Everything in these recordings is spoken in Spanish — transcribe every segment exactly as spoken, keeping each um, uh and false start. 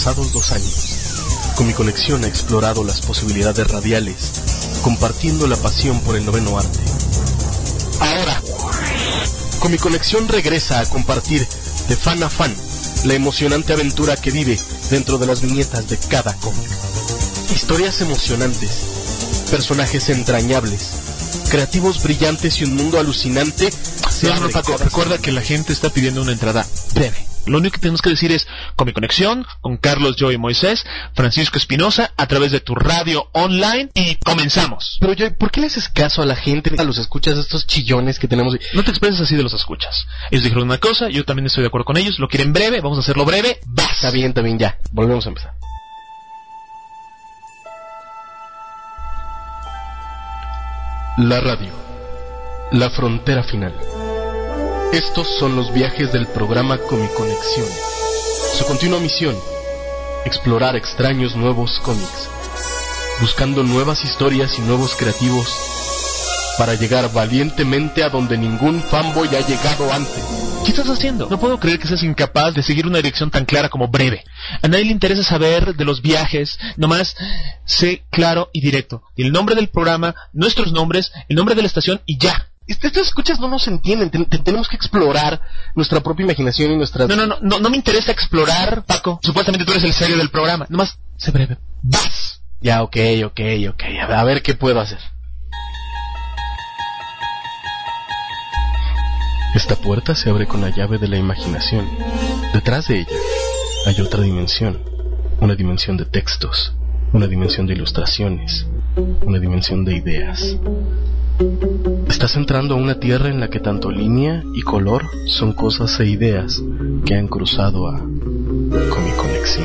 pasados dos años, Comiconexión ha explorado las posibilidades radiales, compartiendo la pasión por el noveno arte. Ahora, Comiconexión regresa a compartir de fan a fan la emocionante aventura que vive dentro de las viñetas de cada cómic. Historias emocionantes, personajes entrañables, creativos brillantes y un mundo alucinante. Sí, no, Paco, recuerda que la gente está pidiendo una entrada breve. Lo único que tenemos que decir es Comiconexión con Carlos, Joy y Moisés, Francisco Espinosa, a través de tu radio online, y comenzamos. Pero Joy, ¿por qué le haces caso a la gente, a los escuchas, a estos chillones que tenemos? No te expreses así de los escuchas. Ellos dijeron una cosa, yo también estoy de acuerdo con ellos, lo quieren breve, vamos a hacerlo breve, vas. Está bien, está bien, ya, volvemos a empezar. La radio, la frontera final. Estos son los viajes del programa Comiconexión. Su continua misión, explorar extraños nuevos cómics, buscando nuevas historias y nuevos creativos para llegar valientemente a donde ningún fanboy ha llegado antes. ¿Qué estás haciendo? No puedo creer que seas incapaz de seguir una dirección tan clara como breve. A nadie le interesa saber de los viajes, nomás sé claro y directo. Y el nombre del programa, nuestros nombres, el nombre de la estación y ya. Estos escuchas no nos entienden, ten, ten, tenemos que explorar nuestra propia imaginación y nuestra... No, no, no, no, no me interesa explorar, Paco. Supuestamente tú eres el serio del programa. Nomás, sé breve. ¡Vas! Ya, ok, ok, ok. A ver, a ver qué puedo hacer. Esta puerta se abre con la llave de la imaginación. Detrás de ella hay otra dimensión. Una dimensión de textos, una dimensión de ilustraciones, una dimensión de ideas. Estás entrando a una tierra en la que tanto línea y color son cosas e ideas que han cruzado a Comiconexión.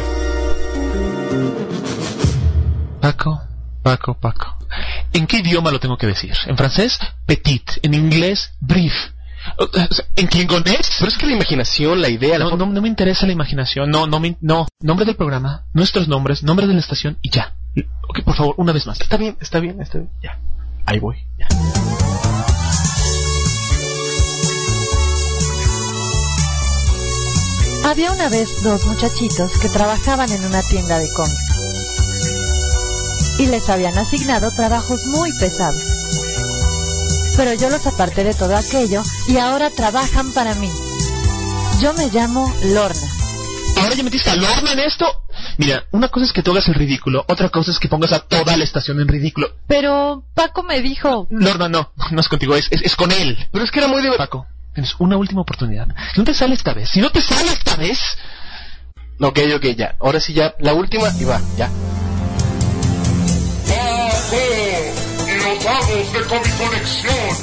Paco, Paco, Paco. ¿En qué idioma lo tengo que decir? ¿En francés? Petit. ¿En inglés? Brief. ¿En klingonés? Pero es que la imaginación, la idea... No, la... no, no me interesa la imaginación. No, no, me, no. Nombre del programa, nuestros nombres, nombre de la estación y ya. Ok, por favor, una vez más. Está bien, está bien, está bien. Ya. Ahí voy, ya. Había una vez dos muchachitos que trabajaban en una tienda de cómics y les habían asignado trabajos muy pesados. Pero yo los aparté de todo aquello y ahora trabajan para mí. Yo me llamo Lorna. ¿Ahora ya metiste a Lorna en esto? Mira, una cosa es que tú hagas el ridículo, otra cosa es que pongas a toda la estación en ridículo. Pero Paco me dijo... Lorna, no, no es contigo, es, es, es con él. Pero es que era muy divertido. Paco, tienes una última oportunidad. Si no te sale esta vez, si no te sale esta vez... Ok, ok, ya. Ahora sí ya, la última y va, ya. ¡Paco! ¡Los magos de Comiconexión!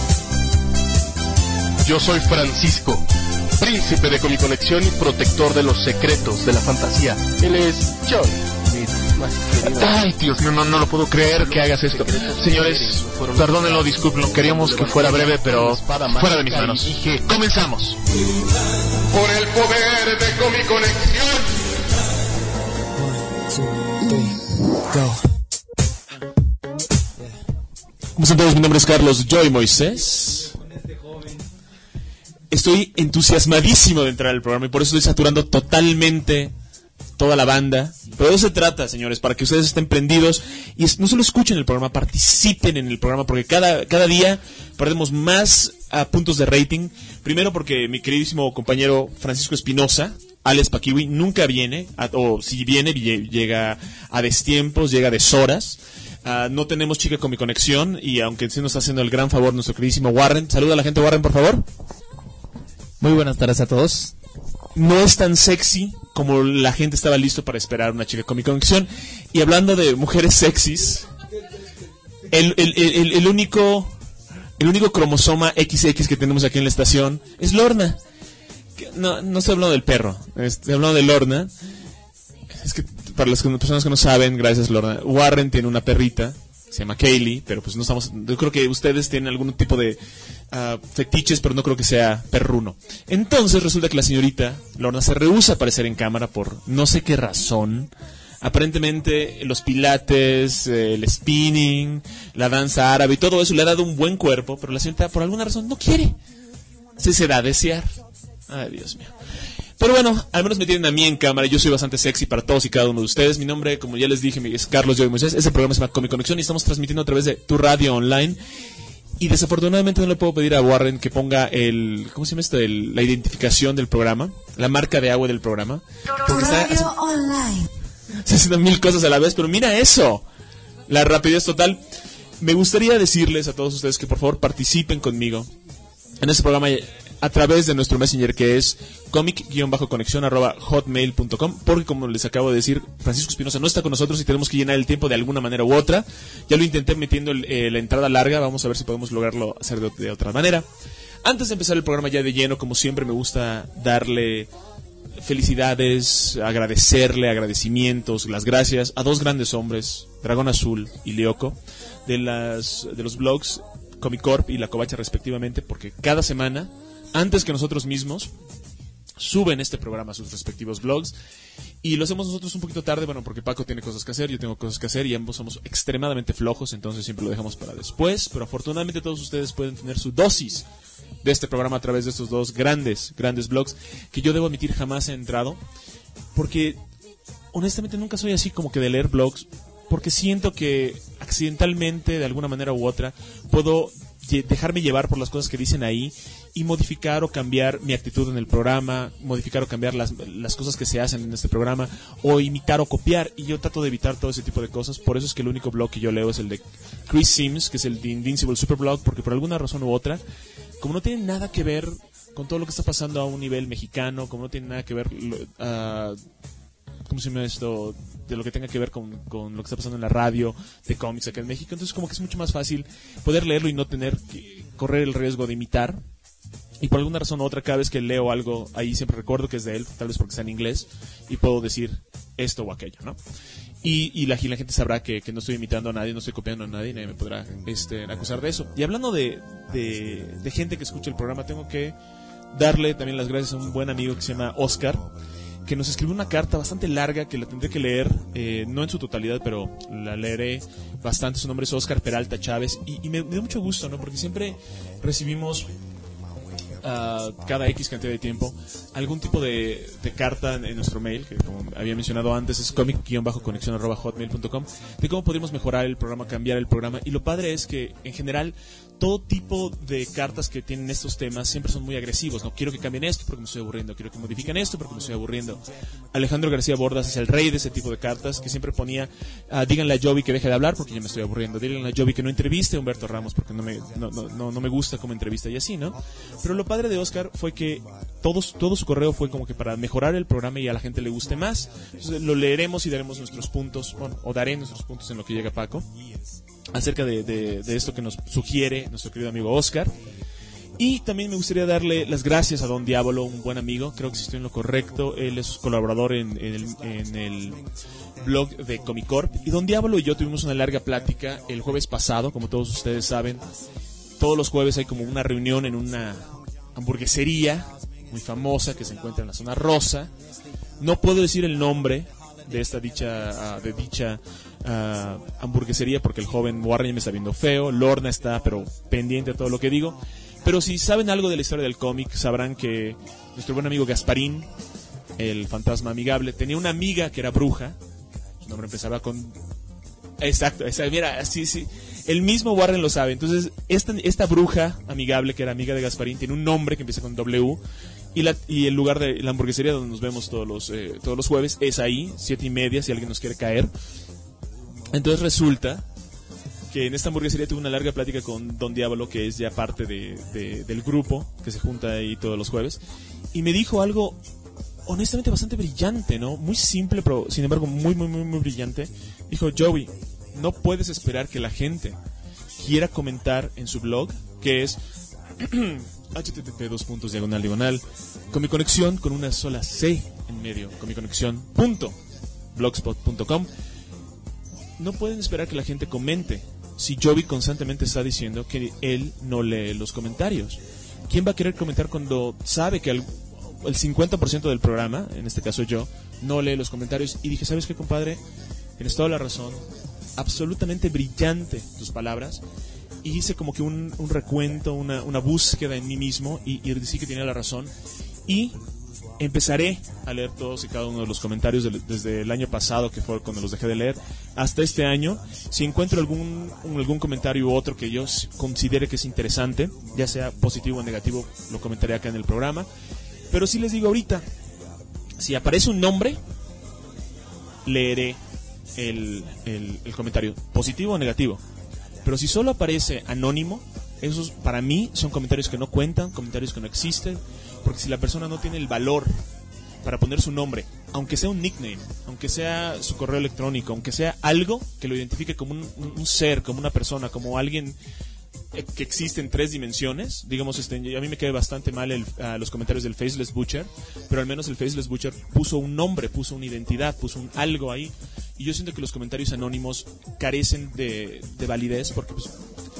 Yo soy Francisco, príncipe de Comiconexión y protector de los secretos de la fantasía. Él es Joy, mi más querida. Ay, Dios mío, no, no lo puedo creer que hagas esto. Señores, perdónenlo, discúlpenlo, queríamos que fuera breve, pero fuera de mis manos. Comenzamos. Por el poder de Comiconexión. ¿Cómo están todos? Mi nombre es Carlos Joy Moisés. Estoy entusiasmadísimo de entrar al programa y por eso estoy saturando totalmente toda la banda. Pero de eso se trata, señores, para que ustedes estén prendidos y no solo escuchen el programa, participen en el programa, porque cada, cada día perdemos más uh, puntos de rating. Primero porque mi queridísimo compañero Francisco Espinosa, Alex Paquiwi, nunca viene, a, o si viene, llega a destiempos, llega a deshoras. Uh, no tenemos chica con mi conexión y aunque sí nos está haciendo el gran favor nuestro queridísimo Warren. Saluda a la gente, Warren, por favor. Muy buenas tardes a todos. No es tan sexy como la gente estaba listo para esperar una chica con mi conexión. Y hablando de mujeres sexys, el, el, el, el único el único cromosoma equis equis que tenemos aquí en la estación es Lorna. No, no estoy hablando del perro, estoy hablando de Lorna. Es que para las personas que no saben, gracias Lorna, Warren tiene una perrita, se llama Kaylee, pero pues no estamos, yo creo que ustedes tienen algún tipo de uh, fetiches, pero no creo que sea perruno. Entonces resulta que la señorita Lorna se rehúsa a aparecer en cámara por no sé qué razón. Aparentemente los pilates, eh, el spinning, la danza árabe y todo eso le ha dado un buen cuerpo, pero la señorita por alguna razón no quiere. Sí se da a desear. Ay, Dios mío. Pero bueno, al menos me tienen a mí en cámara. Yo soy bastante sexy para todos y cada uno de ustedes. Mi nombre, como ya les dije, es Carlos Joey Moisés. Este programa se llama Comic Conexión y estamos transmitiendo a través de tu radio online. Y desafortunadamente no le puedo pedir a Warren que ponga el... ¿Cómo se llama esto? El, la identificación del programa. La marca de agua del programa. Tu radio online. Se hacen mil cosas a la vez, pero mira eso. La rapidez total. Me gustaría decirles a todos ustedes que por favor participen conmigo en este programa a través de nuestro messenger, que es comic-conexión arroba hotmail punto com, porque como les acabo de decir, Francisco Espinosa no está con nosotros y tenemos que llenar el tiempo de alguna manera u otra. Ya lo intenté metiendo el, eh, la entrada larga, vamos a ver si podemos lograrlo hacer de, de otra manera. Antes de empezar el programa ya de lleno, como siempre me gusta darle felicidades, agradecerle, agradecimientos, las gracias a dos grandes hombres, Dragón Azul y Lyoko, de, las, de los blogs Comic Corp y La Covacha respectivamente, porque cada semana, antes que nosotros mismos, suben este programa a sus respectivos blogs y lo hacemos nosotros un poquito tarde, bueno, porque Paco tiene cosas que hacer, yo tengo cosas que hacer y ambos somos extremadamente flojos, entonces siempre lo dejamos para después, pero afortunadamente todos ustedes pueden tener su dosis de este programa a través de estos dos grandes, grandes blogs que yo debo admitir jamás he entrado, porque honestamente nunca soy así como que de leer blogs, porque siento que accidentalmente, de alguna manera u otra, puedo dejarme llevar por las cosas que dicen ahí y modificar o cambiar mi actitud en el programa, modificar o cambiar las, las cosas que se hacen en este programa, o imitar o copiar, y yo trato de evitar todo ese tipo de cosas. Por eso es que el único blog que yo leo es el de Chris Sims, que es el de Invincible Superblog, porque por alguna razón u otra, como no tiene nada que ver con todo lo que está pasando a un nivel mexicano, como no tiene nada que ver uh, ¿cómo se llama esto? De lo que tenga que ver con, con lo que está pasando en la radio de cómics acá en México. Entonces como que es mucho más fácil poder leerlo y no tener que correr el riesgo de imitar. Y por alguna razón u otra, cada vez que leo algo, ahí siempre recuerdo que es de él, tal vez porque está en inglés, y puedo decir esto o aquello, ¿no? Y, y, la, y la gente sabrá que, que no estoy imitando a nadie, no estoy copiando a nadie, y nadie me podrá este, acusar de eso. Y hablando de, de, de gente que escucha el programa, tengo que darle también las gracias a un buen amigo que se llama Oscar, que nos escribió una carta bastante larga que la tendré que leer, eh, no en su totalidad, pero la leeré bastante. Su nombre es Oscar Peralta Chávez y, y me, me dio mucho gusto, ¿no? Porque siempre recibimos uh, cada X cantidad de tiempo algún tipo de, de carta en, en nuestro mail, que como había mencionado antes es comic-conexión arroba hotmail punto com, de cómo podríamos mejorar el programa, cambiar el programa. Y lo padre es que en general todo tipo de cartas que tienen estos temas siempre son muy agresivos, ¿no? Quiero que cambien esto porque me estoy aburriendo, quiero que modifiquen esto porque me estoy aburriendo. Alejandro García Bordas es el rey de ese tipo de cartas, que siempre ponía, uh, díganle a Joby que deje de hablar porque ya me estoy aburriendo, díganle a Joby que no entreviste a Humberto Ramos porque no me, no, no, no, no me gusta como entrevista y así, ¿no? Pero lo padre de Oscar fue que todos, todo su correo fue como que para mejorar el programa y a la gente le guste más. Entonces lo leeremos y daremos nuestros puntos, bueno, o daré nuestros puntos en lo que llega Paco, acerca de, de, de esto que nos sugiere nuestro querido amigo Oscar. Y también me gustaría darle las gracias a Don Diablo, un buen amigo, creo que si estoy en lo correcto, él es colaborador en, en, el, en el blog de Comic Corp, y Don Diablo y yo tuvimos una larga plática el jueves pasado, como todos ustedes saben. Todos los jueves hay como una reunión en una hamburguesería muy famosa que se encuentra en la zona rosa. No puedo decir el nombre de esta dicha uh, de dicha uh, hamburguesería porque el joven Warren me está viendo feo, Lorna está pero pendiente a todo lo que digo, pero si saben algo de la historia del cómic sabrán que nuestro buen amigo Gasparín, el fantasma amigable, tenía una amiga que era bruja, su nombre empezaba con exacto, exacto mira, sí, sí, el mismo Warren lo sabe. Entonces esta, esta bruja amigable que era amiga de Gasparín tiene un nombre que empieza con W. Y, la, y el lugar de la hamburguesería donde nos vemos todos los, eh, todos los jueves es ahí, siete y media, si alguien nos quiere caer. Entonces resulta que en esta hamburguesería tuve una larga plática con Don Diablo, que es ya parte de, de, del grupo que se junta ahí todos los jueves. Y me dijo algo honestamente bastante brillante, ¿no? Muy simple, pero sin embargo muy, muy, muy, muy brillante. Dijo, Joey, no puedes esperar que la gente quiera comentar en su blog, que es http dos puntos diagonal diagonal comiconexión con una sola C en medio, comiconexión punto blogspot punto com. No pueden esperar que la gente comente si Joby constantemente está diciendo que él no lee los comentarios. ¿Quién va a querer comentar cuando sabe que el, el cincuenta por ciento del programa, en este caso yo, no lee los comentarios? Y dije, ¿sabes qué, compadre? Tienes toda la razón, absolutamente brillante tus palabras. Y hice como que un, un recuento, una, una búsqueda en mí mismo y, y decí que tenía la razón. Y empezaré a leer todos y cada uno de los comentarios de, desde el año pasado, que fue cuando los dejé de leer, hasta este año. Si encuentro algún, algún comentario u otro que yo considere que es interesante, ya sea positivo o negativo, lo comentaré acá en el programa. Pero sí les digo ahorita, si aparece un nombre, leeré el, el, el comentario, positivo o negativo. Pero si solo aparece anónimo, esos para mí son comentarios que no cuentan, comentarios que no existen, porque si la persona no tiene el valor para poner su nombre, aunque sea un nickname, aunque sea su correo electrónico, aunque sea algo que lo identifique como un, un, un ser, como una persona, como alguien que existe en tres dimensiones, digamos, este, a mí me queda bastante mal el, uh, los comentarios del Faceless Butcher, pero al menos el Faceless Butcher puso un nombre, puso una identidad, puso un algo ahí, y yo siento que los comentarios anónimos carecen de, de validez, porque pues,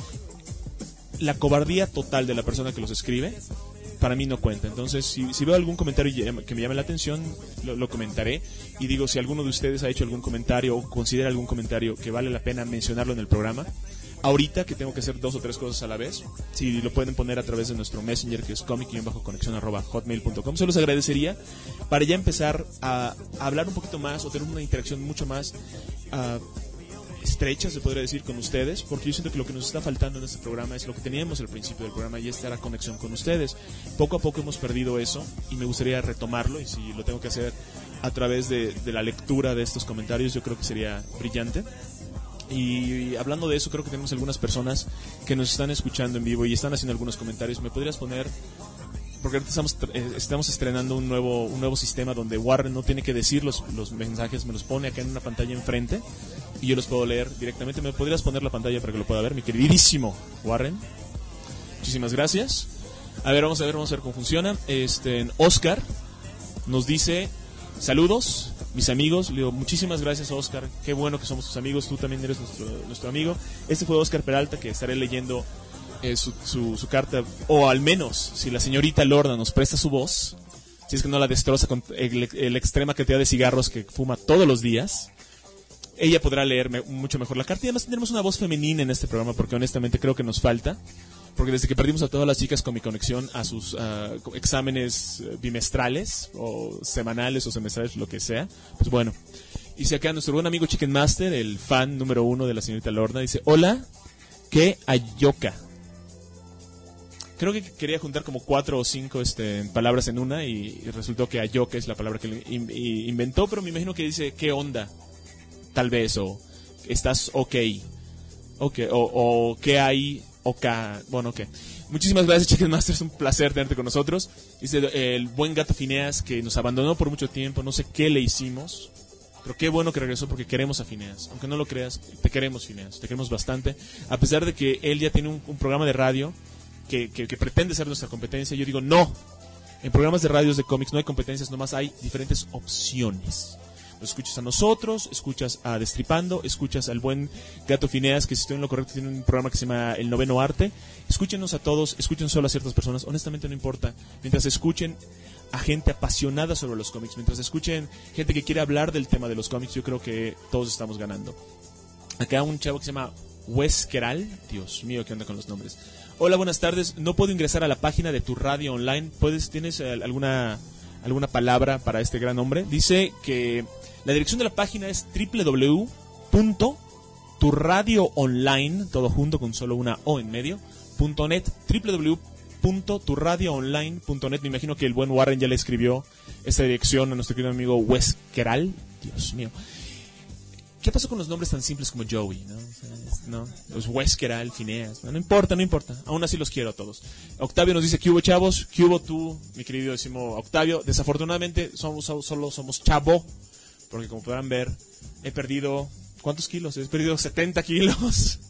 la cobardía total de la persona que los escribe para mí no cuenta. Entonces, si, si veo algún comentario que me llame la atención, lo, lo comentaré. Y digo, si alguno de ustedes ha hecho algún comentario o considera algún comentario que vale la pena mencionarlo en el programa, ahorita que tengo que hacer dos o tres cosas a la vez, si lo pueden poner a través de nuestro Messenger, que es comic-conexión arroba hotmail punto com, se los agradecería para ya empezar a, a hablar un poquito más o tener una interacción mucho más uh, estrecha, se podría decir, con ustedes, porque yo siento que lo que nos está faltando en este programa es lo que teníamos al principio del programa, y esta era conexión con ustedes. Poco a poco hemos perdido eso y me gustaría retomarlo, y si lo tengo que hacer a través de, de la lectura de estos comentarios, yo creo que sería brillante. Y hablando de eso, creo que tenemos algunas personas que nos están escuchando en vivo y están haciendo algunos comentarios. ¿Me podrías poner? Porque ahorita estamos, estamos estrenando un nuevo un nuevo sistema donde Warren no tiene que decir los, los mensajes, me los pone acá en una pantalla enfrente y yo los puedo leer directamente. ¿Me podrías poner la pantalla para que lo pueda ver, mi queridísimo Warren? Muchísimas gracias. A ver, vamos a ver, vamos a ver cómo funciona. Este, Oscar nos dice: saludos, mis amigos. Le digo, muchísimas gracias, Oscar. Qué bueno que somos tus amigos. Tú también eres nuestro, nuestro amigo. Este fue Oscar Peralta, que estaré leyendo eh, su, su, su carta. O al menos, si la señorita Lorna nos presta su voz, si es que no la destroza con el, el extrema cantidad de cigarros que fuma todos los días, ella podrá leer me, mucho mejor la carta. Y además tendremos una voz femenina en este programa, porque honestamente creo que nos falta. Porque desde que perdimos a todas las chicas con mi conexión a sus uh, exámenes bimestrales o semanales o semestrales, lo que sea, pues bueno. Y si acá nuestro buen amigo Chicken Master, el fan número uno de la señorita Lorna, dice: hola, ¿qué ayoka? Creo que quería juntar como cuatro o cinco este, palabras en una, y, y resultó que ayoka es la palabra que le in, in, inventó, pero me imagino que dice ¿qué onda? Tal vez, o ¿estás ok? Okay, o, o ¿qué hay? Oka, bueno, ok. Muchísimas gracias, Chicken Master, es un placer tenerte con nosotros. Dice el buen gato Phineas, que nos abandonó por mucho tiempo, no sé qué le hicimos, pero qué bueno que regresó, porque queremos a Phineas. Aunque no lo creas, te queremos, Phineas, te queremos bastante. A pesar de que él ya tiene un, un programa de radio que, que, que pretende ser nuestra competencia, yo digo no. En programas de radios de cómics no hay competencias, nomás hay diferentes opciones. Nos escuchas a nosotros, escuchas a Destripando, escuchas al buen gato Phineas, que si estoy en lo correcto tiene un programa que se llama El Noveno Arte. Escúchenos a todos, escuchen solo a ciertas personas, honestamente no importa. Mientras escuchen a gente apasionada sobre los cómics, mientras escuchen gente que quiere hablar del tema de los cómics, yo creo que todos estamos ganando. Acá un chavo que se llama Wes Keral, Dios mío, ¿qué onda con los nombres? Hola, buenas tardes, no puedo ingresar a la página de tu radio online. ¿Puedes, tienes eh, alguna alguna palabra para este gran hombre? Dice que la dirección de la página es doble u doble u doble u punto tu radio online, todo junto con solo una O en medio, punto net, doble u doble u doble u punto tu radio online punto net. Me imagino que el buen Warren ya le escribió esta dirección a nuestro querido amigo Wes Keral. Dios mío. ¿Qué pasó con los nombres tan simples como Joey? ¿No? O sea, ¿no? Los Wes Keral, Phineas. No, no importa, no importa. Aún así los quiero a todos. Octavio nos dice: ¿qué hubo, chavos? ¿Qué hubo tú, mi queridísimo Octavio? Desafortunadamente somos, solo somos chavo, porque como podrán ver, he perdido... ¿Cuántos kilos? He perdido setenta kilos.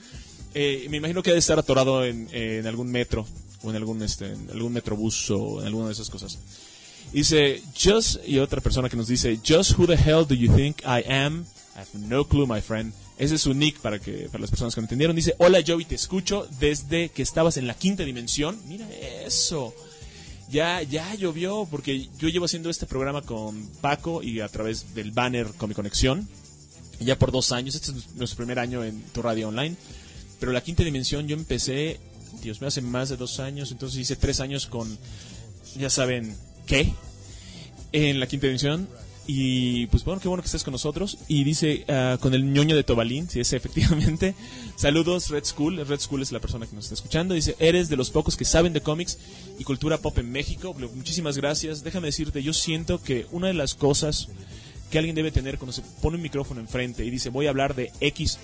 eh, me imagino que ha de estar atorado en, en algún metro, o en algún, este, en algún metrobús, o en alguna de esas cosas. Dice, just... Y otra persona que nos dice: Just who the hell do you think I am? I have no clue, my friend. Ese es su nick para, que, para las personas que no entendieron. Dice: hola, Joey, te escucho desde que estabas en la quinta dimensión. Mira eso. Ya, ya llovió, porque yo llevo haciendo este programa con Paco y a través del banner con mi conexión ya por dos años. Este es nuestro primer año en tu radio online, pero la quinta dimensión yo empecé, Dios mío, hace más de dos años. Entonces hice tres años con, ya saben, ¿qué? en la quinta edición. Y pues bueno, qué bueno que estés con nosotros. Y dice, uh, con el ñoño de Tobalín, si es efectivamente. Saludos, Red School. Red School es la persona que nos está escuchando. Dice, eres de los pocos que saben de cómics y cultura pop en México. Muchísimas gracias. Déjame decirte, yo siento que una de las cosas que alguien debe tener cuando se pone un micrófono enfrente y dice, voy a hablar de X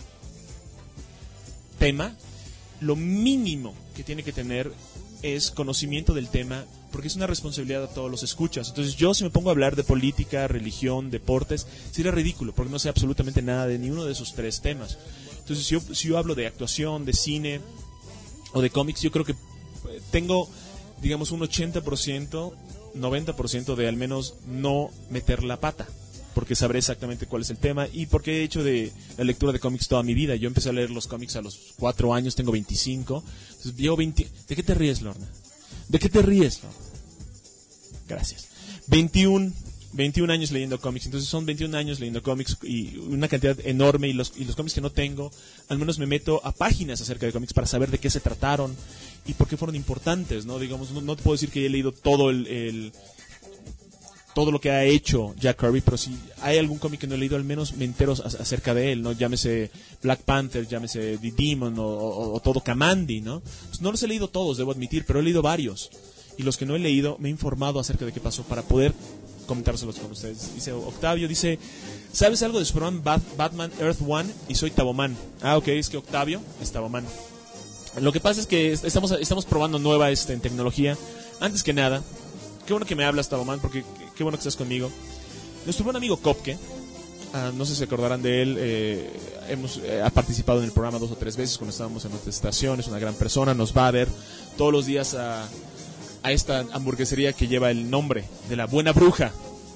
tema, lo mínimo que tiene que tener es conocimiento del tema, porque es una responsabilidad a todos los escuchas. Entonces yo, si me pongo a hablar de política, religión, deportes, sería ridículo, porque no sé absolutamente nada de ni uno de esos tres temas. Entonces si yo, si yo hablo de actuación, de cine o de cómics, yo creo que tengo, digamos, un ochenta por ciento, noventa por ciento de al menos no meter la pata, porque sabré exactamente cuál es el tema y porque he hecho de la lectura de cómics toda mi vida. Yo empecé a leer los cómics a los cuatro años, tengo veinticinco. Entonces, llevo veinte... ¿De qué te ríes, Lorna? ¿De qué te ríes, Lorna? Gracias. veintiuno, veintiún años leyendo cómics. Entonces son veintiún años leyendo cómics y una cantidad enorme. Y los, y los cómics que no tengo, al menos me meto a páginas acerca de cómics para saber de qué se trataron y por qué fueron importantes, ¿no? Digamos, no, no te puedo decir que he leído todo el... el todo lo que ha hecho Jack Kirby, pero si hay algún cómic que no he leído, al menos me entero acerca de él, ¿no? Llámese Black Panther, llámese The Demon o, o, o todo Kamandi, ¿no? Pues no los he leído todos, debo admitir, pero he leído varios. Y los que no he leído, me he informado acerca de qué pasó para poder comentárselos con ustedes. Dice Octavio, dice, ¿sabes algo de Superman, Bat Batman, Earth One? Y soy Taboman. Ah, ok, es que Octavio es Taboman. Lo que pasa es que estamos, estamos probando nueva este, en tecnología. Antes que nada, qué bueno que me hablas, Taboman, porque qué bueno que estás conmigo. Nuestro buen amigo Kopke, uh, no sé si se acordarán de él, eh, hemos eh, ha participado en el programa dos o tres veces cuando estábamos en nuestra estación, es una gran persona, nos va a ver todos los días a, a esta hamburguesería que lleva el nombre de la buena bruja,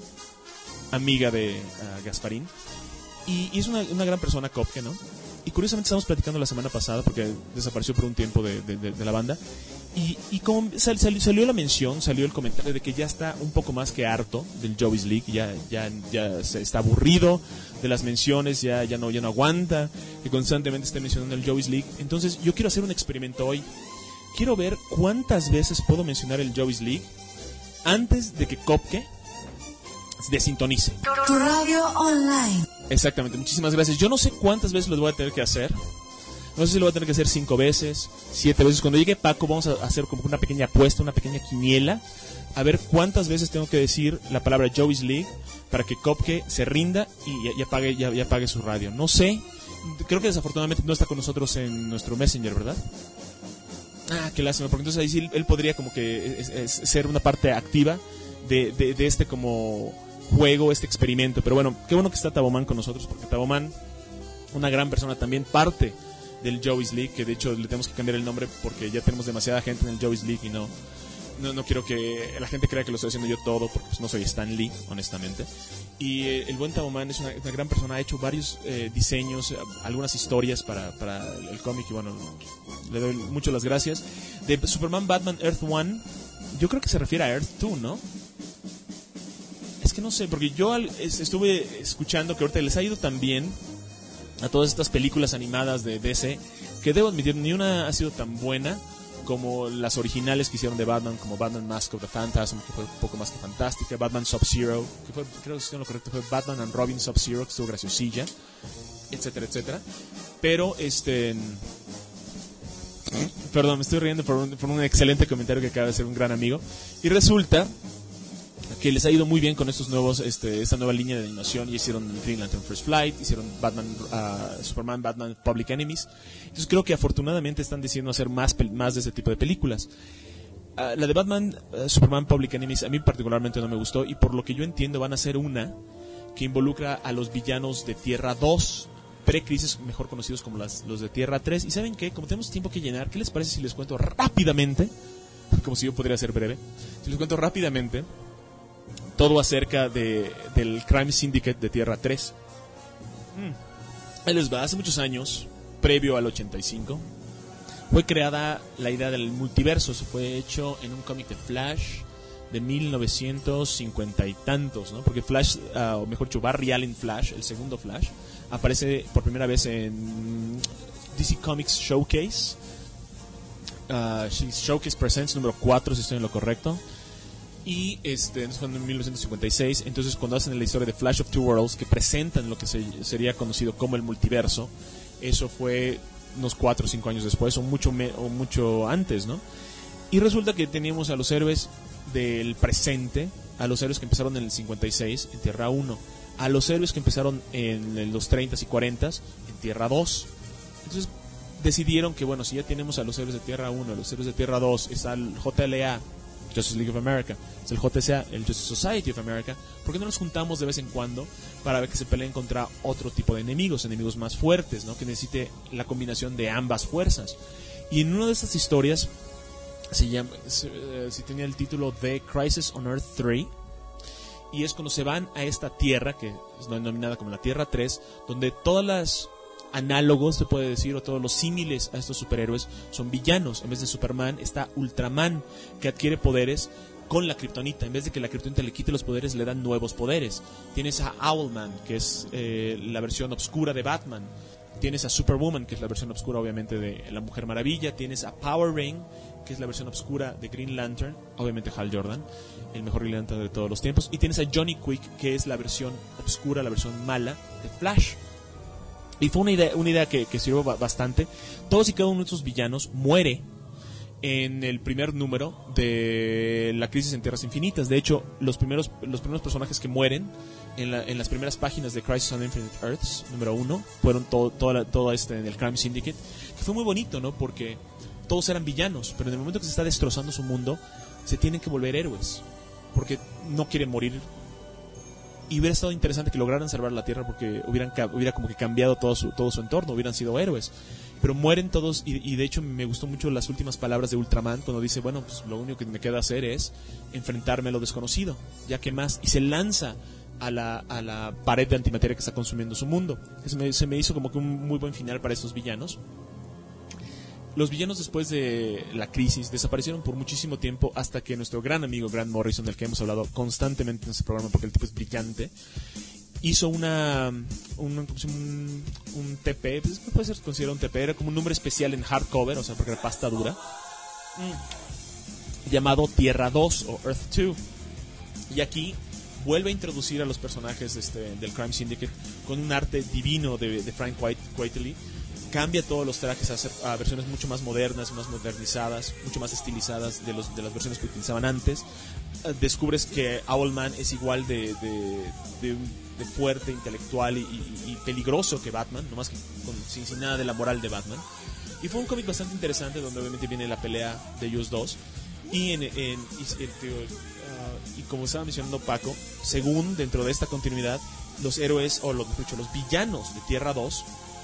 amiga de uh, Gasparín. Y, y es una, una gran persona, Kopke, ¿no? Y curiosamente estábamos platicando la semana pasada, porque desapareció por un tiempo de, de, de, de la banda. Y, y como sal, sal, salió la mención, salió el comentario de que ya está un poco más que harto del Joey's League, ya, ya, ya se está aburrido de las menciones, ya, ya, no, ya no aguanta que constantemente esté mencionando el Joey's League. Entonces yo quiero hacer un experimento hoy. Quiero ver cuántas veces puedo mencionar el Joey's League antes de que Kopke desintonice. Tu radio online. Exactamente, muchísimas gracias. Yo no sé cuántas veces lo voy a tener que hacer. No sé si lo voy a tener que hacer cinco veces, siete veces. Cuando llegue Paco vamos a hacer como una pequeña apuesta, una pequeña quiniela, a ver cuántas veces tengo que decir la palabra Joey's League para que Kopke se rinda y, y, apague, y, y apague su radio. No sé, creo que desafortunadamente no está con nosotros en nuestro Messenger, ¿verdad? Ah, qué lástima, porque entonces ahí sí él podría como que es, es, ser una parte activa de, de, de este como juego, este experimento. Pero bueno, qué bueno que está Taboman con nosotros, porque Taboman, una gran persona también, parte del Joey's League, que de hecho le tenemos que cambiar el nombre porque ya tenemos demasiada gente en el Joey's League y no, no, no quiero que la gente crea que lo estoy haciendo yo todo, porque pues no soy Stan Lee, honestamente. Y eh, el buen Taboman es una, una gran persona, ha hecho varios eh, diseños, eh, algunas historias para, para el, el cómic y bueno, le doy mucho las gracias. De Superman, Batman, Earth One, yo creo que se refiere a Earth Two, ¿no? Es que no sé, porque yo al, es, estuve escuchando que ahorita les ha ido tan bien a todas estas películas animadas de D C, que debo admitir, ni una ha sido tan buena como las originales que hicieron de Batman, como Batman Mask of the Phantasm, que fue un poco más que fantástica, Batman Sub-Zero, que fue, creo que si no lo correcto, fue Batman and Robin Sub-Zero, que estuvo graciosilla, etcétera, etcétera. Pero, este... Perdón, me estoy riendo por un, por un excelente comentario que acaba de hacer un gran amigo. Y resulta que les ha ido muy bien con estos nuevos, este, esta nueva línea de animación. Y hicieron Green Lantern First Flight, hicieron Batman, uh, Superman, Batman, Public Enemies. Entonces creo que afortunadamente están decidiendo hacer más, más de ese tipo de películas. Uh, la de Batman, uh, Superman, Public Enemies a mí particularmente no me gustó, y por lo que yo entiendo van a hacer una que involucra a los villanos de Tierra dos, pre-crisis, mejor conocidos como las, los de Tierra tres. Y ¿saben qué? Como tenemos tiempo que llenar, ¿qué les parece si les cuento rápidamente, como si yo podría ser breve, si les cuento rápidamente todo acerca de, del Crime Syndicate de Tierra tres? Mm. Ahí les va. Hace muchos años, previo al ochenta y cinco, fue creada la idea del multiverso. Se fue hecho en un cómic de Flash de mil novecientos cincuenta y tantos, ¿no? Porque Flash, uh, o mejor dicho, Barry Allen Flash, el segundo Flash, aparece por primera vez en D C Comics Showcase. Uh, Showcase Presents número cuatro, si estoy en lo correcto. Y este, fue en mil novecientos cincuenta y seis. Entonces, cuando hacen la historia de Flash of Two Worlds, que presentan lo que se, sería conocido como el multiverso, eso fue unos cuatro o cinco años después, o mucho, me, o mucho antes, ¿no? Y resulta que teníamos a los héroes del presente, a los héroes que empezaron en el cincuenta y seis, en Tierra uno, a los héroes que empezaron en los treinta y cuarenta, en Tierra dos. Entonces, decidieron que, bueno, si ya tenemos a los héroes de Tierra uno, a los héroes de Tierra dos, está el J L A, Justice League of America, es el J S A, el Justice Society of America, ¿por qué no nos juntamos de vez en cuando para ver que se peleen contra otro tipo de enemigos, enemigos más fuertes, ¿no? Que necesite la combinación de ambas fuerzas? Y en una de estas historias, se llama, se, uh, se tenía el título de Crisis on Earth tres, y es cuando se van a esta tierra, que es denominada como la Tierra tres, donde todas las análogos, se puede decir, o todos los símiles a estos superhéroes son villanos. En vez de Superman está Ultraman, que adquiere poderes con la kriptonita. En vez de que la kriptonita le quite los poderes, le dan nuevos poderes. Tienes a Owlman, que es eh, la versión oscura de Batman. Tienes a Superwoman, que es la versión oscura obviamente de la Mujer Maravilla. Tienes a Power Ring, que es la versión oscura de Green Lantern, obviamente Hal Jordan, el mejor Green Lantern de todos los tiempos. Y tienes a Johnny Quick, que es la versión oscura, la versión mala de Flash. Y fue una idea, una idea que, que sirvió bastante. Todos y cada uno de estos villanos muere en el primer número de la Crisis en Tierras Infinitas. De hecho, los primeros, los primeros personajes que mueren en, la, en las primeras páginas de Crisis on Infinite Earths, número uno, fueron todo, todo, todo este en el Crime Syndicate, que fue muy bonito, ¿no? Porque todos eran villanos, pero en el momento que se está destrozando su mundo, se tienen que volver héroes, porque no quieren morir. Y hubiera estado interesante que lograran salvar la Tierra, porque hubieran hubiera como que cambiado todo su, todo su entorno, hubieran sido héroes. Pero mueren todos, y, y de hecho me gustó mucho las últimas palabras de Ultraman, cuando dice, bueno, pues lo único que me queda hacer es enfrentarme a lo desconocido, ya que más, y se lanza a la, a la pared de antimateria que está consumiendo su mundo. Eso me, se me hizo como que un muy buen final para estos villanos. Los villanos, después de la crisis, desaparecieron por muchísimo tiempo, hasta que nuestro gran amigo Grant Morrison, del que hemos hablado constantemente en este programa porque el tipo es brillante, hizo una un, un, un T P, pues no puede ser considerado un T P, era como un número especial en hardcover, o sea, porque era pasta dura, mm. llamado Tierra dos o Earth dos. Y aquí vuelve a introducir a los personajes este, del Crime Syndicate con un arte divino de, de Frank White, Whiteley. Cambia todos los trajes a, hacer, a versiones mucho más modernas, más modernizadas, mucho más estilizadas de, los, de las versiones que utilizaban antes. Uh, descubres que Owlman es igual de, de, de, de fuerte, intelectual y, y, y peligroso que Batman, nomás que con, sin, sin nada de la moral de Batman. Y fue un cómic bastante interesante, donde obviamente viene la pelea de ellos dos. Y, en, en, y, y, uh, y como estaba mencionando Paco, según dentro de esta continuidad, los héroes, o los, dicho, los villanos de Tierra dos,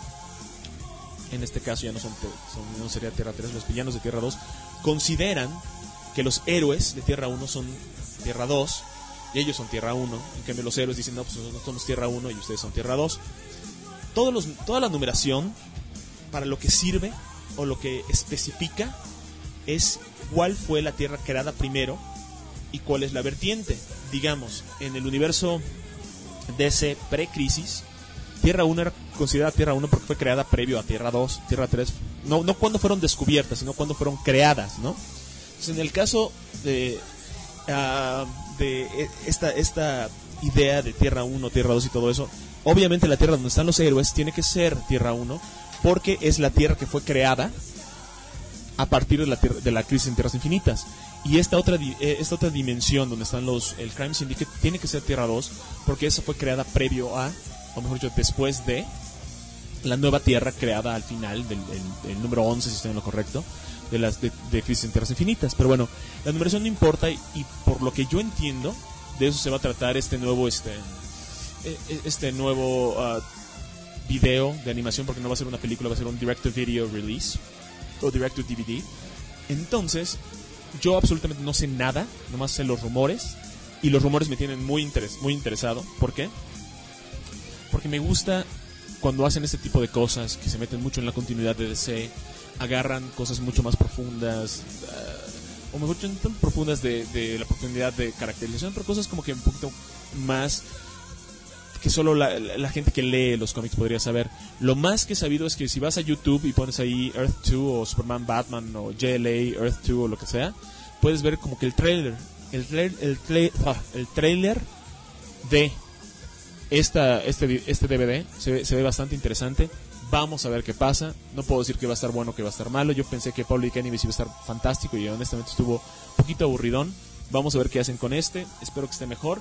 en este caso ya no son, son no sería Tierra tres, los villanos de Tierra dos consideran que los héroes de Tierra uno son Tierra dos y ellos son Tierra uno. En cambio los héroes dicen, no, pues nosotros somos Tierra uno y ustedes son Tierra dos. Todos los, toda la numeración, para lo que sirve o lo que especifica, es cuál fue la Tierra creada primero y cuál es la vertiente. Digamos, en el universo D C pre-crisis, Tierra uno era considerada Tierra uno porque fue creada previo a Tierra dos, Tierra tres, no, no cuando fueron descubiertas, sino cuando fueron creadas, ¿no? Entonces, en el caso de, uh, de esta, esta idea de Tierra uno, Tierra dos y todo eso, obviamente la Tierra donde están los héroes tiene que ser Tierra uno, porque es la Tierra que fue creada a partir de la, de la crisis en Tierras Infinitas. Y esta otra, esta otra dimensión donde están los el Crime Syndicate tiene que ser Tierra dos, porque esa fue creada previo a, o mejor dicho, después de la nueva Tierra creada al final del el, el número once, si estoy en lo correcto, de las de, de Crisis en Tierras Infinitas. Pero bueno, la numeración no importa, y, y por lo que yo entiendo, de eso se va a tratar este nuevo este este nuevo uh, video de animación, porque no va a ser una película, va a ser un direct to video release o direct to D V D. Entonces, yo absolutamente no sé nada, nomás sé los rumores, y los rumores me tienen muy interes muy interesado. ¿Por qué? Porque me gusta cuando hacen este tipo de cosas, que se meten mucho en la continuidad de D C, agarran cosas mucho más profundas, uh, o mejor dicho, no tan profundas de, de la profundidad de caracterización, pero cosas como que un poquito más que solo la, la gente que lee los cómics podría saber. Lo más que he sabido es que si vas a YouTube y pones ahí Earth dos o Superman Batman o J L A Earth dos o lo que sea, puedes ver como que el trailer el, tra- el, tra- ah, el trailer de esta, este, este D V D se ve, se ve bastante interesante. Vamos a ver qué pasa. No puedo decir que va a estar bueno o que va a estar malo. Yo pensé que Public Enemy iba a estar fantástico y honestamente estuvo un poquito aburridón. Vamos a ver qué hacen con este. Espero que esté mejor.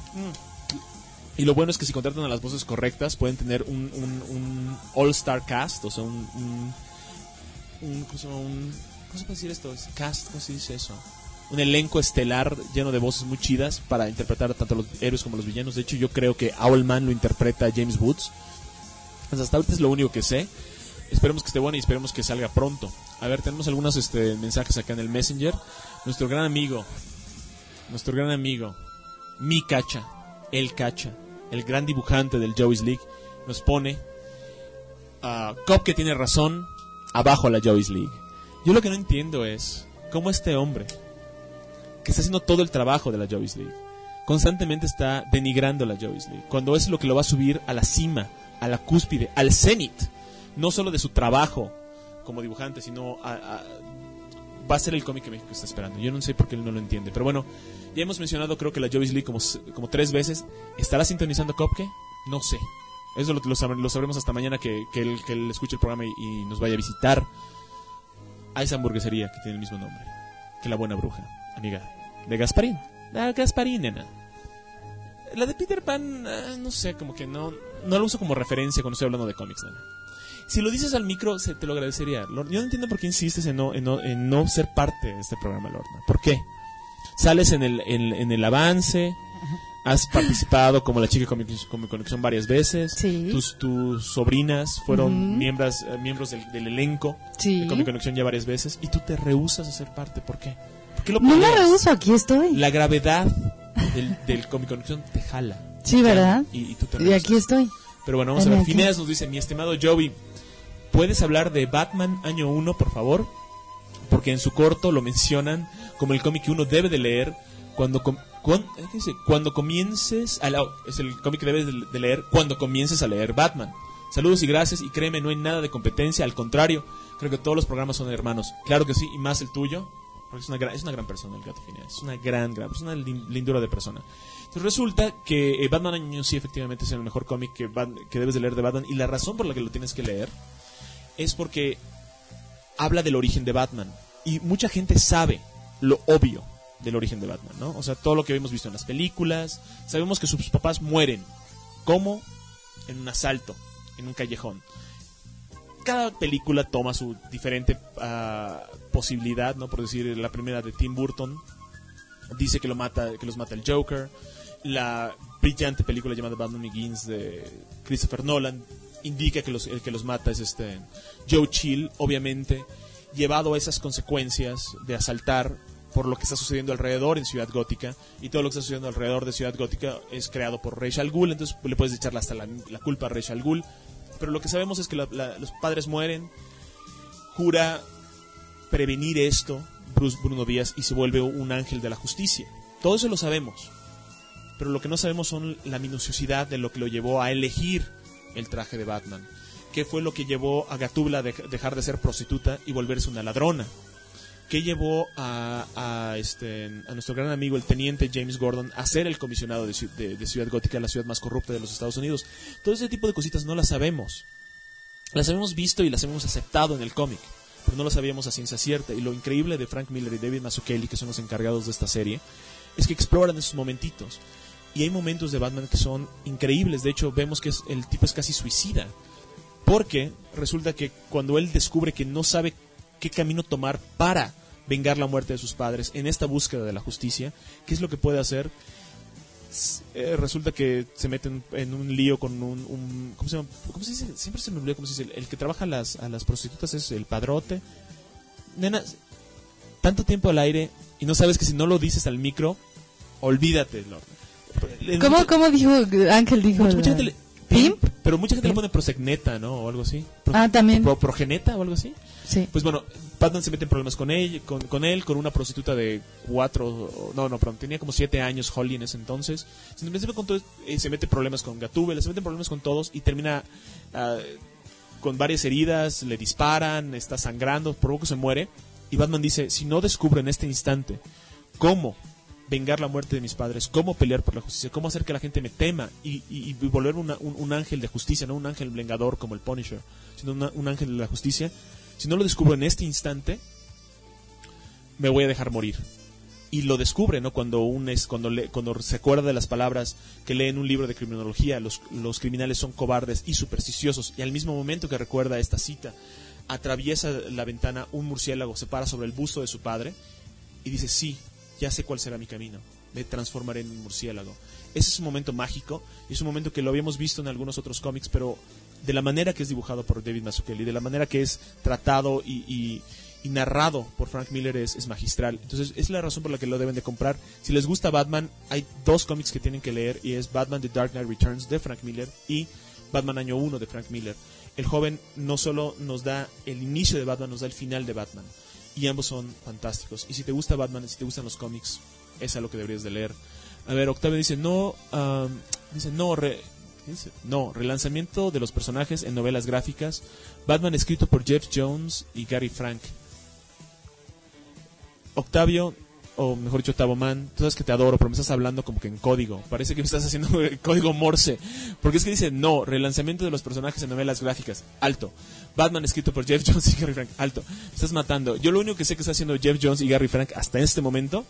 Mm. Y lo bueno es que si contratan a las voces correctas pueden tener un, un, un all-star cast, o sea, un... un, un, ¿cómo se llama? Un ¿Cómo se puede decir esto? ¿Es cast? ¿Cómo se dice eso? Un elenco estelar lleno de voces muy chidas para interpretar tanto a los héroes como a los villanos. De hecho, yo creo que Owlman lo interpreta James Woods. Entonces, hasta ahorita es lo único que sé. Esperemos que esté bueno y esperemos que salga pronto. A ver, tenemos algunos este, mensajes acá en el Messenger. Nuestro gran amigo, nuestro gran amigo, mi Cacha, el Cacha, el gran dibujante del Joey's League, nos pone uh, Cop que tiene razón, abajo a la Joey's League. Yo lo que no entiendo es cómo este hombre, que está haciendo todo el trabajo de la Joey's League, constantemente está denigrando la Joey's League, cuando es lo que lo va a subir a la cima, a la cúspide, al cenit, no solo de su trabajo como dibujante, sino a, a, va a ser el cómic que México está esperando. Yo no sé por qué él no lo entiende, pero bueno, ya hemos mencionado creo que la Joey's League como, como tres veces. ¿Estará sintonizando Copke? No sé. Eso lo, lo, sab- lo sabremos hasta mañana que, que, él, que él escuche el programa y, y nos vaya a visitar a esa hamburguesería que tiene el mismo nombre que La Buena Bruja, amiga de Gasparín. Ah, Gasparín, nena. La de Peter Pan, ah, no sé, como que no, no lo uso como referencia cuando estoy hablando de cómics, nena. Si lo dices al micro, se, te lo agradecería. Yo no entiendo por qué insistes en no, en no, en no ser parte de este programa, Lorna. ¿Por qué? Sales en el, en, en el avance, has participado como la chica con mi, con mi conexión varias veces. Sí. Tus, tus sobrinas fueron Uh-huh. miembros, eh, miembros del, del elenco Sí. de Comic Conexión ya varias veces. Y tú te rehusas a ser parte. ¿Por qué? ¿Por qué lo No me peleas? rehuso, aquí estoy. La gravedad del, del Comic Conexión te jala. Sí, ¿verdad? Y, y tú te Y rehusas. aquí estoy. Pero bueno, vamos a Heme ver. aquí. Phineas nos dice: mi estimado Joey, ¿puedes hablar de Batman año uno, por favor? Porque en su corto lo mencionan como el cómic que uno debe de leer cuando com- cuan- ¿qué dice? cuando comiences a la- es el cómic que debes de, de leer cuando comiences a leer Batman. Saludos y gracias, y créeme, no hay nada de competencia, al contrario, creo que todos los programas son hermanos. Claro que sí, y más el tuyo, porque es una gran, es una gran persona el gato Phineas, es una gran, gran, es una lin- lindura de persona. Entonces resulta que eh, Batman año uno sí efectivamente es el mejor cómic que, Bat- que debes de leer de Batman, y la razón por la que lo tienes que leer es porque habla del origen de Batman, y mucha gente sabe lo obvio del origen de Batman, ¿no? O sea, todo lo que hemos visto en las películas, sabemos que sus papás mueren. ¿Cómo? En un asalto, en un callejón. Cada película toma su diferente uh, posibilidad, ¿no? Por decir, la primera de Tim Burton dice que lo mata, que los mata el Joker. La brillante película llamada Batman Begins de Christopher Nolan indica que los, el que los mata es este Joe Chill, obviamente llevado a esas consecuencias de asaltar por lo que está sucediendo alrededor en Ciudad Gótica, y todo lo que está sucediendo alrededor de Ciudad Gótica es creado por Ra's al Ghul, entonces le puedes echarle hasta la, la culpa a Ra's al Ghul, pero lo que sabemos es que la, la, los padres mueren, jura prevenir esto Bruce Bruno Díaz y se vuelve un ángel de la justicia. Todo eso lo sabemos, pero lo que no sabemos son la minuciosidad de lo que lo llevó a elegir el traje de Batman. ¿Qué fue lo que llevó a Gatúbela a de, dejar de ser prostituta y volverse una ladrona? ¿Qué llevó a, a, este, a nuestro gran amigo el teniente James Gordon a ser el comisionado de, de, de Ciudad Gótica, la ciudad más corrupta de los Estados Unidos? Todo ese tipo de cositas no las sabemos. Las hemos visto y las hemos aceptado en el cómic, pero no lo sabíamos a ciencia cierta. Y lo increíble de Frank Miller y David Mazzucchelli, que son los encargados de esta serie, es que exploran esos momentitos. Y hay momentos de Batman que son increíbles. De hecho, vemos que es, el tipo es casi suicida, porque resulta que cuando él descubre que no sabe qué camino tomar para vengar la muerte de sus padres en esta búsqueda de la justicia, ¿qué es lo que puede hacer? Eh, resulta que se mete en, en un lío con un, un ¿cómo se llama? ¿Cómo se dice? Siempre se me olvida cómo se dice. El, el que trabaja a las, a las prostitutas es el padrote. Nena, tanto tiempo al aire y no sabes que si no lo dices al micro, olvídate, Lord. ¿Cómo, mucha, ¿Cómo dijo Ángel? Dijo mucha, mucha gente le, ¿Pimp? pimp, pero mucha gente ¿Pimp? le pone prosegneta, ¿no? O algo así. Pro, Ah, también. Pro, progeneta o algo así. Sí. Pues bueno, Batman se mete en problemas con él, con, con él, con una prostituta de cuatro, no, no, perdón, tenía como siete años, Holly en ese entonces. Se mete, con todo, eh, se mete en problemas con Gatúbela, se mete en problemas con todos y termina uh, con varias heridas, le disparan, está sangrando, por poco se muere. Y Batman dice, si no descubro en este instante cómo vengar la muerte de mis padres, cómo pelear por la justicia, cómo hacer que la gente me tema y, y, y volverme una, un, un ángel de justicia, no un ángel vengador como el Punisher, sino una, un ángel de la justicia. Si no lo descubro en este instante, me voy a dejar morir. Y lo descubre, ¿no? Cuando un es cuando le, cuando se acuerda de las palabras que lee en un libro de criminología, los, los criminales son cobardes y supersticiosos. Y al mismo momento que recuerda esta cita, atraviesa la ventana un murciélago, se para sobre el busto de su padre y dice, sí, ya sé cuál será mi camino, me transformaré en un murciélago. Ese es un momento mágico, y es un momento que lo habíamos visto en algunos otros cómics, pero de la manera que es dibujado por David Mazzucchelli, de la manera que es tratado y... y y narrado por Frank Miller es, es magistral. Entonces es la razón por la que lo deben de comprar. Si les gusta Batman, hay dos cómics que tienen que leer, y es Batman The Dark Knight Returns de Frank Miller y Batman Año uno de Frank Miller. El joven no solo nos da el inicio de Batman, nos da el final de Batman, y ambos son fantásticos. Y si te gusta Batman, si te gustan los cómics, es algo que deberías de leer. A ver, Octavio dice no um, dice no re, dice? no relanzamiento de los personajes en novelas gráficas, Batman escrito por Jeff Jones y Gary Frank. Octavio, o mejor dicho, Taboman, tú sabes que te adoro, pero me estás hablando como que en código. Parece que me estás haciendo código Morse. Porque es que dice, no, relanzamiento de los personajes en novelas gráficas. Alto. Batman escrito por Jeff Jones y Gary Frank. Alto. Me estás matando. Yo lo único que sé que está haciendo Jeff Jones y Gary Frank hasta este momento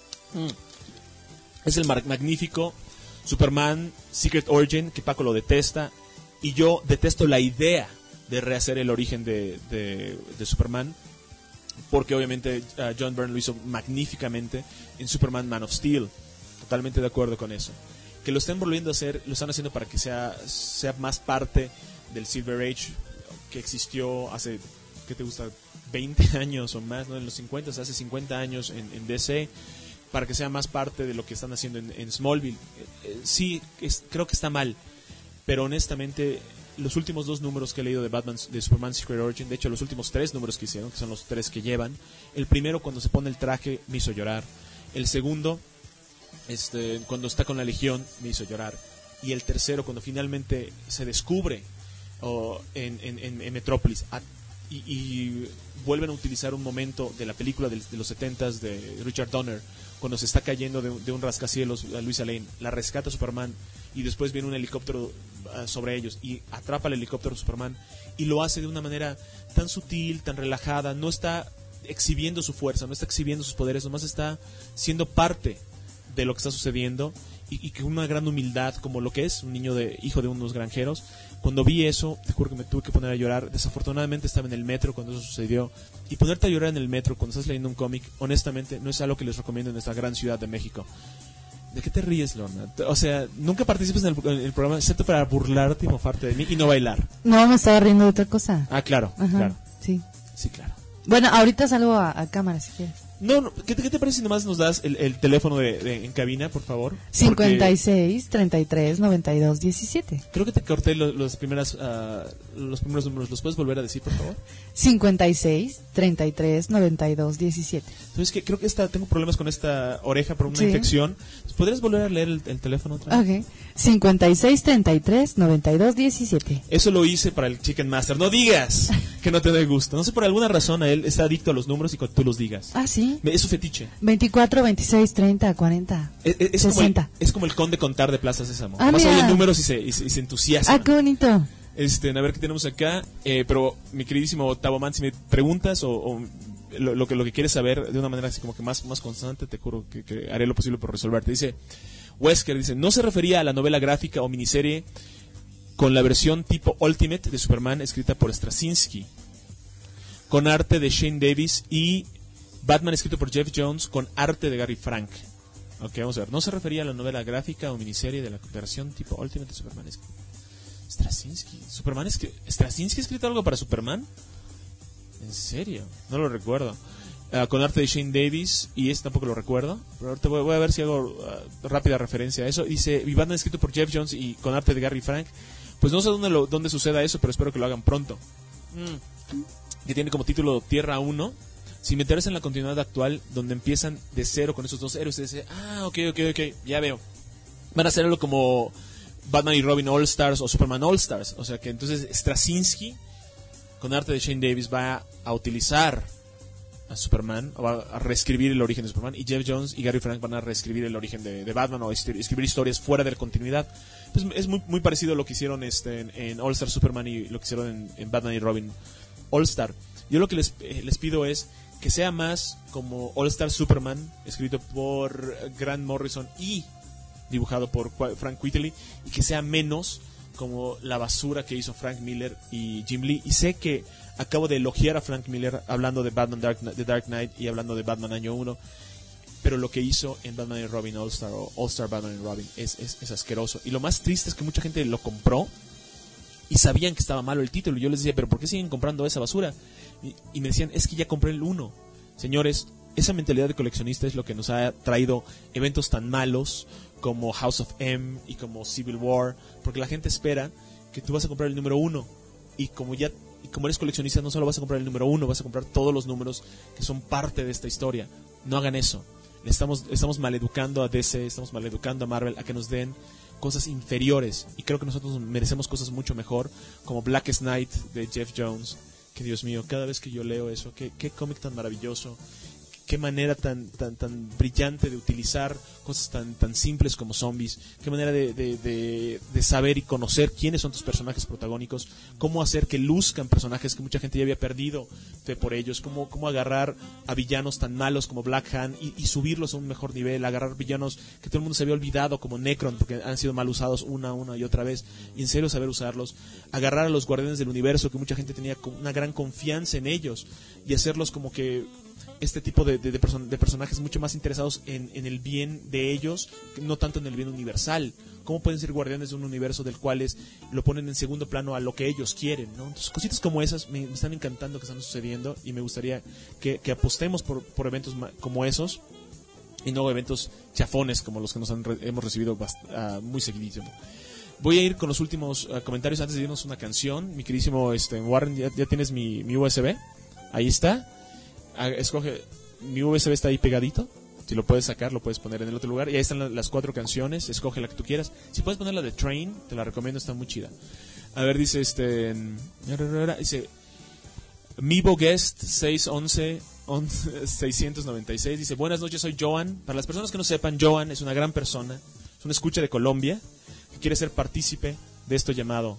es el mar- magnífico Superman Secret Origin, que Paco lo detesta. Y yo detesto la idea de rehacer el origen de, de, de Superman, porque obviamente uh, John Byrne lo hizo magníficamente en Superman Man of Steel. Totalmente de acuerdo con eso. Que lo estén volviendo a hacer, lo están haciendo para que sea, sea más parte del Silver Age que existió hace, ¿qué te gusta? veinte años o más, ¿no? En los cincuenta, hace cincuenta años en, en D C, para que sea más parte de lo que están haciendo en, en Smallville. Eh, eh, sí, es, creo que está mal, pero honestamente... Los últimos dos números que he leído de Batman, de Superman Secret Origin, de hecho los últimos tres números que hicieron, que son los tres que llevan, el primero cuando se pone el traje me hizo llorar, el segundo este, cuando está con la Legión me hizo llorar, y el tercero cuando finalmente se descubre oh, en, en, en, en Metrópolis a, y, y vuelven a utilizar un momento de la película de, de los setentas de Richard Donner, cuando se está cayendo de, de un rascacielos a Luisa Lane, la rescata Superman y después viene un helicóptero uh, sobre ellos y atrapa el helicóptero Superman, y lo hace de una manera tan sutil, tan relajada, no está exhibiendo su fuerza, no está exhibiendo sus poderes, nomás está siendo parte de lo que está sucediendo, y, y con una gran humildad, como lo que es un niño de hijo de unos granjeros. Cuando vi eso, te juro que me tuve que poner a llorar. Desafortunadamente estaba en el metro cuando eso sucedió, y ponerte a llorar en el metro cuando estás leyendo un cómic, honestamente no es algo que les recomiendo en esta gran ciudad de México. ¿De qué te ríes, Lorna? O sea, nunca participes en el, en el programa excepto para burlarte y mofarte de mí y no bailar. No, me estaba riendo de otra cosa. Ah, claro, Ajá, claro. sí. Sí, claro. Bueno, ahorita salgo a, a cámara si quieres. No, no, ¿qué te, qué te parece si nomás nos das el, el teléfono de, de, en cabina, por favor? cincuenta y seis, treinta y tres, noventa y dos, diecisiete. Creo que te corté lo, los, primeras, uh, los primeros números. ¿Los puedes volver a decir, por favor? cincuenta y seis, treinta y tres, noventa y dos, diecisiete. ¿Sabes qué? Creo que esta, tengo problemas con esta oreja por una Sí. infección. ¿Podrías volver a leer el, el teléfono otra vez? Ok. cincuenta y seis, treinta y tres, noventa y dos, diecisiete. Eso lo hice para el Chicken Master. No digas que no te doy gusto. No sé, por alguna razón a él está adicto a los números y cuando tú los digas. Ah, sí. Es su fetiche. veinticuatro, veintiséis, treinta, cuarenta. Es, es, es como el, sesenta. es como el conde contar de Plaza Sésamo. Ah, Además mira. oye números y se, y se, y se entusiasma. Ah, qué bonito. Este, a ver qué tenemos acá. Eh, pero mi queridísimo Taboman, si me preguntas o, o lo, lo, que, lo que quieres saber de una manera así como que más, más constante, te juro que, que haré lo posible por resolverte. Dice Wesker, dice, no se refería a la novela gráfica o miniserie con la versión tipo Ultimate de Superman escrita por Straczynski, con arte de Shane Davis, y Batman escrito por Jeff Jones con arte de Gary Frank. Ok, vamos a ver. No se refería a la novela gráfica o miniserie de la versión tipo Ultimate de Superman. Straczynski. ¿Superman es que Straczynski ha escrito algo para Superman? ¿En serio? No lo recuerdo. Uh, con arte de Shane Davis, y este tampoco lo recuerdo. Pero ahorita voy, voy a ver si hago uh, rápida referencia a eso. Dice, y Batman escrito por Jeff Jones y con arte de Gary Frank. Pues no sé dónde, lo, dónde suceda eso, pero espero que lo hagan pronto. Mm. Que tiene como título Tierra uno. Sin meterse en la continuidad actual, donde empiezan de cero con esos dos héroes. Y dice, ah, ok, ok, ok, ya veo. Van a hacerlo como Batman y Robin All Stars o Superman All Stars. O sea que entonces Straczynski, con arte de Shane Davis, va a utilizar a Superman, o va a reescribir el origen de Superman, y Jeff Jones y Gary Frank van a reescribir el origen de, de Batman, o escribir historias fuera de la continuidad. Pues es muy, muy parecido a lo que hicieron este, en, en All Star Superman y lo que hicieron en, en Batman y Robin All Star. Yo lo que les, eh, les pido es que sea más como All Star Superman, escrito por Grant Morrison y dibujado por Frank Quitely, y que sea menos como la basura que hizo Frank Miller y Jim Lee. Y sé que acabo de elogiar a Frank Miller hablando de Batman Dark, The Dark Knight y hablando de Batman Año uno, pero lo que hizo en Batman y Robin All Star o All Star Batman y Robin es, es, es asqueroso. Y lo más triste es que mucha gente lo compró y sabían que estaba malo el título. Y yo les decía, ¿pero por qué siguen comprando esa basura? Y, y me decían, es que ya compré el uno. Señores, esa mentalidad de coleccionista es lo que nos ha traído eventos tan malos como House of M y como Civil War, porque la gente espera que tú vas a comprar el número uno, y como ya y como eres coleccionista no solo vas a comprar el número uno, vas a comprar todos los números que son parte de esta historia. No hagan eso. Le estamos, estamos maleducando a D C, estamos maleducando a Marvel a que nos den cosas inferiores, y creo que nosotros merecemos cosas mucho mejor, como Blackest Night de Jeff Jones, que Dios mío, cada vez que yo leo eso, qué, qué cómic tan maravilloso, qué manera tan tan tan brillante de utilizar cosas tan tan simples como zombies, qué manera de, de, de, de saber y conocer quiénes son tus personajes protagónicos, cómo hacer que luzcan personajes que mucha gente ya había perdido fe por ellos, cómo, cómo agarrar a villanos tan malos como Black Hand y, y subirlos a un mejor nivel, agarrar villanos que todo el mundo se había olvidado como Necron porque han sido mal usados una, una y otra vez, y en serio saber usarlos, agarrar a los Guardianes del Universo que mucha gente tenía una gran confianza en ellos y hacerlos como que este tipo de, de, de, person- de personajes mucho más interesados en, en el bien de ellos, no tanto en el bien universal. ¿Cómo pueden ser guardianes de un universo del cual es, lo ponen en segundo plano a lo que ellos quieren, ¿no? Entonces, cositas como esas me, me están encantando que están sucediendo, y me gustaría que, que apostemos por, por eventos ma- como esos, y no eventos chafones como los que nos han re- hemos recibido bast- uh, muy seguidísimo. Voy a ir con los últimos uh, comentarios antes de irnos una canción. Mi queridísimo este, Warren, ¿ya, ya tienes mi, mi U S B? Ahí está. Escoge, mi U S B está ahí pegadito. Si lo puedes sacar, lo puedes poner en el otro lugar. Y ahí están las cuatro canciones. Escoge la que tú quieras. Si puedes poner la de Train, te la recomiendo, está muy chida. A ver, dice este. Dice Mibo Guest seis once seiscientos noventa y seis. Dice: buenas noches, soy Joan. Para las personas que no sepan, Joan es una gran persona. Es una escucha de Colombia que quiere ser partícipe de esto llamado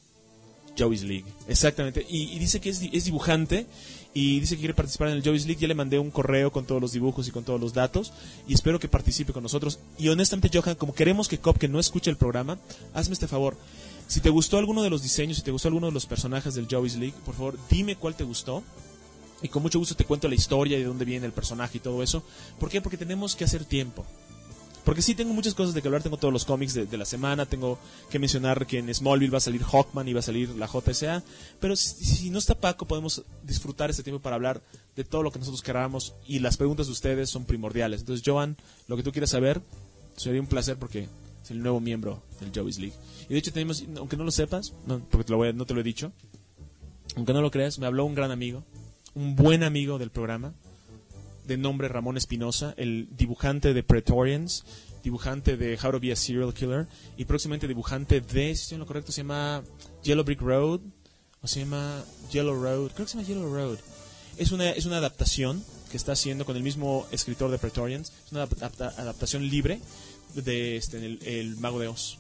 Joey's League. Exactamente. Y, y dice que es, es dibujante. Y dice que quiere participar en el Joey's League. Ya le mandé un correo con todos los dibujos y con todos los datos. Y espero que participe con nosotros. Y honestamente, Johan, como queremos que Cop, que no escuche el programa, hazme este favor. Si te gustó alguno de los diseños, si te gustó alguno de los personajes del Joey's League, por favor, dime cuál te gustó. Y con mucho gusto te cuento la historia y de dónde viene el personaje y todo eso. ¿Por qué? Porque tenemos que hacer tiempo. Porque sí, tengo muchas cosas de que hablar. Tengo todos los cómics de, de la semana. Tengo que mencionar que en Smallville va a salir Hawkman y va a salir la J S A. Pero si, si no está Paco, podemos disfrutar este tiempo para hablar de todo lo que nosotros queramos. Y las preguntas de ustedes son primordiales. Entonces, Joan, lo que tú quieras saber, sería un placer porque es el nuevo miembro del Joey's League. Y de hecho tenemos, aunque no lo sepas, no, porque te lo voy a, no te lo he dicho, aunque no lo creas, me habló un gran amigo, un buen amigo del programa, de nombre Ramón Espinosa, el dibujante de Praetorians, dibujante de How to Be a Serial Killer, y próximamente dibujante de, si estoy en lo correcto, se llama Yellow Brick Road, o se llama Yellow Road, creo que se llama Yellow Road. Es una, es una adaptación que está haciendo con el mismo escritor de Praetorians, es una adapta, adaptación libre de este, el, el Mago de Oz.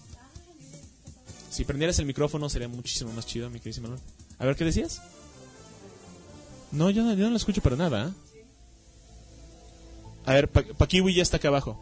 Si prendieras el micrófono sería muchísimo más chido, mi queridísimo Manuel. A ver, ¿qué decías? No, yo no, yo no lo escucho para nada, ¿eh? A ver, pa Pakiwi ya está acá abajo.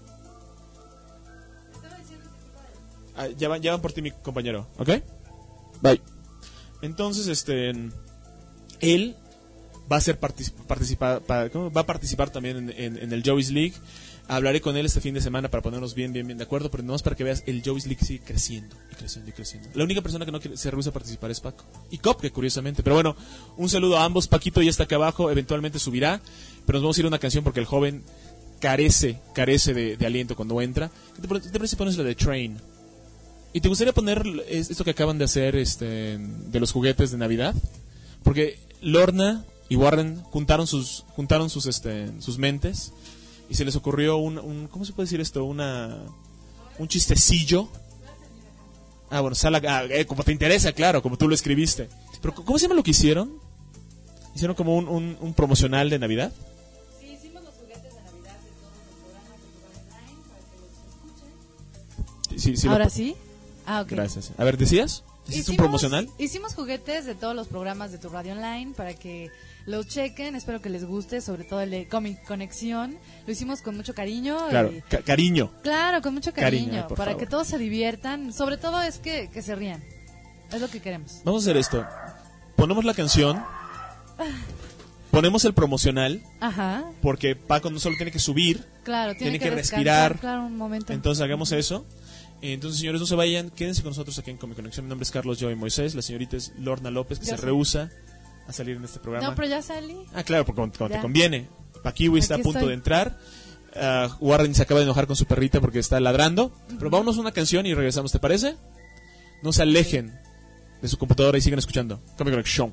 Ah, ya, van, ya van por ti, mi compañero, ¿ok? Bye. Entonces, este, él va a ser particip participa pa ¿cómo? va a participar también en, en, en el Joey's League. Hablaré con él este fin de semana para ponernos bien, bien, bien de acuerdo, pero no es para que veas, el Joey's League sigue creciendo y creciendo y creciendo. La única persona que no quiere, se rehúsa a participar es Paco. Y Cop, que curiosamente. Pero bueno, un saludo a ambos. Paquito ya está acá abajo, eventualmente subirá, pero nos vamos a ir a una canción porque el joven carece, carece de, de aliento cuando entra. ¿Qué te, te parece si pones la de Train? ¿Y te gustaría poner esto que acaban de hacer este, de los juguetes de Navidad? Porque Lorna y Warren juntaron sus, juntaron sus, este, sus mentes. Y se les ocurrió un, un ¿cómo se puede decir esto? Una un chistecillo. Ah, bueno, sala, ah, eh, como te interesa, claro, como tú lo escribiste. Pero ¿cómo se llama lo que hicieron? ¿Hicieron como un, un, un promocional de Navidad? Sí, hicimos los juguetes de Navidad de todos los programas de tu online para que los escuchen. Sí, sí, ¿Ahora lo- sí? Ah, ok. Gracias. A ver, ¿decías? ¿Hiciste un Hicimos- promocional? Hicimos juguetes de todos los programas de tu radio online para que los chequen. Espero que les guste, sobre todo el de Comic Conexión. Lo hicimos con mucho cariño. Claro, y- ca- cariño. claro, con mucho Cariño, cariño. por para favor. que todos se diviertan. Sobre todo es que, que se rían. Es lo que queremos. Vamos a hacer esto. Ponemos la canción, ponemos el promocional, Ajá. porque Paco no solo tiene que subir, Claro, tiene, tiene que descansar, respirar. Claro, un momento. entonces hagamos eso. Entonces, señores, no se vayan, quédense con nosotros aquí en Comic Conexión. Mi nombre es Carlos Joey Moisés, la señorita es Lorna López, que Ya se sé. rehúsa a salir en este programa. No, pero ya salí. Ah, claro, porque cuando, cuando te Ya. conviene. Pakiwi está a Aquí punto estoy. de entrar. Uh, Warren se acaba de enojar con su perrita porque está ladrando. Pero vámonos a una canción y regresamos, ¿te parece? No se alejen de su computadora y sigan escuchando Comic Connection.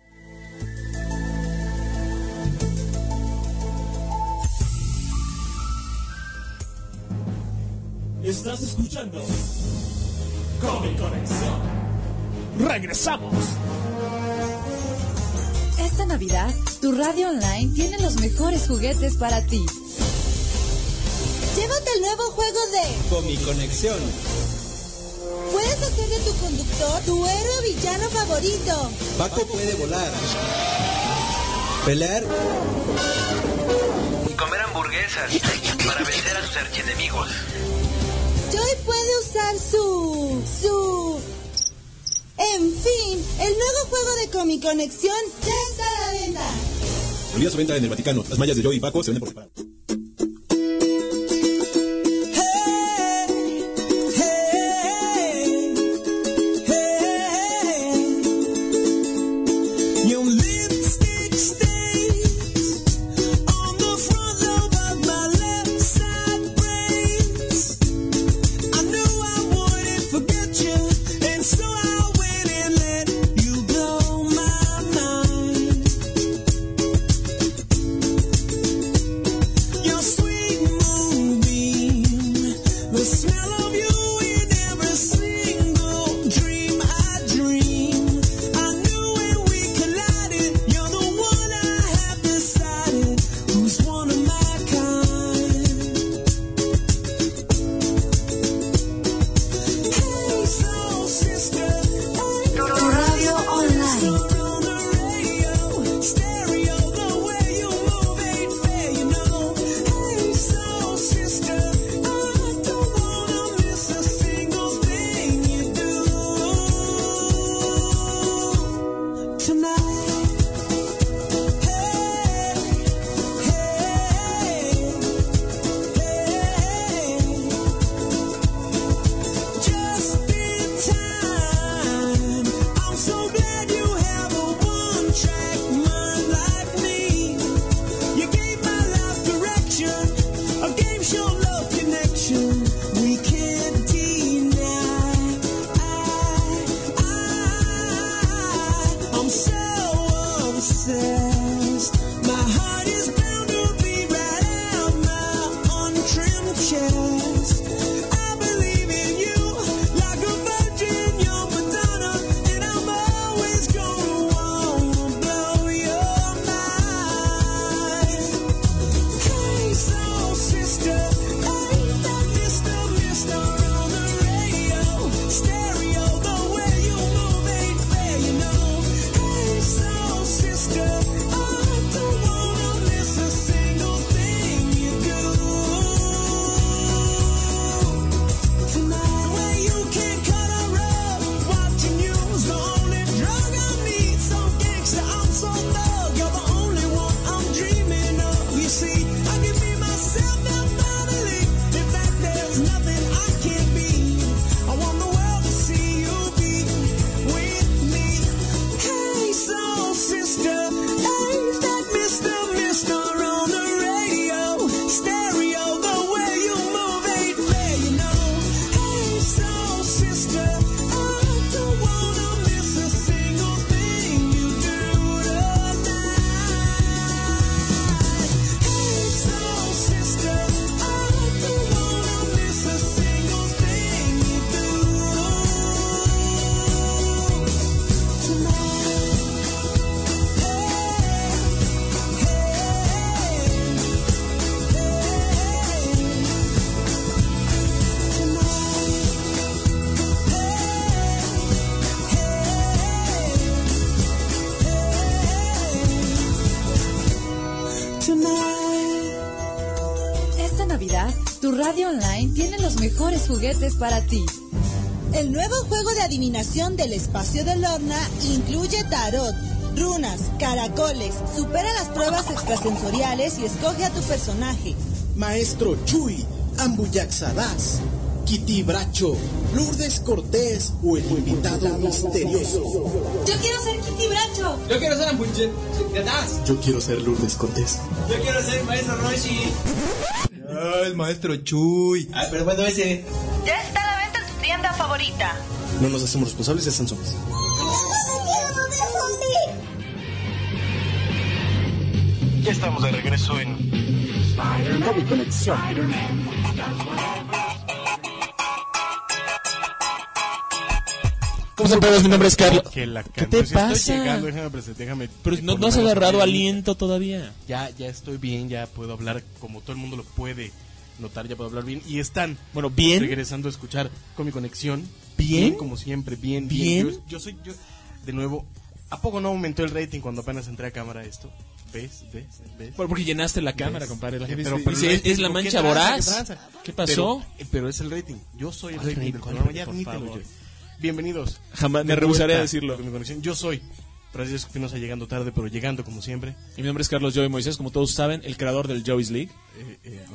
Estás escuchando Comic Conexión. ¡Regresamos! Esta Navidad, tu radio online tiene los mejores juguetes para ti. Llévate el nuevo juego de Comic Conexión. Puedes hacer de tu conductor tu héroe o villano favorito. Paco puede volar, pelear y comer hamburguesas para vencer a sus archienemigos. Joy puede usar su... su... En fin, el nuevo juego de Comic Conexión ya está a la venta. Olvida su venta en el Vaticano. Las mallas de Joey y Paco se venden por separado. tonight. Esta Navidad, tu radio online tiene los mejores juguetes para ti. El nuevo juego de adivinación del espacio de Lorna incluye tarot, runas, caracoles, supera las pruebas extrasensoriales y escoge a tu personaje. Maestro Chuy, Ambuyaxadás, Kitty Bracho, Lourdes Cortés o el invitado misterioso. Yo quiero ser Kitty Bracho. Yo quiero ser Ambuyaxadás. Yo quiero ser Lourdes Cortés. Yo quiero ser Maestro Roshi. Ah, el Maestro Chuy. Ah, pero bueno, ese... Ya está a la venta en tu tienda favorita. No nos hacemos responsables de Sansón. Ya estamos de regreso en Comic Conexión. ¿Cómo están todos? Mi nombre es Carlos. Que la ¿Qué te estoy pasa? llegando, déjame, presen- déjame Pero eh, no, por no lo has menos agarrado abrir- aliento todavía. Ya, ya estoy bien, ya puedo hablar como todo el mundo lo puede notar, ya puedo hablar bien. Y están Bueno, bien. regresando a escuchar con mi conexión. ¿Bien? como siempre, bien, ¿Bien? bien. Yo, yo soy yo. De nuevo, ¿a poco no aumentó el rating cuando apenas entré a cámara esto? ¿Ves? ¿Ves? ¿Ves? Bueno, porque llenaste la cámara, ¿Ves? compadre. La gente Pero- dice, pero dice, el es, rating, es la ¿por qué mancha tranza? voraz. ¿Qué tranza? ¿Qué pasó? Pero, pero es el rating. Yo soy el ¿Cuál rating rating? del ¿Cuál programa. Ya rating, por admítelo, favor? Joy. Bienvenidos. Jamás me De rehusaré a vuelta decirlo. con mi conexión. Yo soy Francisco Espinosa, llegando tarde, pero llegando como siempre. Y mi nombre es Carlos Joey Moisés, como todos saben, el creador del Joey's League. Eh, eh,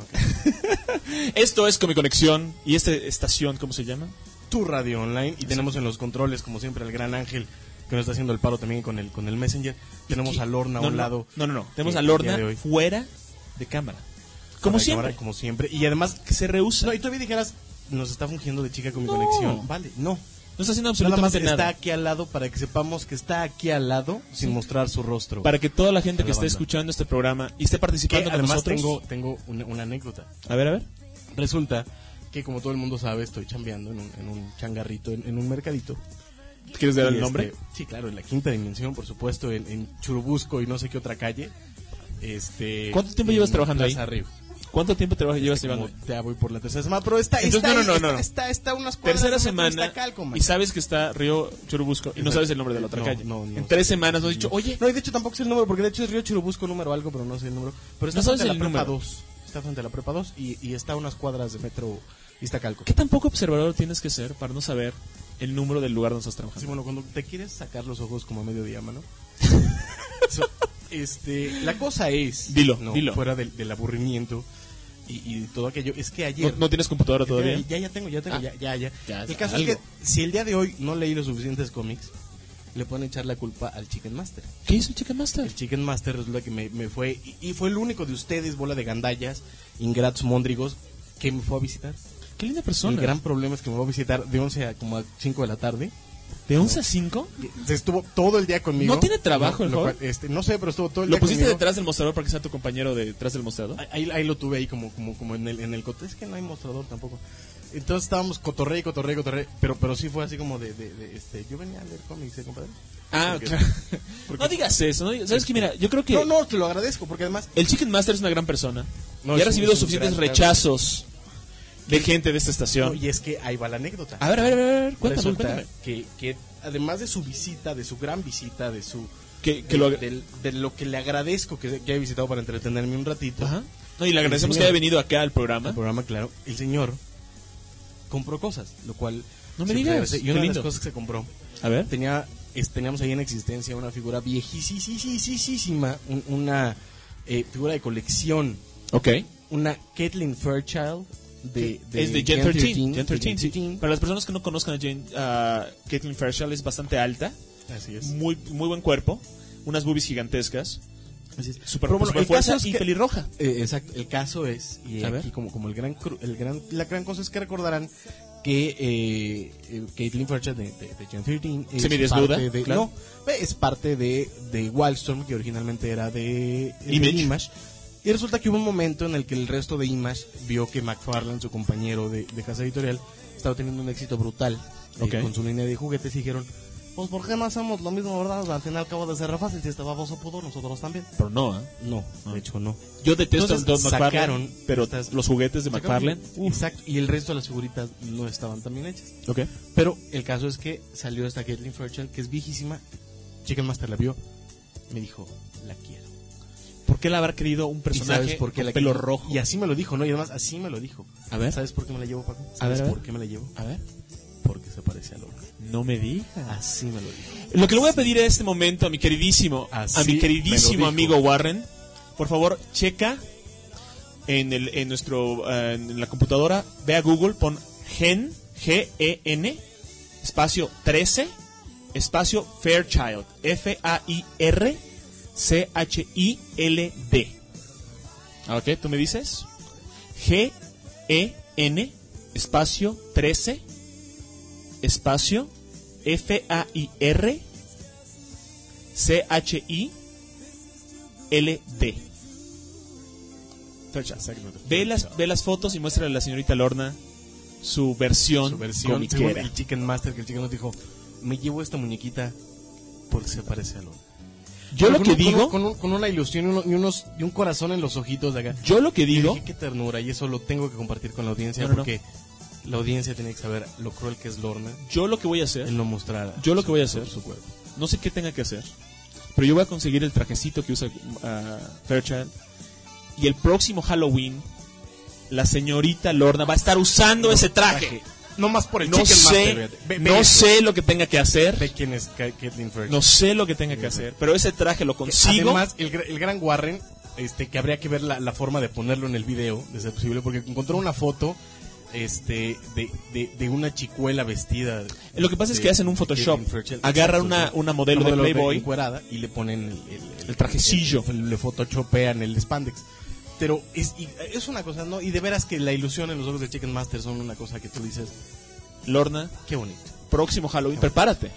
okay. Esto es Comic Conexión. ¿Y esta estación cómo se llama? Tu radio online. Y tenemos en los controles, como siempre, al gran Ángel, que nos está haciendo el paro también con el, con el Messenger. Tenemos ¿Qué? a Lorna a No, un no, lado. No, no, no. Tenemos que a el Lorna día de hoy- fuera de cámara. fuera Como de siempre. cámara, como siempre. Y además, Que se rehúsa. no, y todavía dijeras, nos está fungiendo de chica con mi No. conexión. Vale, no. No está haciendo Nada más absolutamente está nada. aquí al lado para que sepamos que está aquí al lado sin mostrar su rostro. Para que toda la gente A que la esté banda. escuchando este programa y esté que participando con además nosotros. tengo, tengo una, una anécdota. A ver, a ver. Resulta que, como todo el mundo sabe, estoy chambeando en un, en un changarrito, en, en un mercadito. ¿Quieres dar Y el este, nombre? Sí, claro, en la quinta dimensión, por supuesto, en, en Churubusco y no sé qué otra calle. Este, ¿Cuánto tiempo en llevas trabajando ahí? Plaza Río. ¿Cuánto tiempo trabajas llevas Este, como llevando? ya voy por la tercera semana, pero está, Entonces, está, no, no, ahí, no, no. está, está, está unas cuadras Tercera de semana Iztacalco, man. y sabes que está Río Churubusco y no Exacto. sabes el nombre de la otra No, calle. no, no en sé. tres semanas nos has dicho, oye, No, y de hecho tampoco sé el número, porque de hecho es Río Churubusco número algo, pero no sé el número. Pero está No sabes frente a el la prepa número. dos. Está frente a la prepa dos y, y está a unas cuadras de metro Iztacalco. ¿qué tan poco observador tienes que ser para no saber el número del lugar donde estás trabajando? Sí, bueno, cuando te quieres sacar los ojos como a mediodía, mano. So, este, la cosa es, Dilo, no, dilo. fuera del, del aburrimiento y, y todo aquello, es que ayer... ¿No, no tienes computadora todavía? Ya, ya tengo, ya tengo, Ah. ya, ya, ya. Ya, El caso algo. es que si el día de hoy no leí los suficientes cómics, le pueden echar la culpa al Chicken Master. ¿Qué hizo el Chicken Master? El Chicken Master resulta que me, me fue, y, y fue el único de ustedes, bola de gandallas, ingratos móndrigos, que me fue a visitar. Qué linda persona. El gran problema es que me va a visitar de once a como a cinco de la tarde. ¿De once a cinco? Se estuvo todo el día conmigo. ¿No tiene trabajo el lo joven? cual, este, no sé, pero estuvo todo el ¿Lo día pusiste conmigo. detrás del mostrador para que sea tu compañero de detrás del mostrador? Ahí, ahí lo tuve ahí como, como, como en el, en el cote. Es que no hay mostrador tampoco. Entonces estábamos cotorrey, cotorrey, cotorrey. Pero, pero sí fue así como de, de, de, este, yo venía a leer cómics, ¿eh, compadre? Ah, Porque- claro. porque- No digas eso, ¿no? ¿Sabes qué? Mira, yo creo que No, no, te lo agradezco, porque además... el Chicken Master es una gran persona No, y ha es un- recibido es un suficientes gran- rechazos de gente de esta No, estación. y es que ahí va la anécdota. A ver, a ver, a ver, cuéntame, Resulta cuéntame. Que, que además de su visita, de su gran visita, de su... Que, que de, lo haga- del- de lo que le agradezco que, que haya visitado para entretenerme un ratito. Ajá. No, y le agradecemos El que señor- haya venido acá al programa. El programa, claro. El señor compró cosas, lo cual... No me siempre digas, agradece. Y qué una de lindo. las cosas que se compró, A ver. tenía, es- teníamos ahí en existencia una figura viejísima, un- una eh, figura de colección, Ok. una Caitlin Fairchild de, de es de Gen Gen trece. trece, Gen trece, sí. trece. Para las personas que no conozcan a Jane, a Caitlin Fairchild, es bastante alta, Así es. muy, muy buen cuerpo, unas boobies gigantescas, Así es. super, Pero bueno, super el fuerza caso es y que- pelirroja. Eh, exacto, el caso es, y A aquí ver. como, como el gran, cru- el gran, la gran cosa es que recordarán que eh, eh, Caitlin Fairchild de, de, de Gen trece es Semidesnuda, parte de, claro. no, es parte de, de Wildstorm, que originalmente era de, de Image. Image. Y resulta que hubo un momento en el que el resto de Image vio que McFarlane, su compañero de, de casa editorial, estaba teniendo un éxito brutal eh, Ok. con su línea de juguetes y dijeron, pues ¿por qué no hacemos lo mismo, verdad? Al final acabo de ser fácil, si este baboso pudo, nosotros también. Pero no, ¿eh? No, de hecho no. Yo detesto Entonces, a Don McFarlane, sacaron pero estas- los juguetes de Sacaron- McFarlane, uf. Exacto, y el resto de las figuritas no estaban tan bien hechas. Ok. Pero el caso es que salió esta Caitlin Fairchild, que es viejísima. Chicken Master la vio, me dijo, la quiero. ¿Por qué la habrá querido un personaje por qué con la pelo quiero? rojo? Y así me lo dijo, ¿no? Y además, así me lo dijo. A ver. ¿Sabes por qué me la llevo, Paco? ¿Sabes A ver, a ver. por qué me la llevo? A ver. Porque se parece a Lorna. No me digas. Así me lo dijo. Lo que le voy a pedir en este momento a mi queridísimo, Así a mi me queridísimo lo dijo. amigo Warren, por favor, checa en el en nuestro uh, en la computadora, ve a Google, pon Gen, G E N, espacio trece, espacio Fairchild, F A I R C H I L D. Ok, ¿tú me dices? G E N, espacio trece, espacio F A I R C H I L D. Ve las, ve las fotos y muéstrale a la señorita Lorna su versión, Su versión, según comiquera. el Chicken Master, que el Chicken nos dijo, me llevo esta muñequita porque se parece a Lorna. Yo Pero lo con que un- digo... Con, un- con una ilusión y, uno- y unos, y un corazón en los ojitos de acá. Yo lo que Y digo... dije, qué ternura, y eso lo tengo que compartir con la audiencia, No, no, no. porque la audiencia tiene que saber lo cruel que es Lorna. Yo lo que voy a hacer... El no mostrar Yo lo su- que voy a hacer... su- su cuerpo. No sé qué tenga que hacer, pero yo voy a conseguir el trajecito que usa uh, Fairchild. Y el próximo Halloween, la señorita Lorna va a estar usando ese traje. No más por el No Chicken sé, Master. Ve- ve no esto. sé lo que tenga que hacer. Ve quién es Ka- Caitlyn Fairchild. No sé lo que tenga que hacer, pero ese traje lo consigo. Además, el, gra- el gran Warren, este, que habría que ver la, la forma de ponerlo en el video, de ser posible, porque encontró una foto este, de, de, de una chicuela vestida. Lo que pasa es de- que hacen un Photoshop. Caitlyn Fairchild. Agarran Exacto, una, sí. una modelo Una de Playboy. encuerada y le ponen el, el, El trajecillo. el- le photoshopean el spandex. Pero es, y- es una cosa, ¿no? Y de veras que la ilusión en los ojos de Chicken Master son una cosa que tú dices, Lorna, qué bonito. próximo Halloween, prepárate.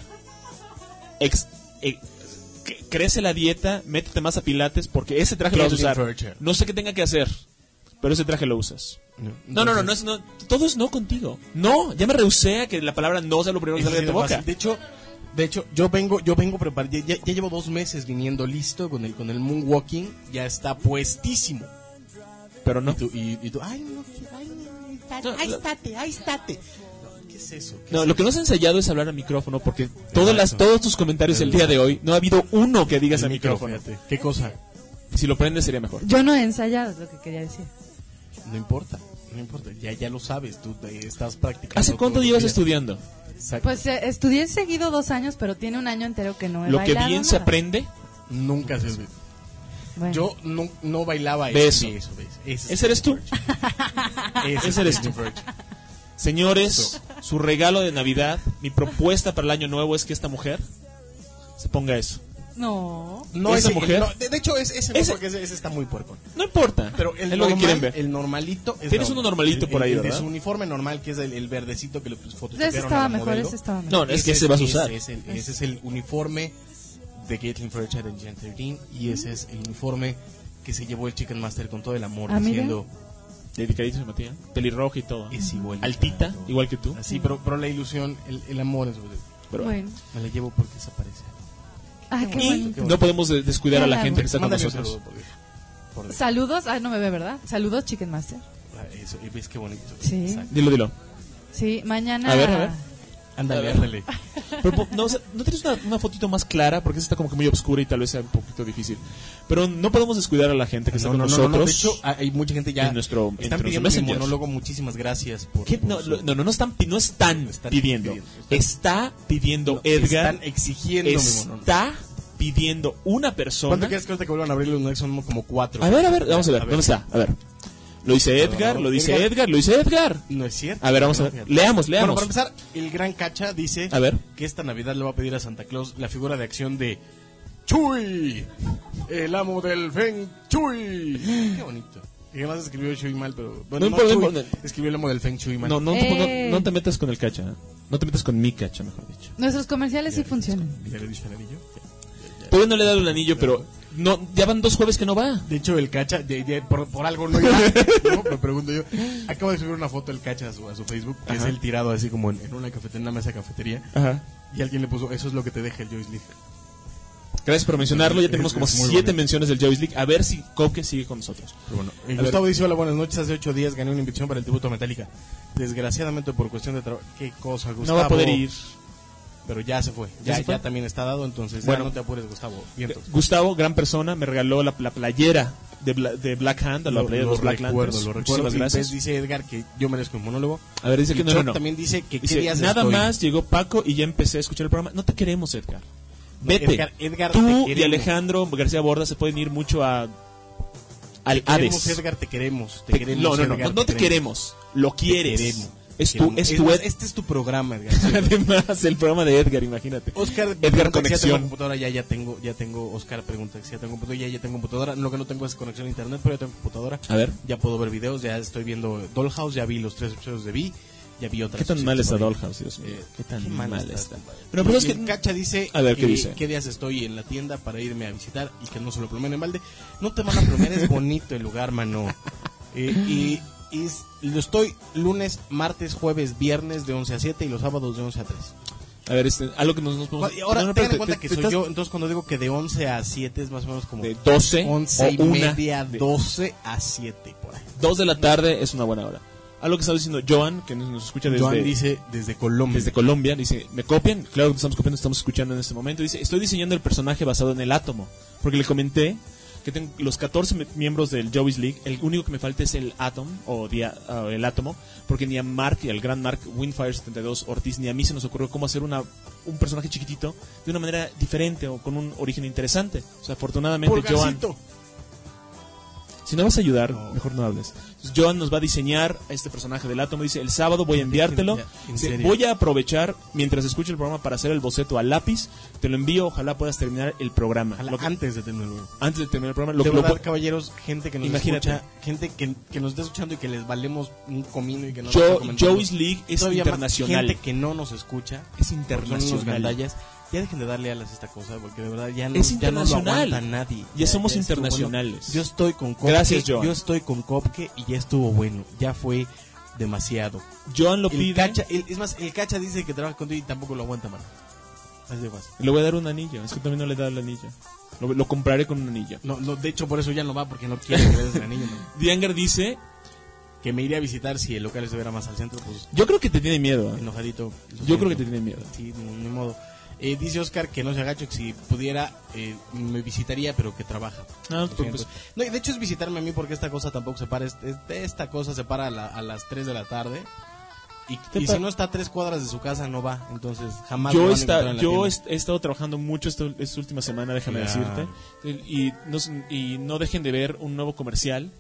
Ex- eh, c- crece la dieta, métete más a pilates porque ese traje lo vas a Caitlyn usar. Fairchild. No sé qué tenga que hacer, pero ese traje lo usas. No, no, no, no, es, no, todo es no contigo. No, ya me rehusé a que la palabra no sea lo primero que Es salga de tu así de boca. fácil. De hecho, de hecho, yo vengo, yo vengo preparado. Ya, ya llevo dos meses viniendo listo con el, con el moonwalking. Ya está puestísimo. Pero no. Y tú, y, y tú ay, no, ay, no, estate, No, ahí no. estate, ahí estate. No, ¿qué es eso? ¿Qué No, es lo que no has ensayado es hablar al micrófono porque todas las, todos tus comentarios el día de hoy no ha habido uno que digas El al micro, micrófono. fíjate. ¿Qué cosa? Si lo prendes sería mejor. Yo no he ensayado, es lo que quería decir. No importa, no importa. Ya, ya lo sabes, tú eh, estás practicando. ¿Hace cuánto todos los llevas días. estudiando? Exacto. Pues eh, estudié seguido dos años, pero tiene un año entero que no he Lo que bailado bien se nada. aprende. Nunca se olvida. Bueno. Yo no, no bailaba Beso. eso. Eso, ves. ¿Ese eres tú? Ese, Ese eres tú. Fairchild. Señores, su regalo de Navidad, mi propuesta para el año nuevo es que esta mujer se ponga eso. No. No, Esa ese, mujer- no, de, de hecho, ese, ese, no, Ese- porque ese, ese está muy puerco. No importa, Pero el, es lo que normal, quieren ver. el normalito es Tienes la uno onda. normalito El- por ahí, el de ¿verdad? su uniforme normal, que es el, el verdecito que le pues, photoshopearon Ese a estaba la mejor, modelo. ese estaba mejor. No, es que ese vas a ese usar. Es el, ese es el uniforme de Caitlyn Fairchild en Gen trece y ese es el uniforme que se llevó el Chicken Master con todo el amor, Ah, mira. diciendo, Dedicadito a Matías, pelirroja y todo. es igual. Altita, igual que tú. Así, pero, pero la ilusión, el, el amor es... Pero Bueno. Me la llevo porque se parece. Ay, qué y bonito. no podemos de- descuidar a la Hola, gente que está con Mándale un nosotros. saludo, por Dios. Por Dios. Saludos. Ah, no me ve, ¿verdad? Saludos, Chicken Master. Ah, eso, y ves qué bonito. Sí. Exacto. Dilo, dilo. Sí, mañana. A ver, a ver. Ándale, A ver. ándale. Pero, po- no, o sea, ¿no tienes una, una fotito más clara? Porque esa está como que muy oscura y tal vez sea un poquito difícil. Pero no podemos descuidar a la gente que está No, con no, no, no, nosotros. de hecho, hay mucha gente ya en nuestro, en están nuestro pidiendo mi Messenger. monólogo. Muchísimas gracias por, ¿Qué? por No, su- lo- no, no, no están, pi- no están, Están pidiendo. pidiendo, están- Está pidiendo Edgar. están exigiendo mi monólogo. Está pidiendo una persona. ¿Cuánto quieres que ahorita que vuelvan a abrir los Next? Son como cuatro. A ver, a ver, vamos a ver. ¿Dónde está? A ver. Lo dice Edgar, lo dice Edgar, lo dice Edgar. No es cierto. A ver, vamos a No, ver. fíjate. Leamos, leamos. Bueno, para empezar, el gran Cacha dice A ver. que esta Navidad le va a pedir a Santa Claus la figura de acción de Chuy, el amo del Feng Shui. Qué bonito. Y además escribió Shui mal, pero bueno, No no, importa, Chuy, no importa. escribió el amo del Feng Shui mal. No, no, Eh. no, no te metas con el cacha. ¿eh? No te metas con mi cacha, mejor dicho. Nuestros comerciales sí funcionan. ¿Ya le diste el anillo? Todavía no le he dado el anillo, pero no, ya van dos jueves que no va. De hecho, el Cacha, de- de- por, por algo no iba, ¿no? Me pregunto yo. Acabo de subir una foto del Cacha a su, a su Facebook, que Ajá. es el tirado así como en, en una cafetería, en una mesa de cafetería. Ajá. Y alguien le puso, eso es lo que te deja el Joyce League. Gracias por mencionarlo. Ya Es- tenemos es como muy siete bonito. menciones del Joyce League. A ver si Coque sigue con nosotros. Pero bueno, eh, A Gustavo ver. dice, hola, buenas noches, hace ocho días gané una invitación para el tributo a Metallica. Desgraciadamente por cuestión de trabajo. ¿Qué cosa, Gustavo? No va a poder ir. pero ya se fue. Ya, ¿Ya se fue? ya también está dado, entonces Bueno. ya no te apures, Gustavo. Vientos. Gustavo, gran persona, me regaló la, la playera de, Bla- de Black Hand, la Lo, playera de lo los Black recuerdo, Lanterns. lo recuerdo. Muchísimas Y gracias. pues dice Edgar que yo merezco un monólogo. A ver, dice Y que no, Chuck no, no. también dice que Dice, qué días nada estoy. más llegó Paco y ya empecé a escuchar el programa. No te queremos, Edgar. Vete. Edgar, Edgar, Tú te y queremos. Alejandro García Borda se pueden ir mucho a al Te queremos, Hades. Edgar, te queremos. Te Te- queremos, no, no, no, Edgar, no, no te queremos. Lo quieres. Te queremos. Es Te tu, queremos. es tu más, Ed- este es tu programa, Edgar. Además, el programa de Edgar, imagínate. Oscar, Edgar pregunta que si ya tengo Conexión. computadora, ya, ya tengo, ya tengo, Oscar pregunta que si ya tengo computadora, ya, ya tengo computadora, lo que no tengo es conexión a internet, pero ya tengo computadora. A ver. Ya puedo ver videos, ya estoy viendo Dollhouse, ya vi los tres episodios de Vi, ya vi otras ¿Qué tan cositas mal está por ahí. Dollhouse, Dios mío? Eh, ¿Qué tan qué mal mal está? compadre. Pero, pero es Y que el Cacha dice, A ver, ¿qué que- dice? qué días estoy en la tienda para irme a visitar y que no se lo plomen en balde. No te van a plomear, es bonito el lugar, mano. Eh, y y es- lo estoy lunes, martes, jueves, viernes de once a siete y los sábados de once a tres. A ver, este, algo que nos, nos podemos... Y ahora no, no, tengan en espérate, cuenta te- que te soy estás- yo, entonces cuando digo que de once a siete es más o menos como De doce once o y una media, de- doce a siete por ahí. Dos de la tarde es una buena hora. Algo que estaba diciendo Joan, que nos, nos escucha desde... Joan dice desde Colombia. Desde Colombia, dice, ¿me copian? Claro que estamos copiando, estamos escuchando en este momento. Dice, estoy diseñando el personaje basado en el átomo. Porque le comenté que tengo los catorce me- miembros del Joey's League, el único que me falta es el Atom, o dia- uh, el átomo, porque ni a Mark, y al gran Mark Windfire setenta y dos Ortiz, ni a mí se nos ocurrió cómo hacer una un personaje chiquitito de una manera diferente o con un origen interesante. O sea, afortunadamente Joan... Pulgarcito. Si no vas a ayudar, mejor no hables. Entonces, Joan nos va a diseñar a este personaje del átomo. Dice, el sábado voy a enviártelo. Ya, en Dice, serio. voy a aprovechar, mientras escucho el programa, para hacer el boceto a lápiz. Te lo envío, ojalá puedas terminar el programa. Ojalá Lo que- antes de terminar. antes de terminar el programa. Lo, De que- lo verdad, pu- caballeros, gente que nos Imagínate. escucha, gente que, que nos está escuchando y que les valemos un comino y que no Jo- nos está comentando. Joey's League es Todavía más internacional. gente que no nos escucha, Es son internacional. unos gandallas. Ya dejen de darle alas a esta cosa, porque de verdad ya no, Es ya no lo internacional. aguanta nadie. Ya somos estuvo internacionales. bueno. Yo estoy con Kopke, Gracias, Joan. yo estoy con Kopke y ya estuvo bueno. Ya fue demasiado. Joan lo El pide. Cacha, el- es más, el Cacha dice que trabaja contigo y tampoco lo aguanta, mano. Así de fácil. Le voy a dar un anillo. Es que también no le da el anillo. Lo, lo compraré con un anillo. No, no, de hecho, por eso ya no va, porque no quiere que le des el anillo. man. Dianger dice, Que me iría a visitar si el local estuviera más al centro, pues yo creo que te tiene miedo. ¿eh? enojadito. Yo creo que te tiene miedo. Sí, ni, ni modo. Eh, dice Oscar que no se agacho, que si pudiera eh, me visitaría, pero que trabaja. Ah, Lo pues, siento. pues, No, y de hecho es visitarme a mí porque esta cosa tampoco se para. Este- este- esta cosa se para a, la- a las tres de la tarde. Y, Te y pa- si no está a tres cuadras de su casa, no va. Entonces jamás yo lo van a está- encontrar en la yo tienda. est- he estado trabajando mucho esto- esta última semana, déjame Claro. decirte. Y no, s- y no dejen de ver un nuevo comercial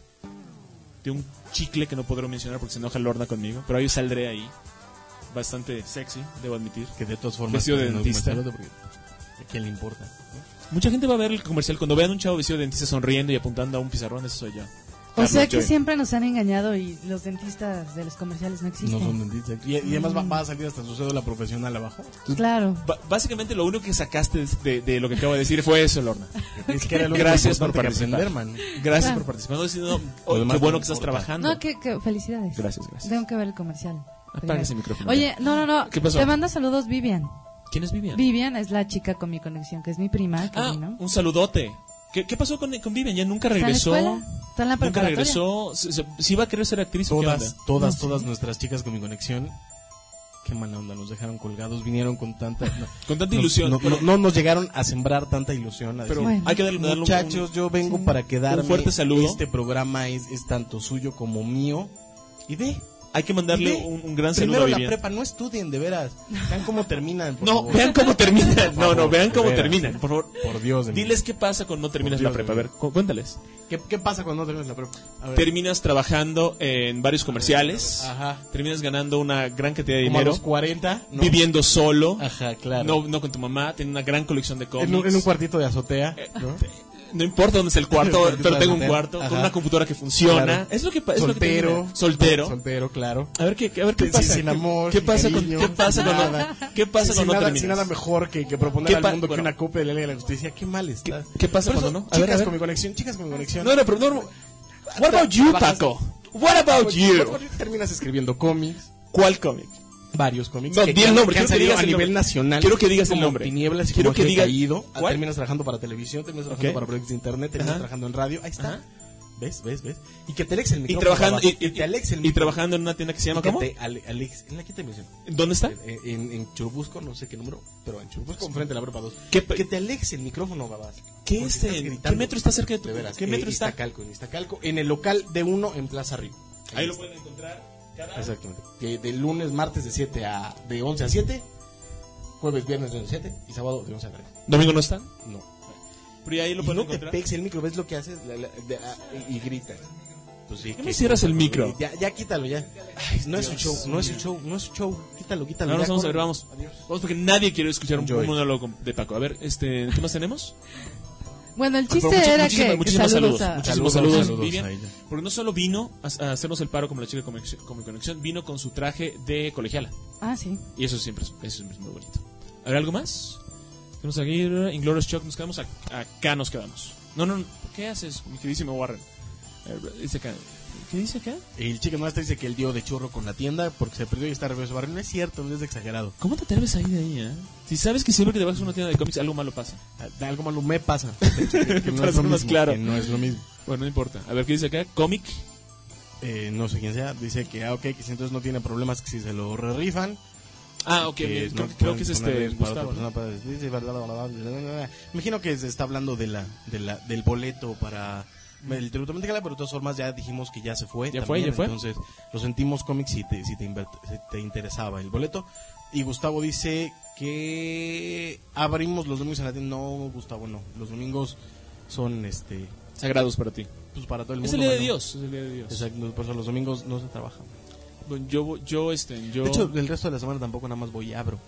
de un chicle que no podré mencionar porque se enoja Lorna conmigo. Pero ahí saldré ahí. Bastante sexy, debo admitir. Que de todas formas Vestido de no es dentista. comercialote porque ¿a quién le importa? ¿no? Mucha gente va a ver el comercial. Cuando vean un chavo vestido de dentista sonriendo y apuntando a un pizarrón, ese soy yo. O Carlos sea que Joy. siempre nos han engañado y los dentistas de los comerciales no existen. No son dentistas. Y, y además va, va a salir hasta su cédula profesional abajo. Claro. Ba- básicamente lo único que sacaste de, de lo que acabo de decir fue eso, Lorna. Es que era lo único Gracias por importante que participar. aprender, man. Gracias Claro. por participar. No, diciendo, Lo oh, demás qué bueno no que estás importa. trabajando. No, que, que felicidades. Gracias, gracias. Tengo que ver el comercial. Apaga ese micrófono. Oye, no, no, no. ¿Qué pasó? Te manda saludos Vivian. ¿Quién es Vivian? Vivian es la chica con mi conexión, que es mi prima. Que Ah, vino. un saludote. ¿Qué, qué pasó con, con Vivian? Ya nunca ¿Está en la regresó. escuela? ¿Está en la Nunca preparatoria? regresó. ¿Si si- si iba a querer ser actriz o qué Todas, onda? todas, No sé. todas nuestras chicas con mi conexión. Qué mala onda, nos dejaron colgados, vinieron con tanta... no, Con tanta nos- ilusión. No, pero no- no nos llegaron a sembrar tanta ilusión. A pero decir, Bueno. hay que darle, darle un- muchachos, yo vengo Sí. para quedarme. un fuerte saludo. Este programa es, es tanto suyo como mío. Y ve, hay que mandarle y ve, un, un gran saludo primero a la Vivian. prepa, no estudien, de veras. Vean cómo terminan, por No, favor. vean cómo terminan. Por No, no, favor, vean de cómo veras. terminan. Por favor, Por Dios de mí. diles qué pasa cuando no terminas Por la Dios prepa. A de ver, mí. cu- cuéntales. ¿Qué, ¿Qué pasa cuando no terminas la prepa? A ver. Terminas trabajando en varios comerciales. Ajá. Terminas ganando una gran cantidad de Como a dinero. los cuarenta, ¿no? Viviendo solo. Ajá, claro. No, no con tu mamá. Tienes una gran colección de cómics. en, un, en un cuartito de azotea, ¿no? No importa dónde es el cuarto, El cuartito pero de tengo un hotel. cuarto Ajá. con una computadora que funciona. Claro. Es lo que pa- es lo que Soltero. termina. Soltero. Soltero, claro. A ver qué, a ver qué Sin- pasa. sin amor, ¿Qué sin pasa con cariño, qué pasa sin cuando nada. qué pasa sin, cuando no nada, terminas? sin nada mejor que, que proponer ¿Qué al pa- mundo bueno. que una copia de la ley de la justicia. Qué mal está. ¿Qué pasa Por eso, cuando no? A ver, chicas a ver. con mi conexión, chicas con mi conexión. No, no, pero no. no. What about you, Trabajas- Paco? What about you? Terminas escribiendo cómics, ¿Cuál cómic? varios cómics. No, que, di el que- nombre, que han quiero que salido digas a el nivel nombre. nacional. Quiero que digas el como nombre. Tinieblas y Quiero como que Ángel digas- Caído. ¿Cuál? Terminas trabajando para televisión, terminas trabajando Ok. para proyectos de internet, terminas Ajá. trabajando en radio. Ahí está. Ajá. ¿Ves? ¿Ves? ¿Ves? Y que te alexe el Y micrófono. trabajando, babas. y, y- te alexe el y micrófono. trabajando en una tienda que se llama Y que ¿cómo? te ale- alex- en la quinta dimensión. ¿Dónde está? En, en, en Churubusco, no sé qué número, pero en Churubusco, enfrente de la prepa dos. ¿Qué, Que te alexe el micrófono, babas. ¿Qué, Porque este, estás ¿Qué gritando. metro está cerca de tu? De veras. ¿Qué metro eh, está? Iztacalco, en Iztacalco, en el local de uno en Plaza Río. Ahí lo pueden encontrar cada... Exactamente. Que de lunes, martes de siete a de once a siete, jueves, viernes de once a siete y sábado de once a tres. ¿Domingo no están? No. Pero ya ahí lo Y pueden no te encontrar. pegues el micro, ves lo que haces La- la- de- ah, y, y gritas. Pues sí, ¿Qué que- me cierras el micro? Ya, ya quítalo ya. Ay, no es un show, no es un show, no es un show. Quítalo, quítalo. Ahora ya, vamos a ver, corre. vamos. Vamos porque nadie quiere escuchar un, Enjoy. un monólogo de Paco. A ver, este, ¿qué más tenemos? Bueno, el Pero chiste muchi- era muchísimas- que, que muchísimas saludos, saludos, a... muchísimos Saludos, saludos, saludos Vivian, a ella. porque no solo vino a, a hacernos el paro como la chica de Conexión, como Conexión, vino con su traje de colegiala. Ah, sí. Y eso siempre, es- eso siempre es muy bonito. A ver, ¿algo más? Tenemos aquí Inglorious Shock, nos quedamos a- acá, nos quedamos. No, no, no, ¿qué haces, mi queridísimo Warren? A ver, dice acá. ¿Qué dice acá? El Chicken Master dice que él dio de churro con la tienda porque se perdió y está regreso barrio. No es cierto, no es exagerado. ¿Cómo te atreves a ir de ahí, eh? Si sabes que siempre que te vas a una tienda de cómics algo malo pasa. De algo malo me pasa. Que, que no Para es lo ser más mismo, claro. que no es lo mismo. Bueno, no importa. A ver, ¿qué dice acá? Cómic. Eh, no sé quién sea. Dice que, ah, ok, que si entonces no tiene problemas que si se lo re-rifan. Ah, ok, que me- no creo, creo pueden que es este ponerles para otra Gustavo, ¿no? persona para- dice, bla, bla, bla, bla, bla, bla, bla. Imagino que se está hablando de la, de la, del boleto para el tributo Mendigala, pero de todas formas ya dijimos que ya se fue. Ya fue, también, ya fue. Entonces, lo sentimos cómics si te, si te, inver- si te interesaba el boleto. Y Gustavo dice que abrimos los domingos en la tienda. No, Gustavo, no. Los domingos son este Sagrados para ti. pues para todo el mundo. Es el día de mano. Dios. Es el día de Dios. Exacto, por eso los domingos no se trabaja. Bueno, yo, yo, este, yo... De hecho, el resto de la semana tampoco nada más voy y abro.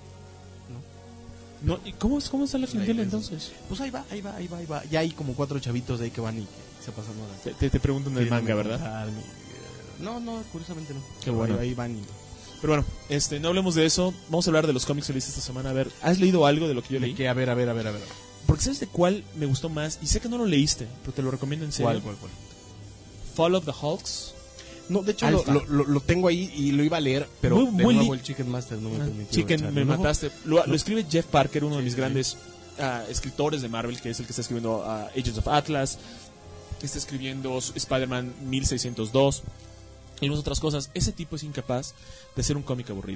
no, ¿y cómo, cómo está la clientela iglesia. entonces? Pues ahí va, ahí va, ahí va, ahí va. Ya hay como cuatro chavitos de ahí que van y que se pasan horas. Te, te, te preguntan del manga, ¿verdad? Comentarme. Eh, No, no, curiosamente no. Qué bueno. Ahí, ahí van y... Pero bueno, este, no hablemos de eso. Vamos a hablar de los cómics que leíste esta semana. A ver, ¿has leído algo de lo que yo leí? Que, a ver, a ver, a ver, a ver. Porque ¿sabes de cuál me gustó más? Y sé que no lo leíste, pero te lo recomiendo en serio. ¿Cuál, cuál, cuál? Fall of the Hulks. No, de hecho lo, Alpha. lo, lo, lo tengo ahí y lo iba a leer, pero Muy- de muy nuevo li- el Chicken Master no me Ah, permitió. Chicken, echarle me un ojo. mataste. Lo, No. lo escribe Jeff Parker, uno de Sí, mis sí, grandes ah, escritores de Marvel, que es el que está escribiendo ah, Agents of Atlas, está escribiendo Spider-Man mil seiscientos dos y muchas otras cosas. Ese tipo es incapaz de hacer un cómic aburrido.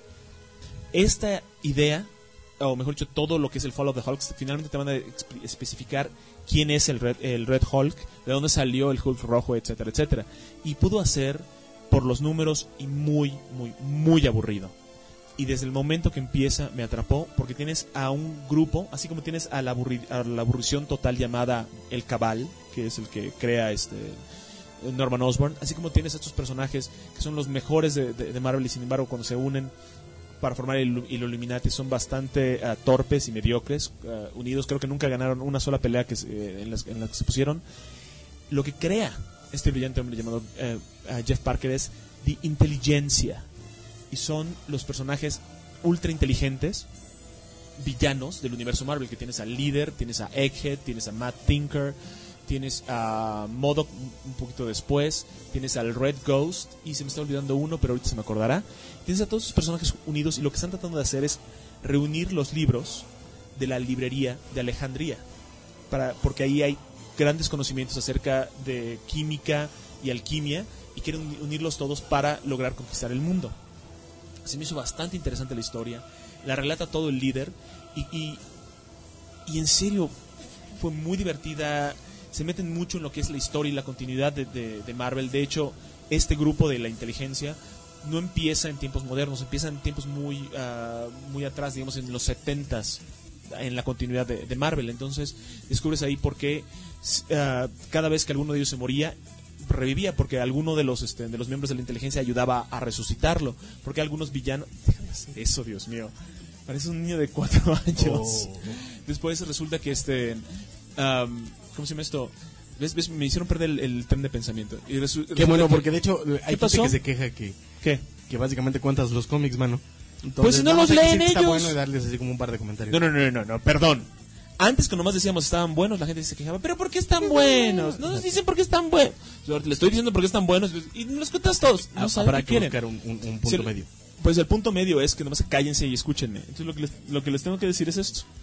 Esta idea, o mejor dicho, todo lo que es el Fall of the Hulks, finalmente te van a expli- especificar quién es el Red, el Red Hulk, de dónde salió el Hulk rojo, etcétera, etcétera. Y pudo hacer por los números y muy, muy, muy aburrido. Y desde el momento que empieza me atrapó, porque tienes a un grupo, así como tienes a la, aburri- a la aburrición total llamada el Cabal, que es el que crea este Norman Osborn, así como tienes a estos personajes que son los mejores de, de- de Marvel y sin embargo cuando se unen para formar el, el Illuminati son bastante uh, torpes y mediocres, uh, unidos, creo que nunca ganaron una sola pelea que se, eh, en, las, en la que se pusieron. Lo que crea este brillante hombre llamado uh, uh, Jeff Parker es The Inteligencia, y son los personajes ultra inteligentes villanos del universo Marvel, que tienes al líder, tienes a Egghead, tienes a Matt Tinker, tienes a M O D O K un poquito después, tienes al Red Ghost, y se me está olvidando uno, pero ahorita se me acordará. Tienes a todos esos personajes unidos, y lo que están tratando de hacer es reunir los libros de la librería de Alejandría, para, porque ahí hay grandes conocimientos acerca de química y alquimia, y quieren uni- unirlos todos para lograr conquistar el mundo. Se me hizo bastante interesante la historia, la relata todo el líder, y, y, y en serio fue muy divertida. Se meten mucho en lo que es la historia y la continuidad de, de, de Marvel. De hecho, este grupo de la inteligencia no empieza en tiempos modernos, empieza en tiempos muy uh, muy atrás, digamos en los setentas, en la continuidad de, de Marvel. Entonces descubres ahí por qué uh, cada vez que alguno de ellos se moría, revivía, porque alguno de los este, de los miembros de la inteligencia ayudaba a resucitarlo, porque algunos villanos... Deja de hacer eso, Dios mío, parece un niño de cuatro años. Oh. Después resulta que este um, ¿cómo se llama esto? ¿Ves? ¿Ves? Me hicieron perder el, el tren de pensamiento. Y resu- Qué bueno, que, porque de hecho hay gente pasó? que se queja que, ¿Qué? que básicamente cuentas los cómics, mano. Entonces, pues si no los leen ellos. Está bueno darles así como un par de comentarios. No, no, no, no, no, perdón. Antes que nomás decíamos estaban buenos, la gente se quejaba, pero ¿por qué están buenos? No nos dicen por qué están buenos. Yo le estoy diciendo por qué están buenos y los cuentas todos. No ah, saben habrá qué que quieren. buscar un, un, un punto si, medio. Pues el punto medio es que nomás cállense y escúchenme. Entonces lo que les, lo que les tengo que decir es esto.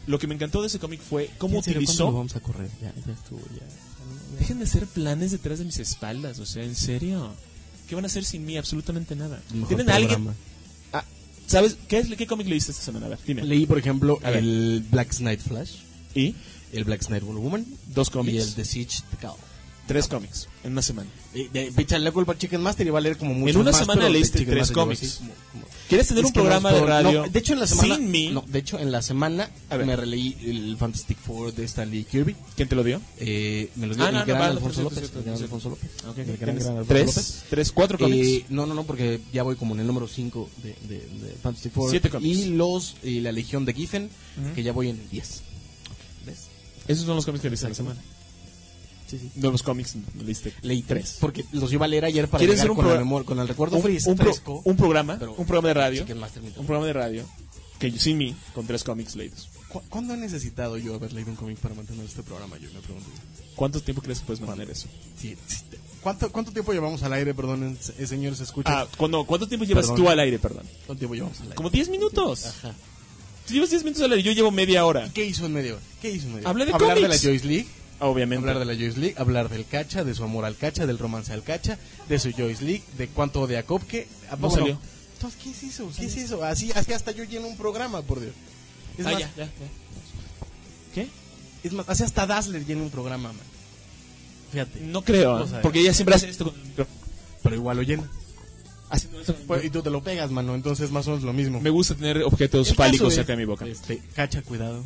Lo que me encantó de ese cómic fue cómo ¿En serio? utilizó... ¿Cuándo lo vamos a correr? Ya, ya estuvo, ya. Dejen de hacer planes detrás de mis espaldas, o sea, en serio. ¿Qué van a hacer sin mí? Absolutamente nada. ¿Tienen a alguien? Ah, ¿sabes qué es qué cómic leíste esta semana? A ver, dime. Leí, por ejemplo, A ver. el Black Knight Flash. ¿Y? El Black Knight Wonder Woman. Dos cómics. Y el The Siege The Cow. Tres cómics en una semana. De, de, de echarle la culpa a Chicken Master y va a leer como mucho En una más, semana pero leíste Chicken tres Master lleva cómics. así como- como- ¿Quieres tener Es un que no programa puedo- de radio no, de hecho, en la semana, sin mí? no, de hecho, en la semana me releí el Fantastic Four de Stanley Kirby. ¿Quién te lo dio? Eh, me lo dio Ah, no, el no, gran vale, Alfonso cierto, López. cierto, El gran cierto. Alfonso López. Ok, El gran, ¿tienes gran Alfonso tres? López. ¿Tres, cuatro cómics? Eh, no, no, no, porque ya voy como en el número cinco de, de, de Fantastic Four. Siete cómics. Y los, y la Legión de Giffen, Ujú. que ya voy en diez. ¿Ves? Esos son los cómics que leíste en la semana. Sí, sí. Nuevos cómics leíste. Leí tres. Porque los iba a leer ayer para ¿Quieres llegar hacer un con, pro- la memoria, con el recuerdo un, fres- un pro- fresco. un programa, pero- un programa de radio, Chicken Master me un programa de radio que yo- sin mí con tres cómics leídos. ¿Cu- ¿Cuándo he necesitado yo haber leído un cómic para mantener este programa? Yo me pregunto. ¿Cuánto tiempo crees que puedes mantener eso? Sí, sí. ¿Cuánto, ¿Cuánto tiempo llevamos al aire, perdón, eh, señores, escuchan? Ah, cuando, ¿cuánto tiempo llevas Perdón. tú al aire, perdón? ¿Cuánto tiempo llevamos al aire? Como diez minutos. Ajá. Tú llevas diez minutos al aire, yo llevo media hora. ¿Qué hizo en media hora? ¿Qué hizo en media hora? Hablé de Hablar de la cómics. Joyce League. Obviamente. Hablar de la Joyce League, hablar del Cacha, de su amor al Cacha, del romance al Cacha, de su Joyce League, de cuánto odia a Kopke. ¿A No poco salió. Entonces, ¿qué es eso? ¿Qué es eso? Así, así hasta yo lleno un programa, por Dios. Es Ah, más, ya, ya, ya. ¿Qué? Es más, así hasta Dazzler llena un programa, man. Fíjate. No creo, O ¿eh? sea, porque ella siempre hace esto con el micrófono. Pero igual lo llena. Haciendo eso. Pues, y tú te lo pegas, mano, entonces más o menos lo mismo. Me gusta tener objetos El caso fálicos es, cerca de mi boca. Este, Cacha, cuidado.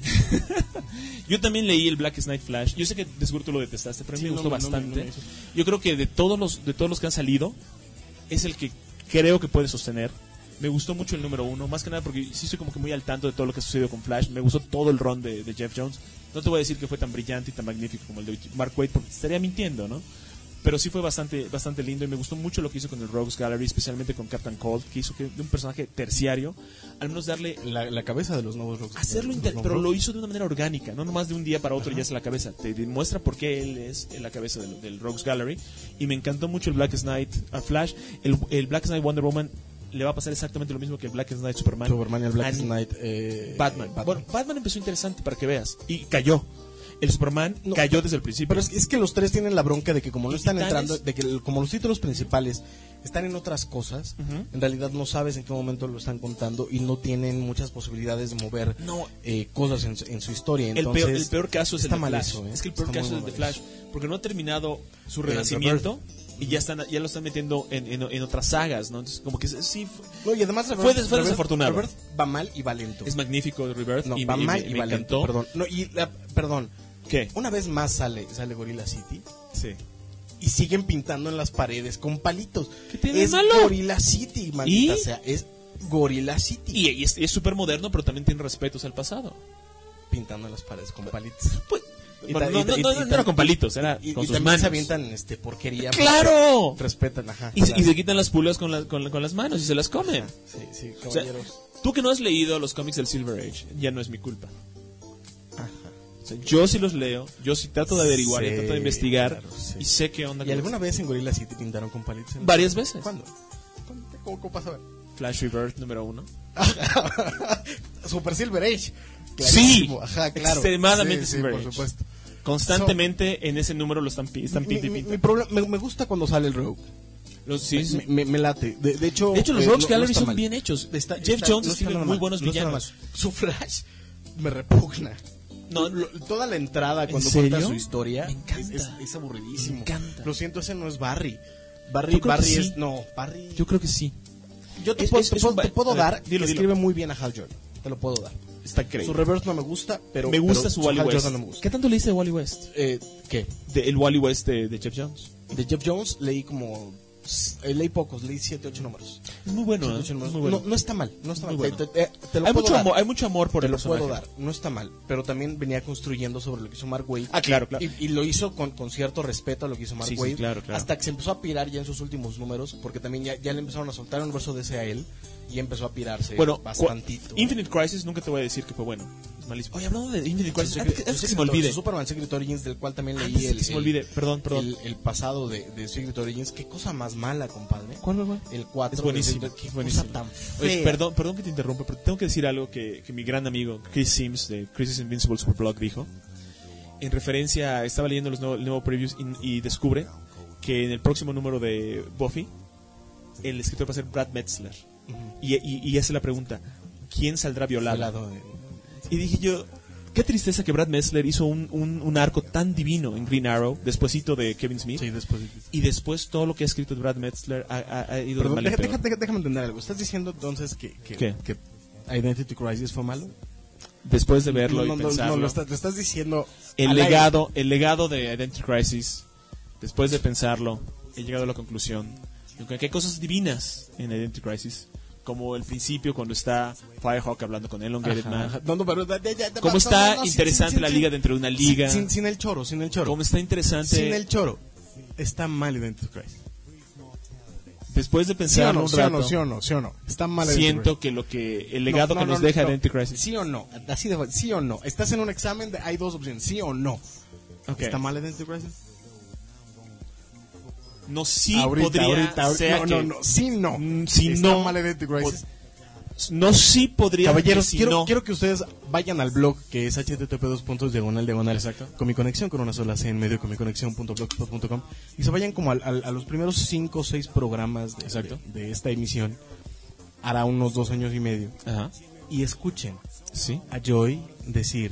Yo también leí el Black Knight Flash. Yo sé que de seguro tú lo detestaste, pero a mí Sí, me no, gustó no, no, bastante. no me hizo. Yo creo que de todos los de todos los que han salido es el que creo que puede sostener. Me gustó mucho el número uno, más que nada porque sí estoy como que muy al tanto de todo lo que ha sucedido con Flash. Me gustó todo el run de, de Jeff Jones. No te voy a decir que fue tan brillante y tan magnífico como el de Mark Waid, porque te estaría mintiendo, ¿no? Pero sí fue bastante bastante lindo y me gustó mucho lo que hizo con el Rogues Gallery, especialmente con Captain Cold, que hizo que de un personaje terciario, al menos darle La, la cabeza de los nuevos Rogues. hacerlo, los inter- nuevos pero lo Rogues. hizo de una manera orgánica, no nomás de un día para otro y ya es la cabeza. Te demuestra por qué él es la cabeza del, del Rogues Gallery. Y me encantó mucho el Black Knight a Flash. El, el Black Knight Wonder Woman le va a pasar exactamente lo mismo que el Black Knight Superman. Superman y el Black An- Knight. Eh, Batman. Batman. Bueno, Batman empezó interesante para que veas. Y cayó. El Superman No, cayó desde el principio. Pero es, es que los tres tienen la bronca de que como no ¿Y están Titanes? entrando, de que el- como los títulos principales están en otras cosas, Ujú. en realidad no sabes en qué momento lo están contando y no tienen muchas posibilidades de mover No. eh, cosas en, su- en su historia. El Entonces, peor, el peor caso es el está de mal Flash. eso, ¿eh? Es que el peor Está caso muy es el de mal Flash. Porque no ha terminado su El renacimiento y ya están ya lo están metiendo en, en, en otras sagas, ¿no? Entonces, como que sí. No, y además Fue Rebirth- des- fue Rebirth- desafortunado. Rebirth va mal y va lento. Es magnífico de Rebirth No, y, va me- y mal me, y me va lento, encantó. perdón. No, y la- perdón. ¿Qué? Una vez más sale, sale Gorilla City Sí. y siguen pintando en las paredes con palitos. ¿Qué tiene de es malo? Gorilla City, maldita ¿Y? sea. Es Gorilla City. Y, y es súper moderno, pero también tiene respetos al pasado. Pintando en las paredes con palitos. Pues, Y bueno, ta- no, y ta- no, y- no, y no ta- era con palitos, era y, con y sus también manos. se avientan este, porquería. ¡Claro! Respetan, ajá. Y, se- claro. y se quitan las pulgas con, la- con, la- con las manos y se las comen. Sí, sí, O sea, caballeros. tú que no has leído los cómics del Silver Age, ya no es mi culpa. Ajá. O sea, yo sí los leo, yo sí trato de averiguar y Sí, trato de investigar claro, sí. y sé qué onda. ¿Y con alguna eso. vez en Gorilla City pintaron con palitos? en- Varias veces. ¿Cuándo? ¿Cuándo? ¿Cómo, cómo pasa? Flash Rebirth número uno. Super Silver Age. Sí, Clarísimo, ajá, claro. extremadamente Sí, sí, Silver por Age. supuesto. Constantemente en ese número lo están, pi- están Mi, pinte y mi- pinte. mi problema, me, me gusta cuando sale el Rogue. Los, sí, sí. Me, me- me late. De, de hecho, De hecho, los eh, Rogues no- no Gallery está son mal. bien hechos. Está- Jeff está- Jones no está escribe nada muy mal, buenos no está nada villanos. mal. Su Flash me repugna. No, Lo- toda la entrada cuando serio? cuenta su historia Me encanta. es, es- es aburridísimo. Me encanta. Lo siento, ese no es Barry. Barry, Yo creo Barry que es sí. no, Barry. Yo creo que sí. Yo te, es- puedo, es- te es puedo- un ba- te puedo a ver, dar. dilo, que dilo. escribe muy bien a Hal Jordan. Te lo puedo dar. Está increíble. Su Reverse no me gusta, pero me gusta pero su Wally Hal West. Jordan no me gusta. ¿Qué tanto leíste de Wally West? Eh, ¿Qué? De, el Wally West de, de Jeff Jones. De Jeff Jones leí como eh, leí pocos, leí siete, ocho números. Es muy bueno, Siete, ¿eh? ocho números. Muy bueno. No, no está mal, no está Muy mal. bueno. Te, te- te lo hay, puedo mucho dar. amor, hay mucho amor por Te el lo personaje. puedo dar, no está mal, pero también venía construyendo sobre lo que hizo Mark Waid. Ah, claro, claro. Y, y lo hizo con, con cierto respeto a lo que hizo Mark Sí, sí, Waid. claro, claro. Hasta que se empezó a pirar ya en sus últimos números, porque también ya, ya le empezaron a soltar un verso de ese a él y empezó a pirarse Bueno, bastantito. cu- Infinite Crisis nunca te voy a decir que fue bueno. Es malísimo. Oye, hablando de Infinite Crisis, Su antes que, Secret- antes que su se me Secret- olvide. su Superman Secret Origins, del cual también leí Antes de el, que se me el- olvide, perdón, perdón. el, el pasado de, de Secret Origins. Qué cosa más más mala, compadre. ¿Cuál, güey? El cuatro. Es buenísimo. Qué buenísimo. cosa tan Oye, fea. perdón, perdón que te interrumpa, pero tengo que decir algo que, que mi gran amigo Chris Sims de Chris' Invincible Superblog dijo. En referencia, estaba leyendo los nuevos nuevo previews y, y descubre que en el próximo número de Buffy, el escritor va a ser Brad Metzler. Uh-huh. y, y, y hace la pregunta, ¿quién saldrá violado? De... Y dije yo, qué tristeza que Brad Metzler hizo un, un, un arco tan divino en Green Arrow, despuesito de Kevin Smith. Sí, después. Y después todo lo que ha escrito Brad Metzler ha, ha, ha ido Perdón, de mal deja, en peor. deja, déjame entender algo. ¿Estás diciendo entonces que, que, ¿Qué? que Identity Crisis fue malo? Después de verlo no, y no, pensarlo. No, lo estás, lo estás diciendo. El legado, el legado de Identity Crisis, después de pensarlo, he llegado a la conclusión de que hay cosas divinas en Identity Crisis, como el principio cuando está Firehawk hablando con Elongated Man. Ajá. No, no, pero ya, ya, ya, cómo no, está no, no, interesante sin, sin, la sin, liga dentro de una liga. Sin, sin, sin el choro, sin el choro. Cómo está interesante. Sin el choro. Está mal Identity Crisis. Después de pensarlo un ¿Sí rato, o no, sí o no, sí o no, está mal. Siento que lo que el legado no, no, que nos no, deja no, Identity Crisis. Sí o no, así de sí o no. Estás en un examen, de, hay dos opciones, sí o no. Okay. ¿Está mal Identity Crisis? No, sí ahorita, podría ahorita, ahorita, ser no, que, no, no, sí no. Si ¿Está no, mal Identity Crisis? No, sí podría. Caballeros, si quiero, no. quiero que ustedes vayan al blog que es h t t p dos puntos diagonal diagonal. Exacto. Con mi conexión con una sola C en medio, con mi conexión punto blogspot punto com, y se vayan como al, al, a los primeros cinco o seis programas de, Exacto. de, de esta emisión, hará unos dos años y medio. Ajá. Y escuchen ¿Sí? a Joy decir: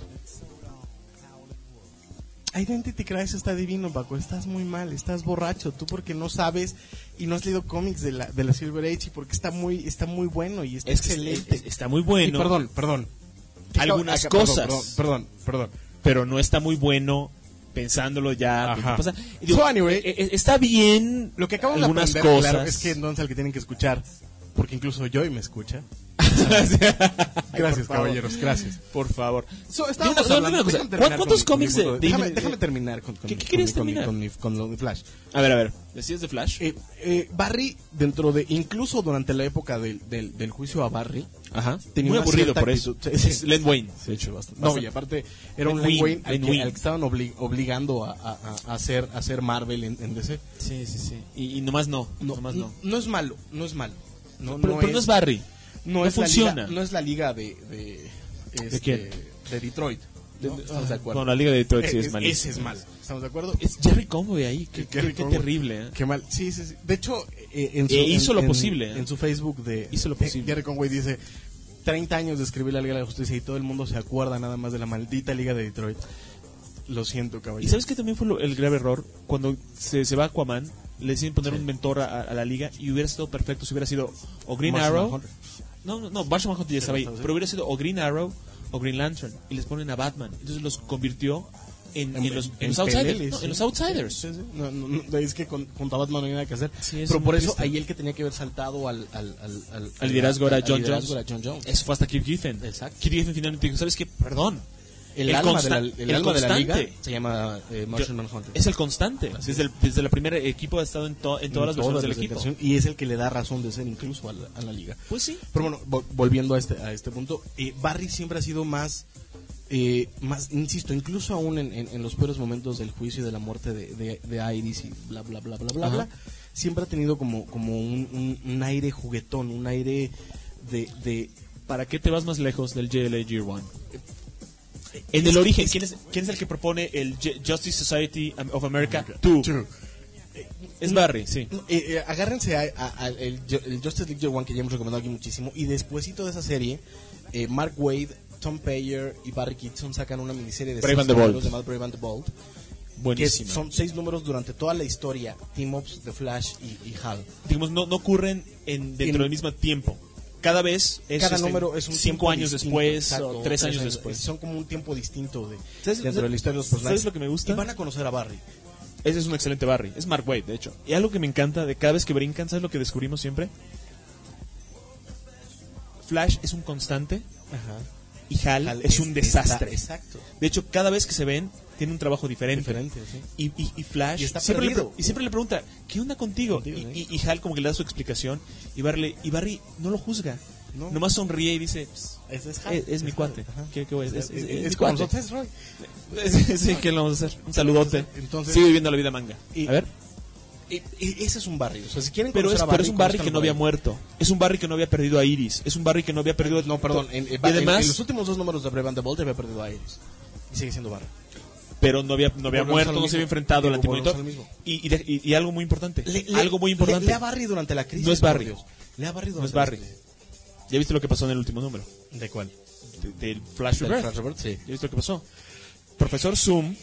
Identity Crisis está divino, Paco, estás muy mal, estás borracho, tú porque no sabes y no has leído cómics de la, de la Silver Age y porque está muy, está muy bueno y está es que excelente. Es, está muy bueno. Y perdón, perdón. Algunas Acá, cosas. Perdón, perdón, perdón. Pero no está muy bueno pensándolo ya. Ajá. Pasa. Digo, So, anyway, eh, eh, está bien. Lo que acabamos de algunas aprender, cosas. claro, es que entonces el que tienen que escuchar, porque incluso Joy me escucha. Gracias, caballeros, gracias. Por favor. So, estábamos Dime, no, hablando, dime una cosa, déjame terminar ¿cuántos con mi- cómics con mi de- punto de- déjame, de- déjame terminar con, con, ¿Qué- mi- qué querías con mi- terminar? con, mi, con lo de Flash. A ver, a ver. ¿Decías de Flash? Eh, eh, Barry, dentro de, incluso durante la época del, del, del juicio a Barry, Ajá. tenía Muy una aburrido cierta por eso. actitud. Es, es Len Wayne. De hecho, bastante. Bastante. No, y aparte era un Len Len Wayne Wein, al Len que, Wein. al que estaban obli- obligando a, a, a hacer, a hacer Marvel en, en D C. Sí, sí, sí. Y, y nomás no. No, nomás no. no. no es malo, no es malo. No, pero, pero no es Barry. No, no es funciona. La liga, no es la liga de, de, este, quién? de Detroit. ¿no? De- Estamos de acuerdo. No, la liga de Detroit sí Eh, es es- malísima. Ese es malo. ¿Estamos de acuerdo? Es Jerry Conway ahí. Qué, Jerry qué- qué Conway. terrible. ¿eh? Qué mal. Sí, sí, sí. De hecho, eh, en su, Eh, hizo en- lo en- posible, ¿eh? En su Facebook de Hizo lo eh, posible. Jerry Conway dice: treinta años de escribir la Liga de la Justicia y todo el mundo se acuerda nada más de la maldita Liga de Detroit. Lo siento, ¿Y caballero. sabes qué también fue lo- el grave error? Cuando se, se va Aquaman, le deciden poner un mentor a, a la liga y hubiera sido perfecto si hubiera sido o Green Martian Arrow. Manhunter. No, no, no, Martian Manhunter ya estaba ahí. estaba ahí. Pero hubiera sido o Green Arrow o Green Lantern. Y les ponen a Batman. Entonces los convirtió en, en los, en los outsiders. peleles, No, sí. en los outsiders. Sí, sí, sí. No, no, no, es que con, contra Batman no hay nada que hacer. Sí, es Pero muy por eso triste. ahí el que tenía que haber saltado al, al, al, al, Al liderazgo era al John liderazgo Jones. era John Jones. Eso fue hasta Kirk Giffen. Exacto. Kirk Giffen finalmente dijo, ¿sabes qué? Perdón. El, El alma, consta- de la, el el alma de la liga constante. se llama eh, Martian Yo- Manhunter. Es el constante. Desde el, desde el primer equipo ha estado en, to- en todas las versiones del equipo. iteraciones, y es el que le da razón de ser incluso a la, a la liga. Pues sí. Pero bueno, vo- volviendo a este a este punto, eh, Barry siempre ha sido más, eh, más insisto, incluso aún en, en, en los peores momentos del juicio y de la muerte de, de, de Iris y bla bla bla bla bla Ajá. bla, siempre ha tenido como como un, un, un aire juguetón, un aire de, de ¿Para qué te vas más lejos del J L A Year One? En el origen, ¿quién es, ¿quién es el que propone el Ju- Justice Society of America? Tú. Es Barry, sí. Eh, eh, agárrense a, a- a el, el Justice League Year One que ya hemos recomendado aquí muchísimo, y despuesito de esa serie eh, Mark Waid, Tom Payer y Barry Kitson sacan una miniserie de Brave seis and the Bold. números llamada Brave and the Bold, que Buenísima. son seis números durante toda la historia, team-ups de Flash y, y Hal. Digamos, no, no ocurren en, dentro En- del mismo tiempo. Cada vez es Cada este, número es un cinco tiempo años distinto, después exacto, o tres años después. Son como un tiempo distinto de, ¿Sabes- dentro de la historia de los ¿sabes personajes. lo que me gusta? Y van a conocer a Barry. Ese es un excelente Barry. Es Mark Waid, de hecho. Y algo que me encanta de cada vez que brincan, ¿sabes lo que descubrimos siempre? Flash es un constante y Hal, Hal es, es- un desastre. está- exacto. De hecho, cada vez que se ven, tiene un trabajo diferente. Diferente, sí. Y, y, y Flash Y está siempre le, perdido. pre- y siempre le pregunta, ¿qué onda contigo? Contigo, y, ¿eh? y- y Hal como que le da su explicación y Barry, y Barry no lo juzga. No. Nomás sonríe y dice, "Pss, Es, es Hal. es, es mi Hal, cuate. ajá. ¿Qué, qué voy a- es, es- Es- es es mi como cuate". nosotros, es Roy. Sí, ¿qué le vamos a hacer? Un saludote. Entonces- Sigue viviendo la vida manga. Y- a ver. eh, eh, ese es un Barry. O sea, si quieren pero conocer es, a Barry, pero es un Barry que no había Barry. muerto. Es un Barry que no había perdido a Iris. Es un Barry que no había perdido... No, perdón. En, en, y además, en, en los últimos dos números de Brave and the Bold había perdido a Iris. Y sigue siendo Barry. Pero no había, no había muerto, no se había enfrentado al antimonitor. Y, y, de, y, y algo muy importante. Le, le, algo muy importante. Le, le a Barry durante la crisis. No es Barry. Le a Barry durante no es Barry. ¿Ya viste lo que pasó en el último número? ¿De cuál? Del de Flash Rebirth. Flash Rebirth, sí. ¿Ya viste lo que pasó? Profesor Zoom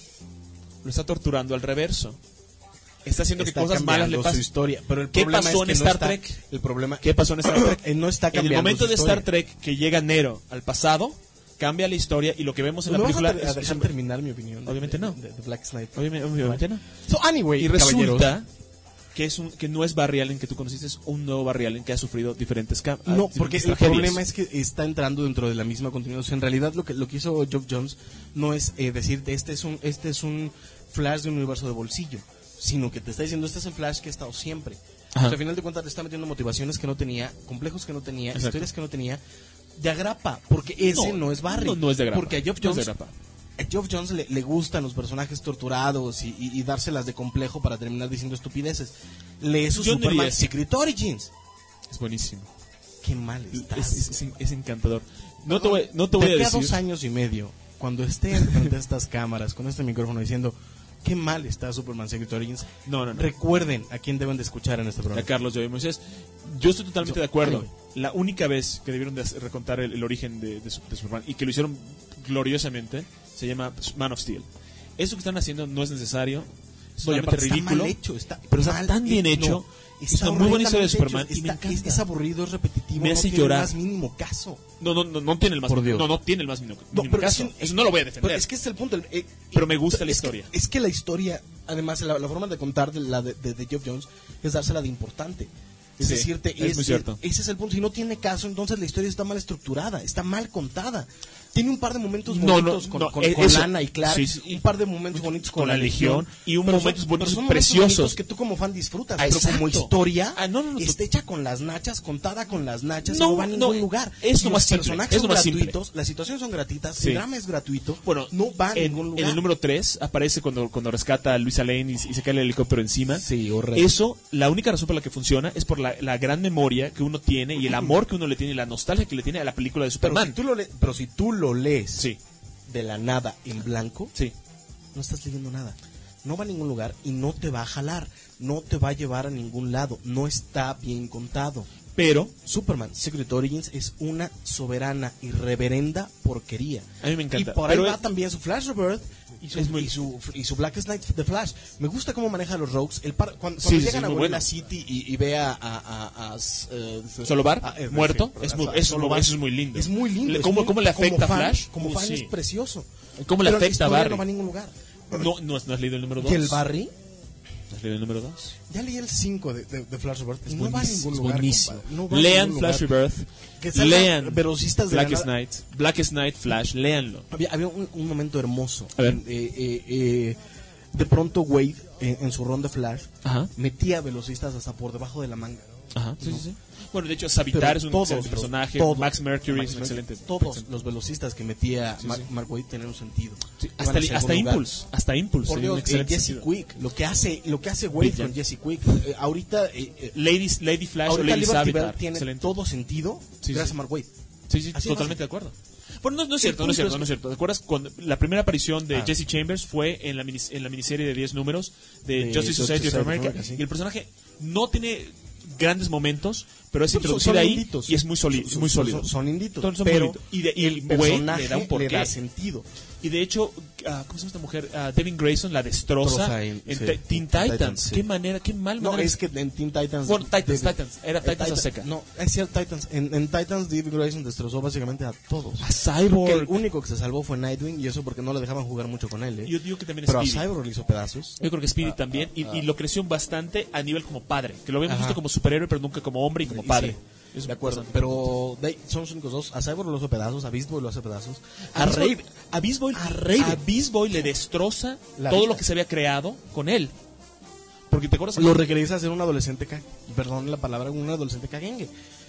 lo está torturando al reverso. Está haciendo está que cosas malas le pasen. Su historia. Pero el ¿Qué pasó es que en no Star está, Trek? El problema, ¿Qué pasó en Star Trek? Él no está cambiando en el momento su de historia. Star Trek que llega Nero al pasado, cambia la historia y lo que vemos en la ¿No película... vas a, ter- a dejar es, terminar mi opinión? Obviamente de, no. De, de Black Knight. Obviamente, obviamente no. So, anyway, y resulta caballeros. que es un que no es Barry Allen que tú conociste, es un nuevo Barry Allen que ha sufrido diferentes cambios. No, porque el problema es que está entrando dentro de la misma continuidad. O sea, en realidad lo que lo que hizo Geoff Johns no es eh, decir este es un este es un Flash de un universo de bolsillo, sino que te está diciendo este es el Flash que ha estado siempre. O sea, al final de cuentas le está metiendo motivaciones que no tenía, complejos que no tenía, Exacto. historias que no tenía, de agrapa, porque ese no, no es Barry. No, no es de agrapa. Porque a Geoff no Johns, es de agrapa. a Geoff Johns le, le gustan los personajes torturados y, y, y dárselas de complejo para terminar diciendo estupideces. Lee su Yo no Superman diría eso. Secret Origins. Es buenísimo. Qué mal estás. Es, es, es, es encantador. No te voy, no te voy de a que decir... a dos años y medio, cuando esté frente a estas cámaras, con este micrófono diciendo qué mal está Superman Secret Origins, no, no, no. recuerden a quién deben de escuchar en este programa. A Carlos Joey Moisés. Yo estoy totalmente Yo, de acuerdo. anyway. La única vez que debieron de hacer- recontar el, el origen de, de, de Superman y que lo hicieron gloriosamente se llama Man of Steel. Eso que están haciendo no es necesario. Es Oye, totalmente está ridículo. mal hecho, está pero está mal tan bien hecho. hecho. No, es una muy buena historia de Superman hecho, y me está- encanta. Es, es aburrido, es repetitivo, Me no hace tiene llorar. el más mínimo caso. No, no, no, no tiene el más Por mínimo, Dios. no, no tiene el más mínimo, No, mínimo pero caso. es que- Eso no lo voy a defender. Pero es que este es el punto. el- eh, Pero me gusta la es historia. Que, es que la historia, además, la, la forma de contar de la de, de, de Geoff Johns es dársela de importante. Es Sí, decirte, es muy cierto. ese es el punto. Si no tiene caso, entonces la historia está mal estructurada, está mal contada. Tiene un par de momentos No, bonitos no, con, no, con, eh, con eso- Lana y Clark, sí, sí. un par de momentos bonitos con, Con la Legión, y un pero momentos son- bonitos pero son preciosos. bonitos que tú como fan disfrutas, Ah, pero como exacto. historia Ah, no, no, no, está hecha con las nachas, contada con las nachas, No, no, va a ningún no, lugar. es Y lo los más simple, personajes es lo son más simple. gratuitos, las situaciones son gratuitas, Sí. el drama es gratuito, Bueno, no va a en, ningún lugar. en el número tres aparece cuando, cuando rescata a Luisa Lane y, y se cae el helicóptero encima. Sí, horrible. Eso, la única razón por la que funciona es por la, la gran memoria que uno tiene y el amor que uno le tiene y la nostalgia que le tiene a la película de pero, Superman. si tú lo le- pero si tú lo lees Sí, de la nada en blanco, sí. no estás leyendo nada. No va a ningún lugar y no te va a jalar. No te va a llevar a ningún lado. No está bien contado. Pero Superman Secret Origins es una soberana y reverenda porquería. a mí me encanta. Y por Pero ahí va es- también su Flash Rebirth y su, Es muy- y su, y su Blackest Night de Flash. Me gusta cómo maneja a los Rogues. El par- cuando, Sí, cuando sí, llegan sí, a muy Gorilla bueno. City y, y ve a... a, a, a, eh, Solobar, a- eh, muerto, sí, es a- muy- a eso, es muy- Solobar. eso es muy lindo. Es muy lindo. Le- es ¿Cómo- muy- cómo le afecta como a fan- Flash? Como Uh, fan sí. es precioso. ¿Cómo le Pero la afecta a historia Barry? no va a ningún lugar. No, no, has, no has leído el número dos. Y el Barry... ¿No has leído el número dos? Ya leí el cinco de, de, de Flash Rebirth. Es no va a buenísimo, ningún es lugar. buenísimo. compadre. No va a Lean ningún Flash lugar. Rebirth. Que salgan Lean velocistas de la Blackest nada. Night. Blackest Night, Flash, léanlo. Había, había un, un momento hermoso. A ver. Eh, eh, eh, de pronto Wade, en, en su ron de Flash, Ajá. metía velocistas hasta por debajo de la manga. Ajá, sí, ¿no? sí, sí. Bueno, de hecho, Savitar Pero es un todos excelente los- personaje. todos- Max Mercury Max es un Mercury, excelente. Todos excelente. los velocistas que metía Sí, Mark, sí. Mark Wade tenían un sentido. Sí, Iban hasta, hacia hasta algún lugar. Impulse. Hasta Impulse. Por tenía un Dios, eh, excelente Jesse sentido. Quick, lo que hace, lo que hace Wade Villan. con Jesse Quick, eh, ahorita, eh, eh, Lady, Lady Flash o ahorita Lady Liberty Bell Savitar. tiene Excelente. todo sentido Sí, gracias sí. a Mark Wade. Sí, sí, Así de totalmente de fácil. acuerdo. Bueno, no, no es cierto, El no es punto cierto, es- no es cierto. ¿Te acuerdas cuando la primera aparición de Ah. Jesse Chambers fue en la, minis- en la miniserie de diez números de, De Justice Society Justice of America? America, sí. Y el personaje no tiene grandes momentos, pero es Son- introducido son ahí inditos. y es muy, soli- Son- muy son- sólido. Son, son inditos, Son- son muy pero lindos. Y, de, y el Wade personaje le da un le porqué. da sentido. Y de hecho, ah, ¿cómo se llama esta mujer? Ah, Devin Grayson la destroza Destroza en, en- sí, Te- Teen Teen Titans. Titans, sí. Qué manera, qué mal No, manera. es que en Teen Titans... Bueno, Titans, David- Titans. Era eh, Titans a Titan- seca. No, es cierto, Titans. En, en Titans, David Grayson destrozó básicamente a todos. A Cyborg. Que el único que se salvó fue Nightwing, y eso porque no le dejaban jugar mucho con él, ¿eh? Yo digo que también Pero a Speedy. Cyborg le hizo pedazos. Yo creo que Speedy Ah, también. y, ah, y lo creció bastante a nivel como padre. Que lo habíamos Ajá. visto como superhéroe, pero nunca como hombre y como Y padre. sí, Es de acuerdo, bastante. pero de- son los únicos dos. A Cyborg lo hace pedazos, a Beast Boy lo hace pedazos. A A Beast Boy- Raven, a Beast Boy, a Raven. a Beast Boy le destroza La todo vida. lo que se había creado con él. Porque te acuerdas lo regresa a ser un adolescente, ca- perdón la palabra, un adolescente caguengue.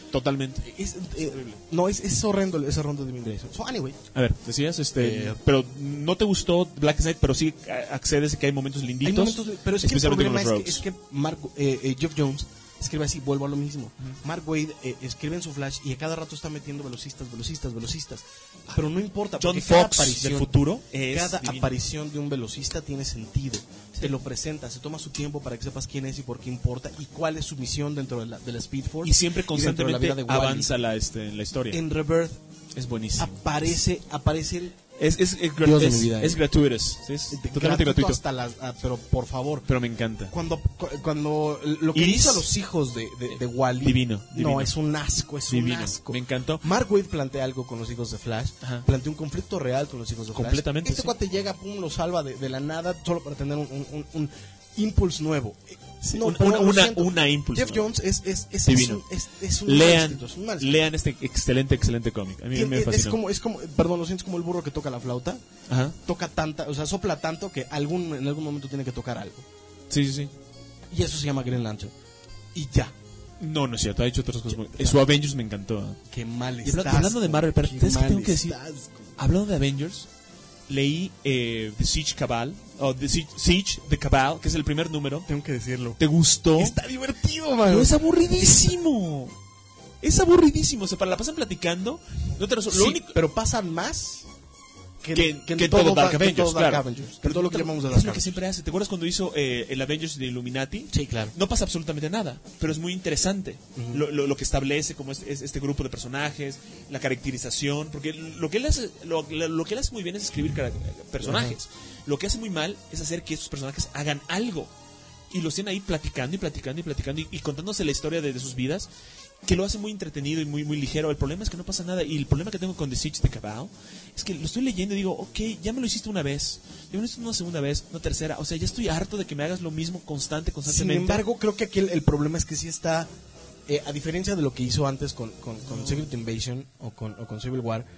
Totalmente. Es, eh, no, es, es horrendo ese rondo de ingresos. So, anyway. A ver, decías, este, Eh, pero no te gustó Black Knight, pero sí accedes a que hay momentos linditos. Hay momentos, pero es que el especialmente problema con es los que, es rogues. que Mark, eh, eh, Geoff Jones escribe así, vuelvo a lo mismo. Uh-huh. Mark Waid eh, escribe en su Flash y a cada rato está metiendo velocistas, velocistas, velocistas. Pero no importa, porque John cada Fox aparición, del futuro es cada divino. aparición de un velocista tiene sentido. Sí. Te lo presenta, se toma su tiempo para que sepas quién es y por qué importa y cuál es su misión dentro de la, de la Speed Force. Y siempre y constantemente de la vida de avanza la, este, en la historia. En Rebirth es buenísimo. Aparece, aparece el Es, es, es, Dios es, de mi vida, es eh. gratuitous. Es totalmente gratuito. Hasta las, ah, pero por favor. Pero me encanta. Cuando, cu- cuando lo que Iris, hizo a los hijos de, de, de Wally. Divino, divino. No, es un asco, es Divino. un asco. Me encantó. Mark Waid plantea algo con los hijos de Flash. Ajá. Plantea un conflicto real con los hijos de Flash. Completamente, Este sí. cuate llega, pum, lo salva de, de la nada solo para tener un, un, un, un impulse nuevo. Sí, No, una, perdón, una, lo una, siento. una impulse. Jeff Jones es, es, es, es Divino. un, es, es un mal Lean, escritor, es un mal escritor. lean este excelente, excelente cómic. A mí me Es, fascinó. es como, es como, perdón, lo siento, es como el burro que toca la flauta. Ajá. Toca tanta, o sea, sopla tanto que algún, en algún momento tiene que tocar algo. Sí, sí, sí. Y eso se llama Green Lantern. Y ya. No, no es cierto, ha hecho otras cosas muy... Su Avengers me encantó. ¿eh? Qué mal Y habla- estás. hablando de Marvel, pero qué ¿sabes qué mal tengo que decir? estás, Hablando de Avengers, leí eh, The Siege Cabal, o The Siege, Siege The Cabal, que es el primer número. Tengo que decirlo. ¿Te gustó? Está divertido, man. No, es aburridísimo. Es aburridísimo. O sea, para la pasan platicando. No te resuelve. Sí, Lo único... pero pasan más que, que, que en que todo, todo Dark que Avengers, todo Dark claro. Avengers, que todo lo que llamamos de es Dark lo que Avengers. siempre hace. ¿Te acuerdas cuando hizo eh, el Avengers de Illuminati? Sí, claro. No pasa absolutamente nada, pero es muy interesante Ujú. lo, lo, lo que establece como es, es este grupo de personajes, la caracterización, porque lo que él hace, lo, lo que él hace muy bien es escribir cara- personajes. Lo que hace muy mal es hacer que estos personajes hagan algo. Y los tienen ahí platicando y platicando y platicando y, y contándose la historia de, de sus vidas, que lo hace muy entretenido y muy muy ligero. El problema es que no pasa nada. Y el problema que tengo con The Siege de Cabal es que lo estoy leyendo y digo, ok, ya me lo hiciste una vez, ya me lo hiciste una segunda vez, una tercera. O sea, ya estoy harto de que me hagas lo mismo constante, constantemente. Sin embargo, creo que aquí el, el problema es que sí está, eh, a diferencia de lo que hizo antes con, con, con Secret Invasion o con, o con Civil War.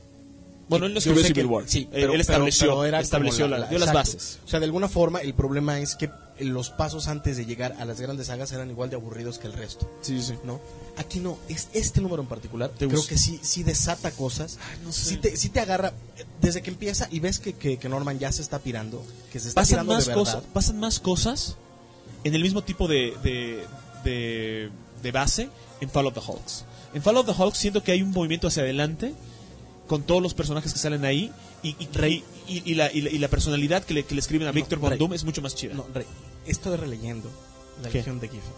Bueno, él no Yo escribió sé Civil que- War. Sí, Él- pero, él estableció, pero- pero era estableció como la- dio las exacto. bases. O sea, de alguna forma, el problema es que los pasos antes de llegar a las grandes sagas eran igual de aburridos que el resto. Sí, sí. ¿No? Aquí no, es este número en particular, creo gustó? que sí, sí desata cosas, no sé. sí, te, sí te agarra, desde que empieza y ves que, que, que Norman ya se está pirando, que se está Pasan pirando más de verdad. cosas, pasan más cosas en el mismo tipo de, de, de, de base en Fall of the Hulks. En Fall of the Hulks siento que hay un movimiento hacia adelante con todos los personajes que salen ahí y, y, Rey. y, y, la, y, la, y la personalidad que le, que le escriben a No, Victor Von Rey. Doom es mucho más chida. No, Rey, estoy releyendo la ¿Qué? Legión de Giffen.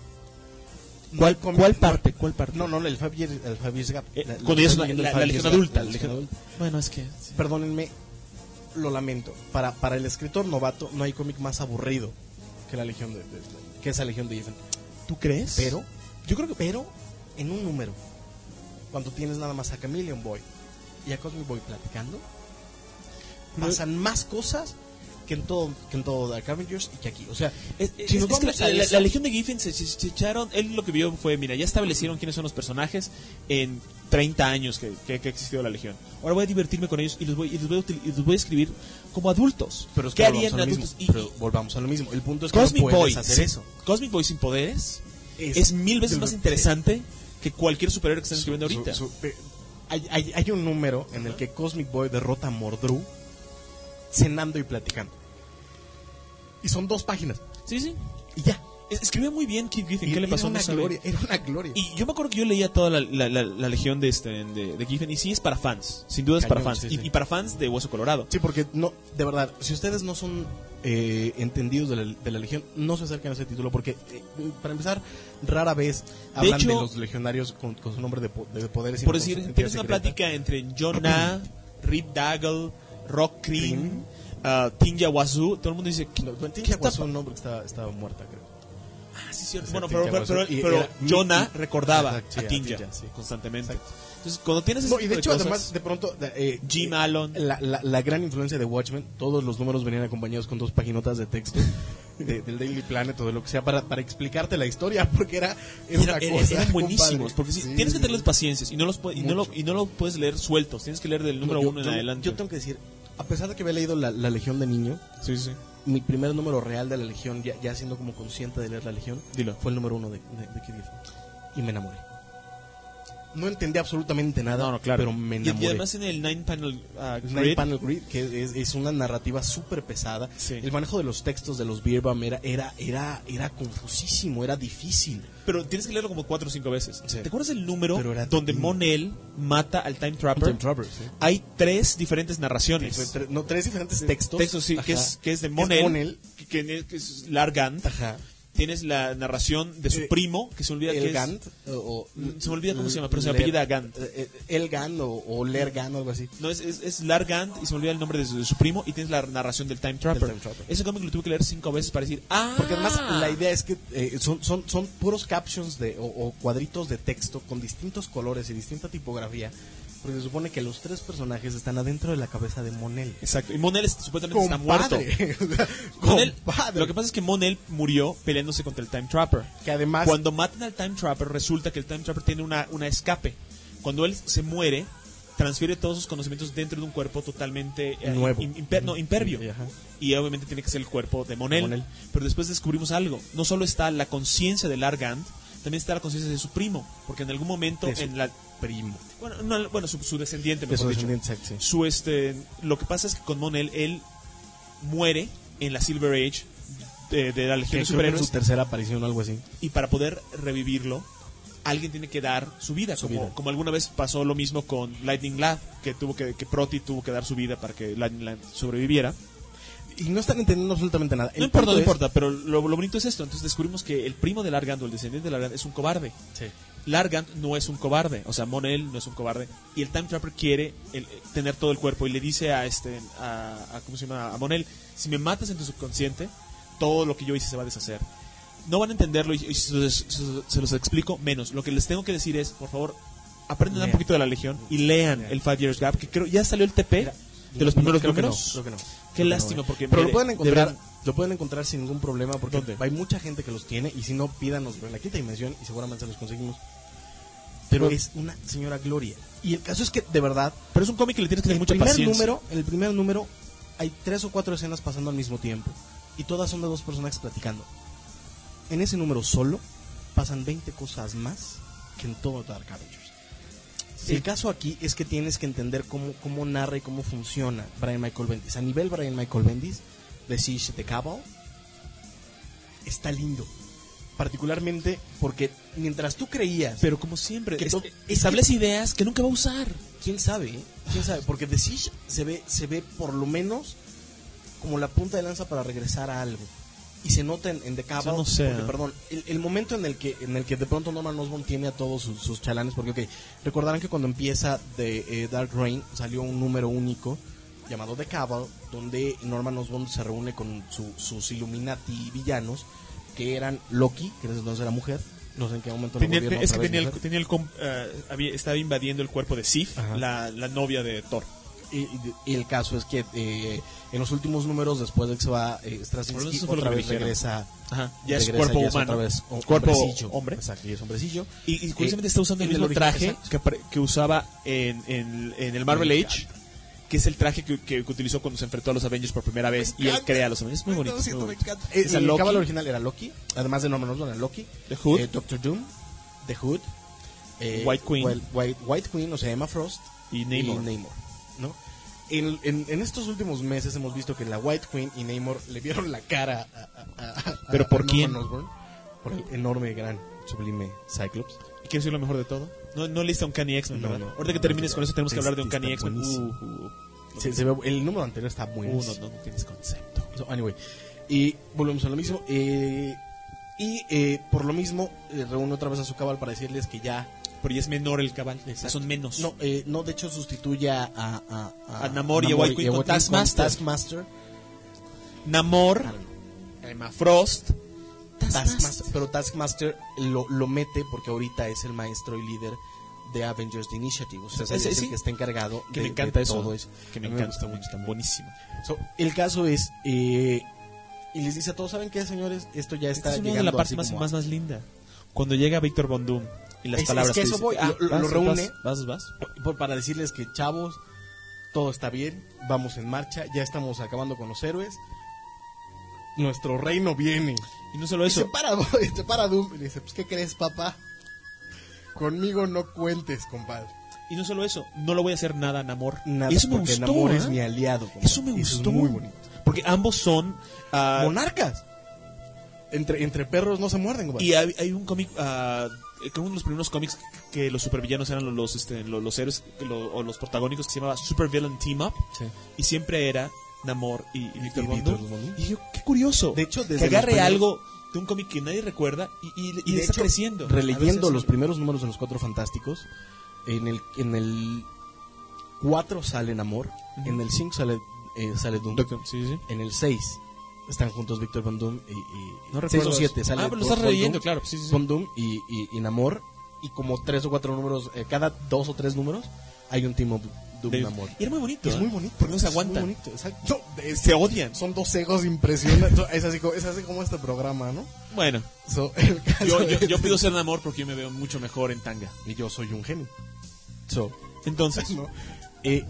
¿Cuál, No hay ¿Cuál cómic- parte? no- ¿Cuál parte? No, no, el Five Years, el Five Years Gap. Eh, La- la- cuando ya es estoy una- leyendo la, el la Five Legión Years adulta. Gap, la la Legión Legión adulta. Bueno, es que... sí. Perdónenme, lo lamento. Para, para el escritor novato no hay cómic más aburrido que la Legión de, de- que esa Legión de Giffen. ¿Tú crees? Pero, yo creo que, pero, en un número, cuando tienes nada más a Chameleon Boy y a Cosmic Boy platicando, Pero- pasan más cosas que en todo, que en todo Dark Avengers y que aquí. O sea, Es, si es- nos es que vamos la, a la- eso- la Legión de Giffen se, se- se echaron. Él lo que vio fue: mira, ya establecieron quiénes son los personajes en treinta años que, que, que ha existido la Legión. Ahora voy a divertirme con ellos y los voy, y los voy, a, util- y los voy a escribir como adultos. Pero es ¿Qué que harían volvamos a lo adultos? mismo, Y- pero y volvamos a lo mismo. El punto es que Cosmic no puedes Boy, hacer sí, eso. Cosmic Boy sin poderes es, Es- mil veces más sí. interesante que cualquier superhéroe que estén escribiendo Su- ahorita. su- su- eh, hay, hay, hay un número en el que Cosmic Boy derrota a Mordru cenando y platicando. Y son dos páginas. Sí, sí. Y ya. Es- Escribió muy bien Keith Giffen. Y ¿Qué le era pasó? una No sabe. gloria, era una gloria. Y yo me acuerdo que yo leía toda la, la, la, la legión de, este, de, de Giffen. Y sí es para fans. Sin duda es para Cañón, fans. sí, y, sí. y para fans de Hueso Colorado. Sí, porque no, de verdad, si ustedes no son eh, entendidos de la, de la Legión, no se acerquen a ese título porque, eh, para empezar, rara vez hablan de, hecho, los legionarios con, con su nombre de, po- de poderes. y Por no con decir, su identidad tienes una secreta. plática entre Jonah, Reed Daggle, Rock Cream, uh, Tinja Wazu. Todo el mundo dice: ¿qué, No, ¿qué Tinja está Wazu, un nombre que estaba, estaba muerta, creo. Ah, sí, cierto. O sea, Bueno, Tinja pero, pero, Wazu. Y pero era- Jonah y- recordaba Exacto, sí, a a Tinja, Tinja, sí. constantemente. Exacto. Entonces, cuando tienes ese No, y tipo de hecho, cosas, además, de pronto, de- eh, Jim eh, Allen. La, la, la gran influencia de Watchmen, todos los números venían acompañados con dos paginotas de texto de- del Daily Planet o de lo que sea para, para explicarte la historia, porque era, era Era- una era- cosa. eran buenísimos, compadre. porque sí, Sí, tienes que sí, tenerles sí. paciencia y no los puede- y no lo Mucho. y no lo puedes leer sueltos, tienes que leer del número No, yo- uno en yo- adelante. Yo tengo que decir, a pesar de que había leído la, la Legión de niño, Sí, sí. mi primer número real de la Legión, ya, ya siendo como consciente de leer la Legión, Dilo. fue el número uno de, de, de Kid Giffen. Y me enamoré. no entendí absolutamente nada, No, no, claro. pero me Y, enamoré. y además en el Nine Panel uh, Nine Grid, Panel Grid, que es, es una narrativa súper pesada. Sí. El manejo de los textos de los Beerbaum era, era, era, era confusísimo, era difícil. pero tienes que leerlo como cuatro o cinco veces. Sí. ¿Te acuerdas del número Pero era donde divino. Mon-El mata al Time Trapper? Time Trapper, sí. Hay tres diferentes narraciones. Tre- no, tres diferentes textos. Textos, sí, que Ajá. es, que es de Es Mon-El, Mon-El. que, que- que es Largant. Ajá. Tienes la narración de su Eh, primo, que se me olvida que es... Elgant, o, o- Se me olvida cómo se llama, pero se Ler- apellida Gant. eh, eh, Elgant o, o Lergant o algo así. No, es, es, es Largant y se me olvida el nombre de su, de su primo y tienes la narración del Time Trapper. Del Time Trapper. Ese cómic lo tuve que leer cinco veces para decir, ¡ah! Porque además la idea es que eh, son, son, son puros captions de, o, o cuadritos de texto con distintos colores y distinta tipografía. Porque se supone que los tres personajes están adentro de la cabeza de Mon-El. Exacto, y Mon-El es- supuestamente está muerto. Compadre. O sea, Mon-El- compadre. lo que pasa es que Mon-El murió peleándose contra el Time Trapper. Que además... Cuando matan al Time Trapper, resulta que el Time Trapper tiene una, una escape. Cuando él se muere, transfiere todos sus conocimientos dentro de un cuerpo totalmente eh, Nuevo. im- imper- no, impervio. Ajá. Y obviamente tiene que ser el cuerpo de Mon-El. Mon-El. Pero después descubrimos algo. No solo está la conciencia de Largant, también está la conciencia de su primo. Porque en algún momento De su en la... primo. Bueno, no, bueno su, su descendiente, De mejor su dicho. descendiente, exacto, sí. Su, este, lo que pasa es que con Mon-El, él muere en la Silver Age de, de la Legión Que de creo que en Superhéroes. su tercera aparición o algo así. Y para poder revivirlo, alguien tiene que dar su vida. Su como, vida. como alguna vez pasó lo mismo con Lightning Lad, que tuvo que, que Proti tuvo que dar su vida para que Lightning Lad sobreviviera. Y no están entendiendo absolutamente nada. No importa, no importa, pero lo, lo bonito es esto. Entonces descubrimos que el primo de Largant o el descendiente de Largant es un cobarde. Sí. Largant no es un cobarde, o sea, Mon-El no es un cobarde. Y el Time Trapper quiere el- tener todo el cuerpo y le dice a este, a, a- ¿cómo se llama? A Mon-El, si me matas en tu subconsciente, todo lo que yo hice se va a deshacer. No van a entenderlo y, y se, los, se- se los explico menos. Lo que les tengo que decir es, por favor, aprendan un Lean. poquito de la Legión y lean el Five Years Gap, que creo ya salió el T P Mira, de los no, primeros creo que números. no, creo que no. Qué Creo que lástima, no, eh. porque Pero mire, lo pueden de encontrar, verdad, lo pueden encontrar sin ningún problema porque ¿dónde? hay mucha gente que los tiene y si no pídanos en la quinta dimensión y seguramente se los conseguimos. Pero Pero- es una señora gloria. Y el caso es que de verdad, pero es un cómic que le tienes que tener el mucha primer paciencia. número, en el primer número hay tres o cuatro escenas pasando al mismo tiempo y todas son de dos personajes platicando. En ese número solo pasan veinte cosas más que en todo Dark Avengers. Sí. El caso aquí es que tienes que entender cómo, cómo narra y cómo funciona Brian Michael Bendis. A nivel Brian Michael Bendis, de Siege de Cabal, está lindo. Particularmente porque mientras tú creías... Pero como siempre, que es- to- establece ideas que nunca va a usar. ¿Quién sabe? eh? ¿Quién sabe? Porque The Siege se ve, se ve por lo menos como la punta de lanza para regresar a algo. Y se nota en, en The Cabal, Yo no sé, porque, ¿eh? perdón, el, el momento en el que en el que de pronto Norman Osborn tiene a todos sus, sus chalanes, porque, ok, recordarán que cuando empieza de eh, Dark Reign salió un número único llamado The Cabal, donde Norman Osborn se reúne con su- sus Illuminati villanos, que eran Loki, que en ese entonces era mujer, no sé en qué momento lo Tenía- volvieron es que otra vez tenía el, mujer. tenía el com- eh, había- estaba invadiendo el cuerpo de Sif, Ajá. la, la novia de Thor. Y, y- y el caso es que eh, en los últimos números, después de que se va eh, Por Straczynski, eso fue lo otra que vez dijeron. regresa. Ajá, ya es regresa, cuerpo ya es humano. otra vez ho- Cuerpo hombrecillo. hombre. Exacto, y es hombrecillo. Y, y curiosamente Eh, está usando el en mismo origen- traje exacto. que, apare- que usaba en, en, en el Marvel Me Age, que es el traje que, que utilizó cuando se enfrentó a los Avengers por primera vez y él encanta. crea a los Avengers. Es muy bonito. No, es siento, muy me bonito. encanta. Eh, Es a el Loki, cábalo original era Loki, además de Norman Osborn era Loki, The Hood, eh, Doctor Doom, The Hood, eh, White Queen. White, White- White Queen, o sea, Emma Frost y Namor. y Namor, ¿no? En, en, en estos últimos meses hemos visto que la White Queen y Namor le vieron la cara a, a- a- ¿Pero a por Norman quién? Osborn, por el enorme, gran, sublime Cyclops. ¿Y quieres decir lo mejor de todo? No, no leíste a Uncanny X-Men, No, ¿verdad? no. Ahorita que termines con eso tenemos que Es- hablar de está Uncanny X-Men. buenísimo. Uh, uh, Se- se ve- el número anterior está bueno. uh, no, no, no tienes concepto. So, anyway, y volvemos a lo mismo. eh, y eh, por lo mismo, eh, reúne otra vez a su cabal para decirles que ya. Pero ya es menor el cabal, Exacto. son menos. No, eh, no, de hecho sustituye a, a, a, A Namor y a White Queen con Taskmaster. Taskmaster. Namor, Emma Frost, Taskmaster. Pero Taskmaster lo, lo mete porque ahorita es el maestro y líder de Avengers The Initiative. O sea, Sí, es el sí. que está encargado que de, me encanta de eso. todo eso. Que me A mí encanta gusta mucho, mucho tan buenísimo. So, el caso es, eh, y les dice a todos, ¿saben qué, señores? Esto ya Esta está es una de llegando la parte así más, como más, a- más linda. Cuando llega Víctor Von Doom y las Es- palabras es que que eso dice, voy, ah, lo- lo vas, reúne. vas, vas, vas. por- para decirles que, chavos, todo está bien, vamos en marcha, ya estamos acabando con los héroes, nuestro reino viene. Y no solo Y eso, se para, se para Doom y le dice, pues, ¿qué crees, papá? Conmigo no cuentes, compadre. Y no solo eso, no lo voy a hacer nada, Namor. Nada, eso me porque gustó, Namor ¿eh? es mi aliado. Compadre. Eso me Eso gustó. es muy bonito. Porque ambos son... Uh, monarcas. Entre, entre perros no se muerden, compadre. Y hay, hay un cómic, uh, creo que uno de los primeros cómics que los supervillanos eran los, los, este, los, los héroes lo, o los protagónicos, que se llamaba Super Villain Team Up. Sí. Y siempre era Namor y, y Victor Von Doom. Y yo, qué curioso. De hecho, desde que agarre primeros... algo de un cómic que nadie recuerda y, y, y, y está hecho, creciendo. Releyendo veces, los primeros números de los Cuatro Fantásticos, en el en el cuatro sale Namor, uh-huh. En el cinco sale, eh, sale Doom, Doctor, sí, sí. En el seis están juntos Victor Von Doom y, y no seis o siete sale ah, pero lo estás releyendo, claro, sí, sí, sí. Von Doom y, y, y Namor, y como tres o cuatro números, eh, cada dos o tres números hay un team of Doom y Namor. Y era muy bonito. Y es ¿eh? muy bonito. Porque no se aguantan. Muy bonito, exacto. No, es, se odian. Son dos egos impresionantes. es, así, es así como este programa, ¿no? Bueno. So, yo, yo, yo pido ser Namor porque yo me veo mucho mejor en tanga. Y yo soy un genio. So, entonces, ¿no? eh,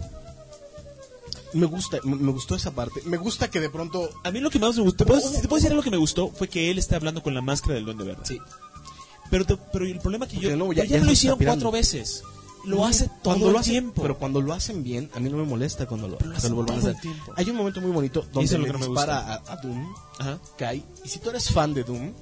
me gusta, me gustó esa parte. Me gusta que de pronto... A mí lo que más me gustó, ¿te puedo, ¿te puedo decir algo que me gustó? Fue que él está hablando con la máscara del Duende Verde. Sí. Pero, te, pero el problema que yo... No, ya, ya, ya ya lo hicieron cuatro veces. Lo no, hace todo cuando el lo hace, tiempo. Pero cuando lo hacen bien, a mí no me molesta cuando lo, lo, lo vuelvan a hacer. Hay un momento muy bonito donde le no dispara a, a Doom, Ajá. cae. Y si tú eres fan de Doom,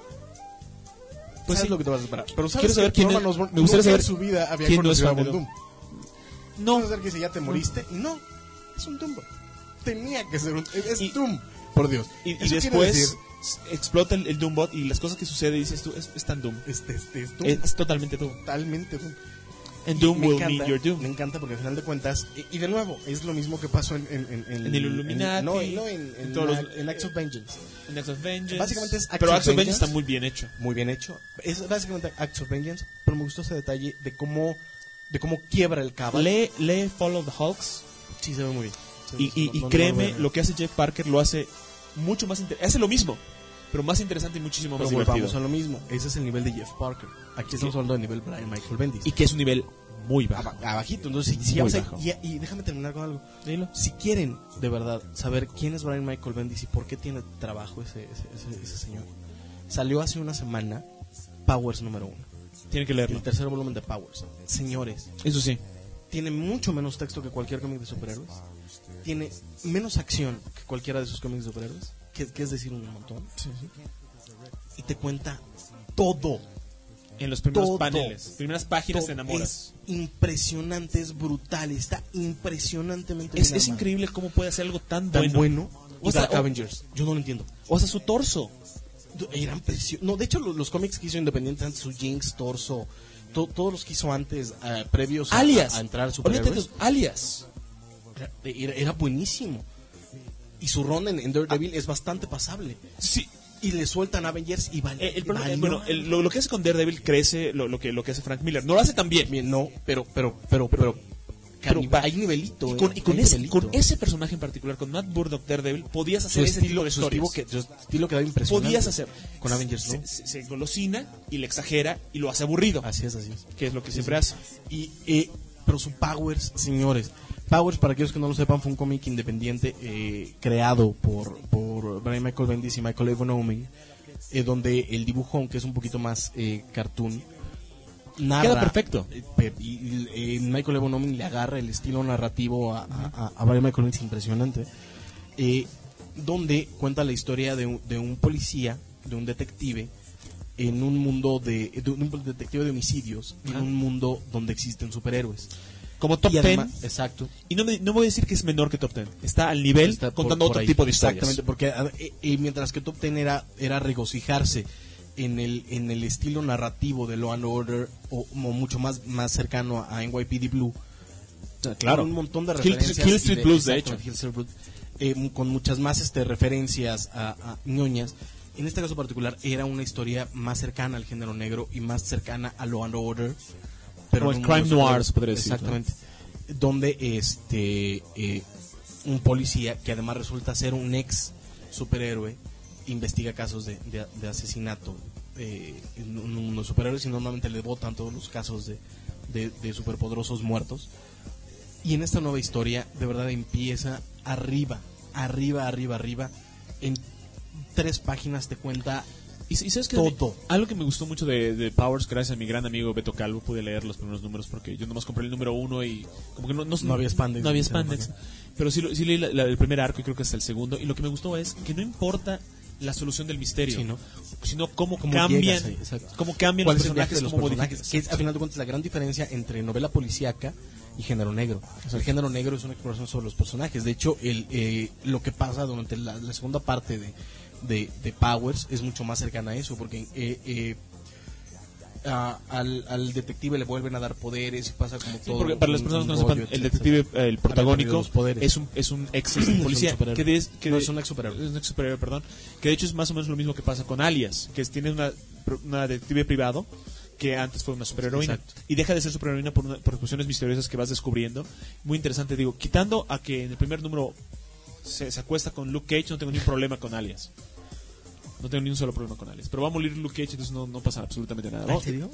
pues sabes sí. lo que te vas a esperar. Pero sabes quiero saber quién es, nos, me gustaría saber su vida había quién no es fan de Doom. Doom. No. ¿Vas a saber que si ya te moriste? No. Es un Doom. Tenía que ser un... Es y, Doom. Por Dios. Y, y después decir, explota el, el Doombot y las cosas que sucede dices tú, es, es tan Doom. Este, este, es, Doom. Es, es totalmente Doom. Totalmente Doom. And Doom me will encanta, mean your Doom. Me encanta porque al final de cuentas, y, y de nuevo, es lo mismo que pasó en, en, en, en, en el Illuminati. En, no, no, en, en, todos la, los, en Acts of Vengeance. En Acts of Vengeance. Básicamente es Acts pero of Acts of Vengeance Vengeance está muy bien hecho. Muy bien hecho. Es básicamente Acts of Vengeance, pero me gustó ese detalle de cómo, de cómo quiebra el cabo. Lee, lee Fall of the Hulks. Sí, se ve muy bien. Y, y, y no, créeme, no lo que hace Jeff Parker lo hace mucho más interesante. Hace lo mismo, pero más interesante y muchísimo pero más divertido. Vamos a lo mismo. Ese es el nivel de Jeff Parker. Aquí estamos hablando del nivel Brian Michael Bendis. Y que es un nivel muy bajo. Ab abajito. Entonces, si, si vamos a, y, y déjame terminar con algo. Dilo. Si quieren, de verdad, saber quién es Brian Michael Bendis y por qué tiene trabajo ese, ese, ese, ese señor, salió hace una semana Powers número uno. Tienen que leerlo. El tercer volumen de Powers. Señores. Eso sí. Tiene mucho menos texto que cualquier cómic de superhéroes. Tiene menos acción que cualquiera de sus cómics de superhéroes. Que, que es decir, un montón. Sí, sí. Y te cuenta todo. En los primeros todo, paneles, primeras páginas te enamoras. Es impresionante, es brutal, está impresionantemente es, bien es increíble cómo puede hacer algo tan, tan bueno. bueno. O sea, Black o, Avengers, yo no lo entiendo. O sea, su torso. Eran preciosos. No, de hecho, los, los cómics que hizo Independiente antes, su Jinx, torso, to, todos los que hizo antes, uh, previos a, alias. a, a entrar al superhéroes. Alias. Era, era, era buenísimo. Y su ronda en, en Daredevil ah. es bastante pasable. Sí. Y le sueltan Avengers y vale. El, el problema, bueno, el, lo, lo que hace con Daredevil crece lo, lo que lo que hace Frank Miller. No lo hace tan bien. bien no, pero pero pero pero, pero, pero hay nivelito. Y con, eh, y con hay ese nivelito. con ese personaje en particular, con Matt Murdock Daredevil, podías hacer su ese estilo, tipo de historias. Que, su estilo que da impresionante. Podías hacer. Con Avengers, ¿no? Se, se, se golosina y le exagera y lo hace aburrido. Así es, así es. Que es lo que sí, siempre sí. hace. Y eh, pero su Powers, señores. Powers, para aquellos que no lo sepan, fue un cómic independiente eh, creado por, por Brian Michael Bendis y Michael Avon Oeming, eh, donde el dibujo, aunque es un poquito más eh, cartoon, narra, queda perfecto. Eh, y, y eh, Michael Avon Oeming le agarra el estilo narrativo a, a, a Brian Michael Bendis impresionante, eh, donde cuenta la historia de un, de un policía, de un detective, en un mundo de, de un detective de homicidios, en un mundo donde existen superhéroes. Como Top Ten. Exacto. Y no me, no voy a decir que es menor que Top Ten. Está al nivel, está contando por, por otro ahí. tipo de historias. Exactamente, porque eh, eh, mientras que Top Ten era, era regocijarse en el, en el estilo narrativo de Law and Order, o, o mucho más, más cercano a N Y P D Blue. Claro. Un montón de Kill, referencias. Kill Street Blues, de hecho. Blues, eh, con muchas más este, referencias a, a ñoñas. En este caso particular era una historia más cercana al género negro y más cercana a Law and Order. Pero o el crime noir, se podría decir. Exactamente. ¿No? Donde este eh, un policía que además resulta ser un ex superhéroe investiga casos de, de, de asesinato. Eh, los superhéroes y normalmente le botan todos los casos de, de, de superpoderosos muertos. Y en esta nueva historia, de verdad empieza arriba, arriba, arriba, arriba. En tres páginas te cuenta Y, y sabes que todo. Algo que me gustó mucho de, de Powers, gracias a mi gran amigo Beto Calvo, pude leer los primeros números porque yo nomás compré el número uno y como que no, no, no había spandex. No había spandex. Pero sí, sí leí la, la, el primer arco y creo que hasta el segundo. Y lo que me gustó es que no importa la solución del misterio, sí, ¿no? sino cómo, ¿Cómo cambian, ahí, cómo cambian los personajes, de los cómo personajes, que es, al final de cuentas, la gran diferencia entre novela policíaca y género negro. Exacto. El género negro es una exploración sobre los personajes. De hecho, el, eh, lo que pasa durante la, la segunda parte de, de, de Powers es mucho más cercana a eso, porque eh, eh, a, al, al detective le vuelven a dar poderes y pasa como sí, todo. Porque para las personas que no sepan, el detective, eh, el protagónico, es un, es un ex policía. que de, que no, de, es un ex superhéroe. Es un ex superhéroe, perdón. Que de hecho es más o menos lo mismo que pasa con Alias, que es, tiene una, una detective privado que antes fue una superheroína. Exacto. Y deja de ser superheroína por, una, por cuestiones misteriosas que vas descubriendo. Muy interesante, digo, quitando a que en el primer número se, se acuesta con Luke Cage, no tengo ni un problema con Alias. No tengo ni un solo problema con Alias. Pero va a morir Luke Cage, entonces no, no pasa absolutamente nada. ¿En serio?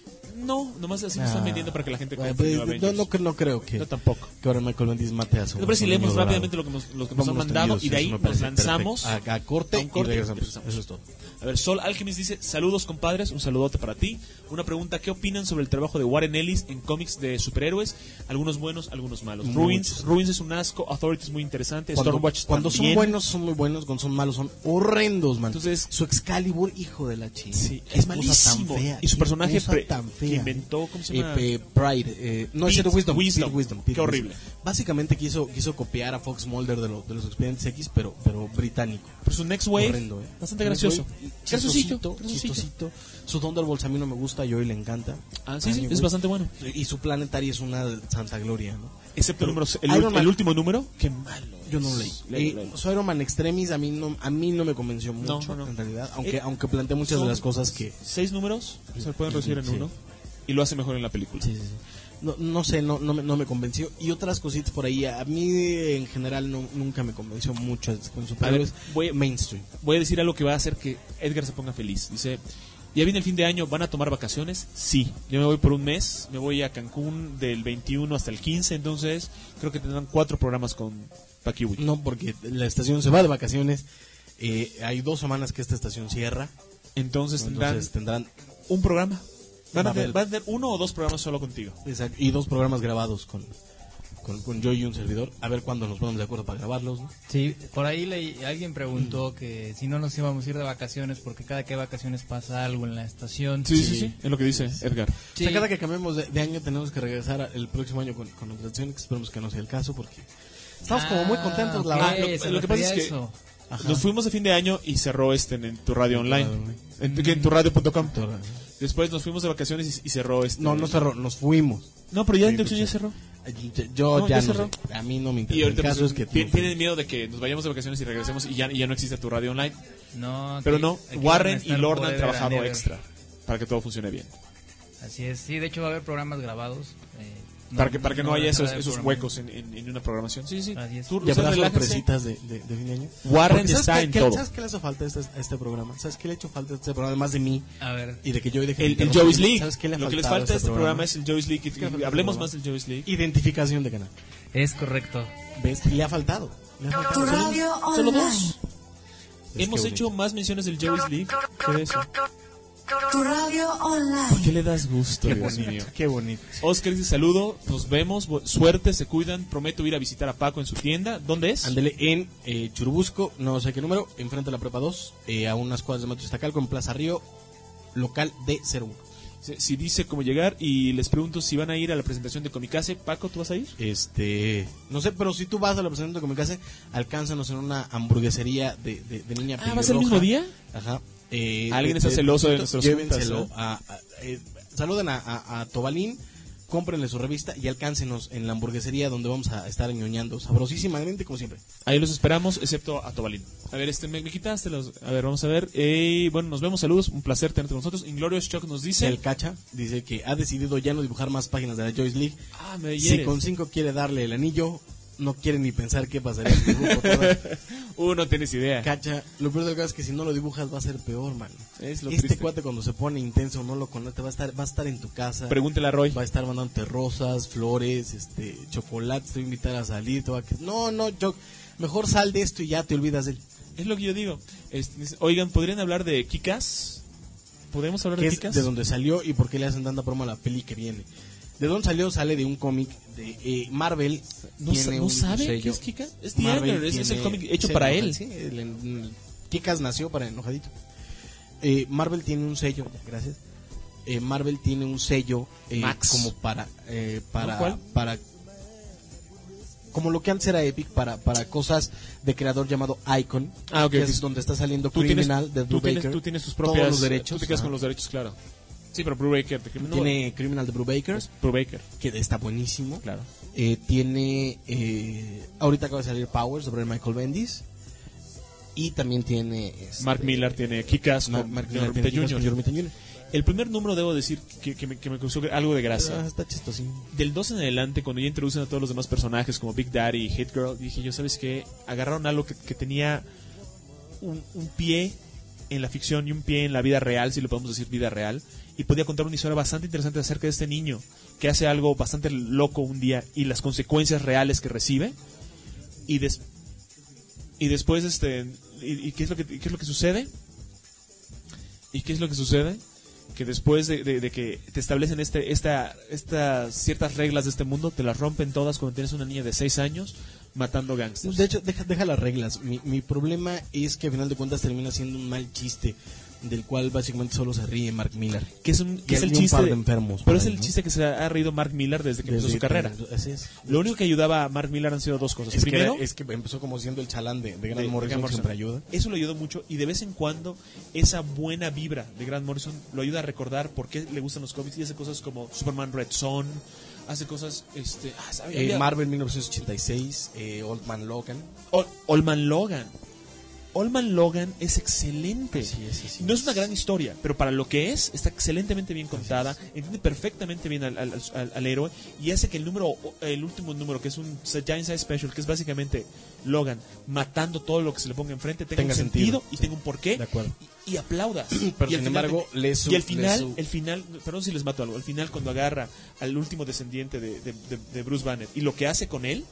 No, nomás así lo están vendiendo para que la gente bueno, pues, no, no, no creo que yo tampoco que ahora Michael Bendis mate a su. No, pero si leemos rápidamente lo que nos, lo que nos han mandado y de ahí nos lanzamos a, a corte, a un corte y regresamos. Y regresamos. Eso es todo. A ver, Sol Alchemist dice, saludos compadres, un saludote para ti. Una pregunta, ¿qué opinan sobre el trabajo de Warren Ellis en cómics de superhéroes? Algunos buenos, algunos malos. Muchos. Ruins, Ruins es un asco, Authority es muy interesante, cuando, Stormwatch Cuando también. son buenos son muy buenos, cuando son malos son horrendos, man. Entonces, su Excalibur, hijo de la chica. Sí, es malísimo. Fea, y su personaje pre, tan fea. que inventó, ¿cómo se llama? Eh, Pride, eh, no es Wisdom, Wisdom. Wisdom Qué horrible. Básicamente quiso quiso copiar a Fox Mulder de, lo, de los Expedientes X, pero pero británico. Pero su Next Wave, horrendo, eh. bastante gracioso. Graciosito, chistosito. Su Thunderbolts a mí no me gusta, a Joey le encanta. Ah, sí, sí, es bastante bueno. Y su Planetary es una santa gloria, ¿no? Excepto el, número, el, el, el último número, qué malo. Yo no lo leí. leí, leí. Su Iron Man Extremis a mí no a mí no me convenció mucho, no, no, no. en realidad, aunque eh, aunque plantea muchas de las cosas que seis números se pueden reducir en sí. uno y lo hace mejor en la película. Sí, sí, sí. No, no sé, no, no, me, no me convenció. Y otras cositas por ahí, a mí en general no, nunca me convenció mucho con superhéroes mainstream. Voy a decir algo que va a hacer que Edgar se ponga feliz. Dice, ¿ya viene el fin de año? ¿Van a tomar vacaciones? Sí, yo me voy por un mes, me voy a Cancún del veintiuno hasta el quince, entonces creo que tendrán cuatro programas con Paquiwi. No, porque la estación se va de vacaciones, eh, hay dos semanas que esta estación cierra. Entonces, entonces tendrán, tendrán un programa. Van a, tener, van a tener uno o dos programas solo contigo. Exacto. Y dos programas grabados con, con, con yo y un servidor. A ver cuándo nos ponemos de acuerdo para grabarlos, ¿no? Sí, por ahí leí, alguien preguntó mm. que si no nos íbamos a ir de vacaciones porque cada que hay vacaciones pasa algo en la estación. Sí, sí, sí, sí. Es lo que dice Edgar. Sí. O sea, cada que cambiemos de, de año tenemos que regresar el próximo año con, con nuestra estación, que esperemos que no sea el caso porque estamos ah, como muy contentos. La ah, lo, lo que pasa es que eso. Nos fuimos de fin de año y cerró este en, en tu radio online, en, en, en tu radio punto com. Después nos fuimos de vacaciones y, y cerró este. No, no cerró, nos fuimos. No, pero ya en inducción ya cerró. Yo no, ya, ya cerró. No sé, a mí no me interesa. Y ahorita el caso pues, es que t- tienen miedo de que nos vayamos de vacaciones y regresemos y ya, y ya no existe tu radio online. No, pero no, Warren y Lorna han trabajado extra para que todo funcione bien. Así es, sí, de hecho va a haber programas grabados. Eh, no, para que para que no, no haya esos, esos programa. huecos en, en, en una programación. Sí, sí. Así es. Tú, ya habrá sorpresitas de, de, de fin de año. Warren está en qué, todo. ¿Sabes qué le hace falta a este, a este programa? ¿Sabes qué le ha hecho falta a este programa? Además de mí. A ver. Y de que yo deje el, el Joey's League. ¿Sabes qué le ha Lo que les falta a este programa, programa es el Joey's League. Y, y hablemos más del Joey's League. Identificación de canal. Es correcto. ¿Ves? Le ha faltado. Le ha faltado. Tu radio online. Solo dos. Hemos hecho más menciones del Joey's League que de eso. Tu radio online. ¿Por qué le das gusto? Qué Dios bonito, mío. qué bonito. Oscar dice saludo, nos vemos, suerte, se cuidan, prometo ir a visitar a Paco en su tienda. ¿Dónde es? Ándele en eh, Churubusco, no sé qué número, enfrente de la Prepa dos, eh, a unas cuadras de Metro Iztacalco, en Plaza Río, local D cero uno. Si, si dice cómo llegar y les pregunto si van a ir a la presentación de Comicase. Paco, ¿tú vas a ir? Este, no sé, pero si tú vas a la presentación de Comicase, alcánzanos en una hamburguesería de, de, de niña pelirroja. Ah, ¿va a ser el mismo día? Ajá. Eh, Alguien de, está de, celoso de, de nuestros llévenselo a, a, a eh, saluden a, a, a Tobalín, cómprenle su revista y alcáncenos en la hamburguesería donde vamos a estar ñoñando sabrosísimamente como siempre. Ahí los esperamos, excepto a Tobalín. A ver, este me, me quitaste los. A ver, vamos a ver. Eh, bueno, nos vemos, saludos, un placer tenerte con nosotros. Inglorious Chuck nos dice. El Cacha dice que ha decidido ya no dibujar más páginas de la Joyce League. Ah, me Si con cinco quiere darle el anillo, no quiere ni pensar qué pasaría en el dibujo. Uh, no tienes idea. Cacha, lo peor del caso es que si no lo dibujas va a ser peor, man. Es lo este triste. cuate cuando se pone intenso no lo conoce, va a estar, va a estar en tu casa. Pregúntale a Roy. Va a estar mandándote rosas, flores, este, chocolates, te va a invitar a salir, te va a... No, no, yo mejor sal de esto y ya te olvidas de él. Es lo que yo digo. Este, oigan, ¿podrían hablar de Kick-Ass? ¿Podemos hablar Que de es Kick-Ass? de donde salió y por qué le hacen tanta promo a la peli que viene. De dónde salió, sale de un cómic de eh, Marvel. ¿No, tiene ¿no un sabe sello. qué es Kick-Ass? Es The Marvel Editor, es, es el tiene- cómic hecho sí, para enojado, él. Sí, el, el- Kick-Ass nació para enojadito. Eh, Marvel tiene un sello, gracias. Eh, Marvel tiene un sello eh, Max. como para eh, para ¿No? ¿Cuál? para como lo que antes era Epic para para cosas de creador llamado Icon, Ah, ok, que ok. es donde está saliendo Tú tienes, Criminal de tú, tienes, Brubaker. tú tienes tus todos propias los derechos. Tú te quedas ajá. con los derechos, claro. Sí, pero Brubaker. No, Tiene Criminal de Brubaker, Brubaker. que está buenísimo. Claro. Eh, tiene eh, ahorita acaba de salir Power sobre Michael Bendis y también tiene este, Mark Millar tiene Kick-Ass Mar- con Mark John Millar Romita tiene Kick-Ass con John junior Romita junior El primer número, debo decir, que, que me, que me causó algo de gracia. Ah, está chistosín. Del dos en adelante, cuando ya introducen a todos los demás personajes como Big Daddy y Hit Girl, dije yo, ¿sabes qué? Agarraron algo que, que tenía un, un pie en la ficción y un pie en la vida real, si lo podemos decir vida real, y podía contar una historia bastante interesante acerca de este niño que hace algo bastante loco un día y las consecuencias reales que recibe. Y, des, y después, este y, y ¿qué es lo que qué es lo que sucede? ¿Y qué es lo que sucede? Que después de, de, de que te establecen este esta estas ciertas reglas de este mundo, te las rompen todas cuando tienes una niña de seis años matando gangsters. De hecho, deja, deja las reglas. Mi, mi problema es que a final de cuentas termina siendo un mal chiste del cual básicamente solo se ríe Mark Millar. Que es, un, que Y es el hay un chiste par de de- enfermos. pero por es ahí, el ¿no? chiste que se ha reído Mark Millar desde que empezó Desde su carrera. que- así es. Lo único que ayudaba a Mark Millar han sido dos cosas. Es que, Primero, era- es que empezó como siendo el chalán de, de Grant de- Morrison, de Grant que siempre ayuda. Eso lo ayudó mucho y de vez en cuando esa buena vibra de Grant Morrison lo ayuda a recordar por qué le gustan los cómics y hace cosas como Superman Red Son, hace cosas este ah, ¿sabe? Eh, Había- Marvel mil novecientos ochenta y seis, eh, Old Man Logan. Ol- Oldman Logan. Oldman Logan es excelente. Así es, así no es es. una gran historia, pero para lo que es, está excelentemente bien contada, entiende perfectamente bien al, al- al- al héroe y hace que el número, el último número, que es un Giant Size Special, que es básicamente Logan matando todo lo que se le ponga enfrente, tenga, Tenga un sentido, sentido, y sí. tenga un porqué De acuerdo. y, y aplaudas. Pero Y al sin final embargo, te- le su- y al le final, su- el final, perdón si les mato algo, al final cuando agarra al último descendiente de, de- de- de Bruce Banner y lo que hace con él,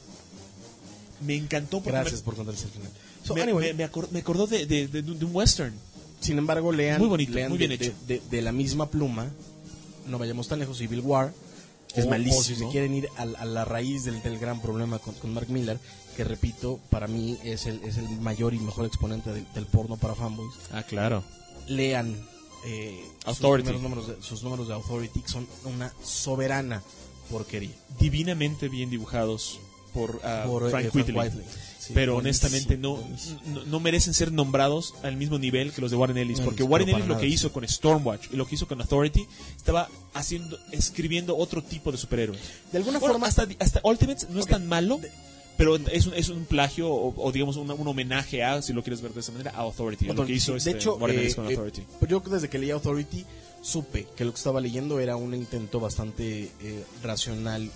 me encantó porque Gracias me- por contarles el final. So, me, anyway, me- me acor- me acordó de, de- de- de un western. sin embargo, lean, Muy bonito, lean muy bien de, hecho. de- de- de la misma pluma, no vayamos tan lejos, Civil War, que es Oh, malísimo. oh, O si sí, se quieren ir a, a la raíz del, del gran problema con, con Mark Millar, que repito, para mí es el, es el mayor y mejor exponente del, del porno para fanboys. Ah, claro. Lean eh, sus, Authority. primeros números de, sus números de Authority, que son una soberana porquería. Divinamente bien dibujados por, ah, Por, eh, Frank Frank Whiteley. Whiteley. Sí, pero buenísimo, honestamente no, buenísimo. no, no merecen ser nombrados al mismo nivel que los de Warren Ellis, No, porque no, Warren pero Ellis para lo que nada, hizo sí. con Stormwatch y lo que hizo con Authority estaba haciendo, escribiendo otro tipo de superhéroes. De alguna Bueno, forma, hasta, hasta Ultimates no es tan malo, pero es un, es un plagio o, o digamos una- un homenaje a, si lo quieres ver de esa manera, a Authority, a lo que Authority, hizo sí. este de hecho, Warren eh, Ellis con eh, Authority. pues yo desde que leí Authority supe que lo que estaba leyendo era un intento bastante eh, racional y,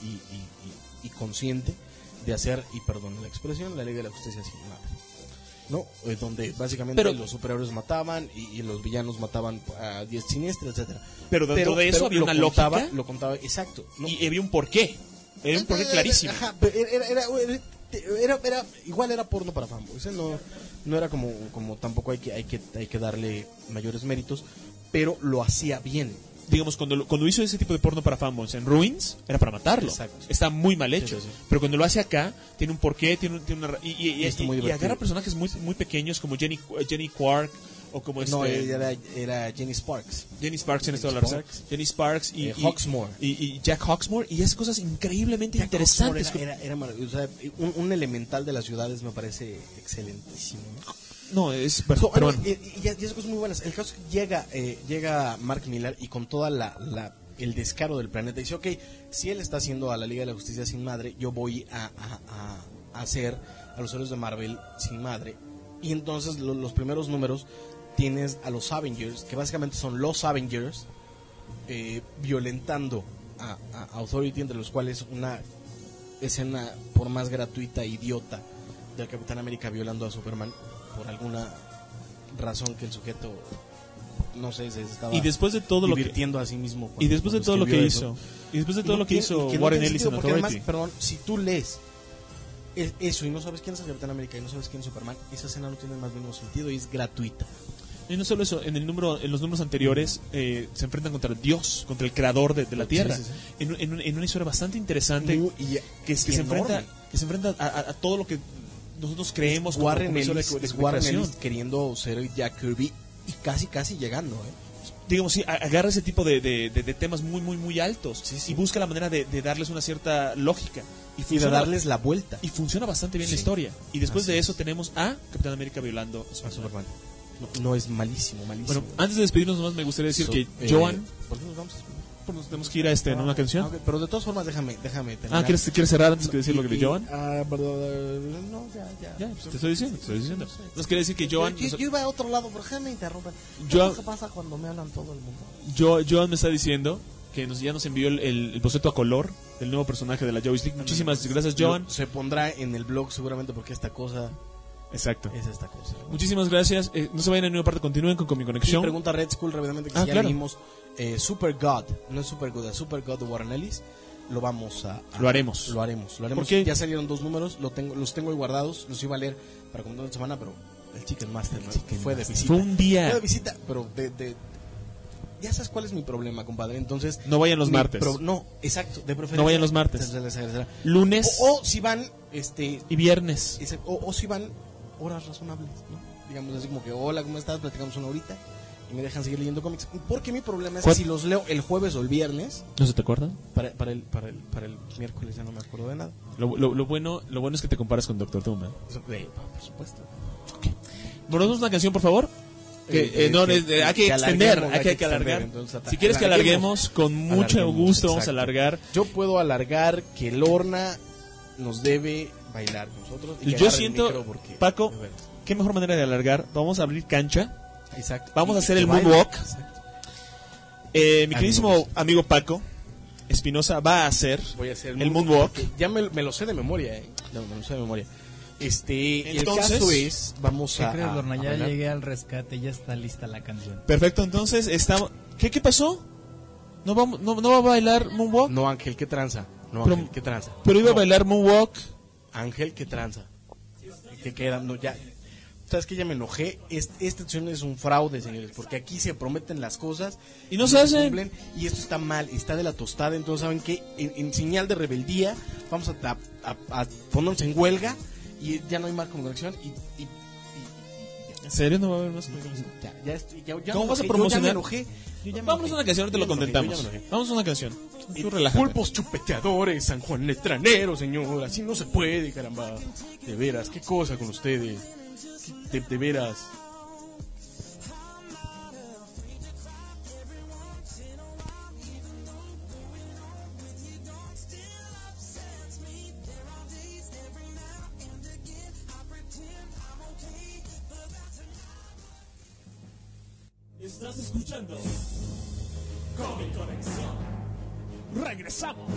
y- y- y consciente de hacer, y perdón la expresión, la ley de la justicia sin madre. ¿No? Eh, donde básicamente Pero- los superhéroes mataban y, y los villanos mataban a diez siniestros, etcétera. Pero dentro de eso había lo una contaba, lógica. Lo contaba, exacto. ¿no? Y había un porqué. Era un porqué clarísimo. Ajá, pero era, era, era, era- era- igual era porno para fanboys, ¿eh? no, no era como, como tampoco hay que, hay que hay que darle mayores méritos, pero lo hacía bien. Digamos, cuando, lo- cuando hizo ese tipo de porno para fanboys en Ruins, era para matarlo. Exacto. Está muy mal hecho. Sí, sí, sí. Pero cuando lo hace acá, tiene un porqué, tiene, un- tiene una... ra- Y, y- y- Está muy y- y divertido. agarra personajes muy, muy pequeños como Jenny, Jenny Quark o como No, este... era, era Jenny Sparks. Jenny Sparks, tienes toda la Jenny razón. Sparks. Jenny Sparks y, Eh, y- Hawksmoor. y, y Jack Hawksmoor. Y hace cosas increíblemente Jack interesantes. Hawksmoor Era, era, era maravilloso. O sea, un, un elemental de las ciudades me parece excelentísimo, ¿no? No, es... So, pero bueno, bueno. y, y, y esas cosas muy buenas. El caso es que llega, eh, llega Mark Millar y con toda la, la- el descaro del planeta dice, ok, si él está haciendo a la Liga de la Justicia sin madre, yo voy a, a- a- a hacer a los héroes de Marvel sin madre. Y entonces lo- los primeros números tienes a los Avengers, que básicamente son los Avengers, eh, violentando a, a Authority, entre los cuales una escena por más gratuita e idiota del Capitán América violando a Superman por alguna razón que el sujeto no sé se estaba Y después de todo lo que... divirtiendo a sí mismo Y cuando- después de cuando todo lo que escribió hizo... eso. Y después de Y todo no lo que tiene- hizo y que no Warren tiene Ellis sentido, en porque Authority... además, perdón, si tú lees es eso y no sabes quién es el Capitán América y no sabes quién es Superman, esa escena no tiene más bien sentido y es gratuita. Y no solo eso, en el número, en los números anteriores eh, se enfrentan contra Dios, contra el creador de, de la Tierra, sí, sí, sí. En, en, en una historia bastante interesante. Muy, y, que, que, se enfrenta, que se enfrenta a, a, a todo lo que nosotros creemos es Warren como, como Ellis, de, de Warren Ellis queriendo ser Jack Kirby y casi casi llegando, ¿eh? Digamos, sí, agarra ese tipo de, de, de, de temas muy, muy, muy altos, sí, sí. Y busca la manera de, de darles una cierta lógica. Y, funciona, y de darles la vuelta. Y funciona bastante bien sí. la historia. Y después Así de eso es. tenemos a Capitán América violando a Superman. No, no es malísimo, malísimo. Bueno, antes de despedirnos nomás me gustaría decir so, que eh, Joan... ¿Por qué nos vamos? Pues nos tenemos que ir a este, ¿no? Una canción. Okay, pero de todas formas, déjame, déjame terminar. Ah, ¿quieres, ¿quieres cerrar antes no, que decir y, lo que de Joan? Ah, uh, no, ya, ya. Ya, pues te estoy diciendo, te estoy diciendo. Nos quiere decir que Joan... Yo, yo, yo iba a otro lado, ¿por qué me interrumpen? Joan, ¿Qué pasa cuando me hablan todo el mundo? Yo, Joan me está diciendo que nos, ya nos envió el, el, el boceto a color del nuevo personaje de la Justice League. Muchísimas gracias, Joan. Se pondrá en el blog seguramente porque esta cosa... Exacto. Es esta cosa. Muchísimas gracias. Eh, no se vayan a ninguna parte, continúen con, con mi conexión. Y pregunta Red Skull rápidamente que ah, si ya claro. leímos eh, Super God, no es Super God, es Super God de Warren Ellis. Lo vamos a, a lo haremos. Lo haremos, lo haremos. Porque ya salieron dos números, lo tengo, los tengo ahí guardados, los iba a leer para comentar una semana, pero el Chicken Master el Chicken fue Master. de visita. Fue un día. Fue de visita, pero de, de ya sabes cuál es mi problema, compadre. Entonces no vayan los martes. Pro, no, exacto, de preferencia. No vayan los martes. Se les agradecerá. Lunes o, o si van este y viernes. Ese, o, o si van horas razonables, ¿no? Digamos así como que, hola, ¿cómo estás? Platicamos una horita y me dejan seguir leyendo cómics. Porque mi problema es que si los leo el jueves o el viernes... ¿No se te acuerdan? Para, para, el, para, el, para el miércoles ya no me acuerdo de nada. Lo, lo, lo, bueno, lo bueno es que te comparas con Doctor Doom, ¿eh? Eh, por supuesto. Okay. ¿Ponemos una canción, por favor? Que, eh, eh, no, que, eh, hay que, que extender, hay que, hay que alargar. Entonces, si quieres que alarguemos, con mucho gusto vamos a alargar. Yo puedo alargar que Lorna nos debe bailar con nosotros. Y yo siento, porque, Paco, qué mejor manera de alargar. Vamos a abrir cancha. Exacto. Vamos y a hacer el moonwalk. Eh, mi queridísimo amigo, amigo Paco Espinosa va a hacer, Voy a hacer el, el moonwalk. Ya me, me lo sé de memoria, eh. No, me lo sé de memoria. Este, entonces, el caso es, vamos ¿qué a. crees, Lorna? A, ya a llegué al rescate, ya está lista la canción. Perfecto, entonces estamos. ¿Qué, qué pasó? ¿No, vamos, no, ¿No va a bailar moonwalk? No, Ángel, ¿qué tranza? No, pero, Ángel, ¿qué tranza? Pero iba no. a bailar moonwalk. Ángel, ¿qué tranza? ¿Qué queda? No, ya. ¿Sabes que ya me enojé? Este, esta acción es un fraude, señores, porque aquí se prometen las cosas y no se hacen. Cumplen, y esto está mal, está de la tostada. Entonces, ¿saben qué? En, en señal de rebeldía, vamos a, a, a, a ponernos en huelga y ya no hay más conexión. Y, y, y, y ¿En serio no va a haber más conexión? Ya, ya, ya, ya ¿Cómo vas a promocionar? Yo ya me enojé. Yo ya me Vamos a una canción, te lo contentamos. Vamos a una canción. Tú relájate. Pulpos chupeteadores, San Juan Letranero, señor. Así no se puede, caramba. De veras, qué cosa con ustedes. De, de veras. Estás escuchando Comic Conexión. Regresamos.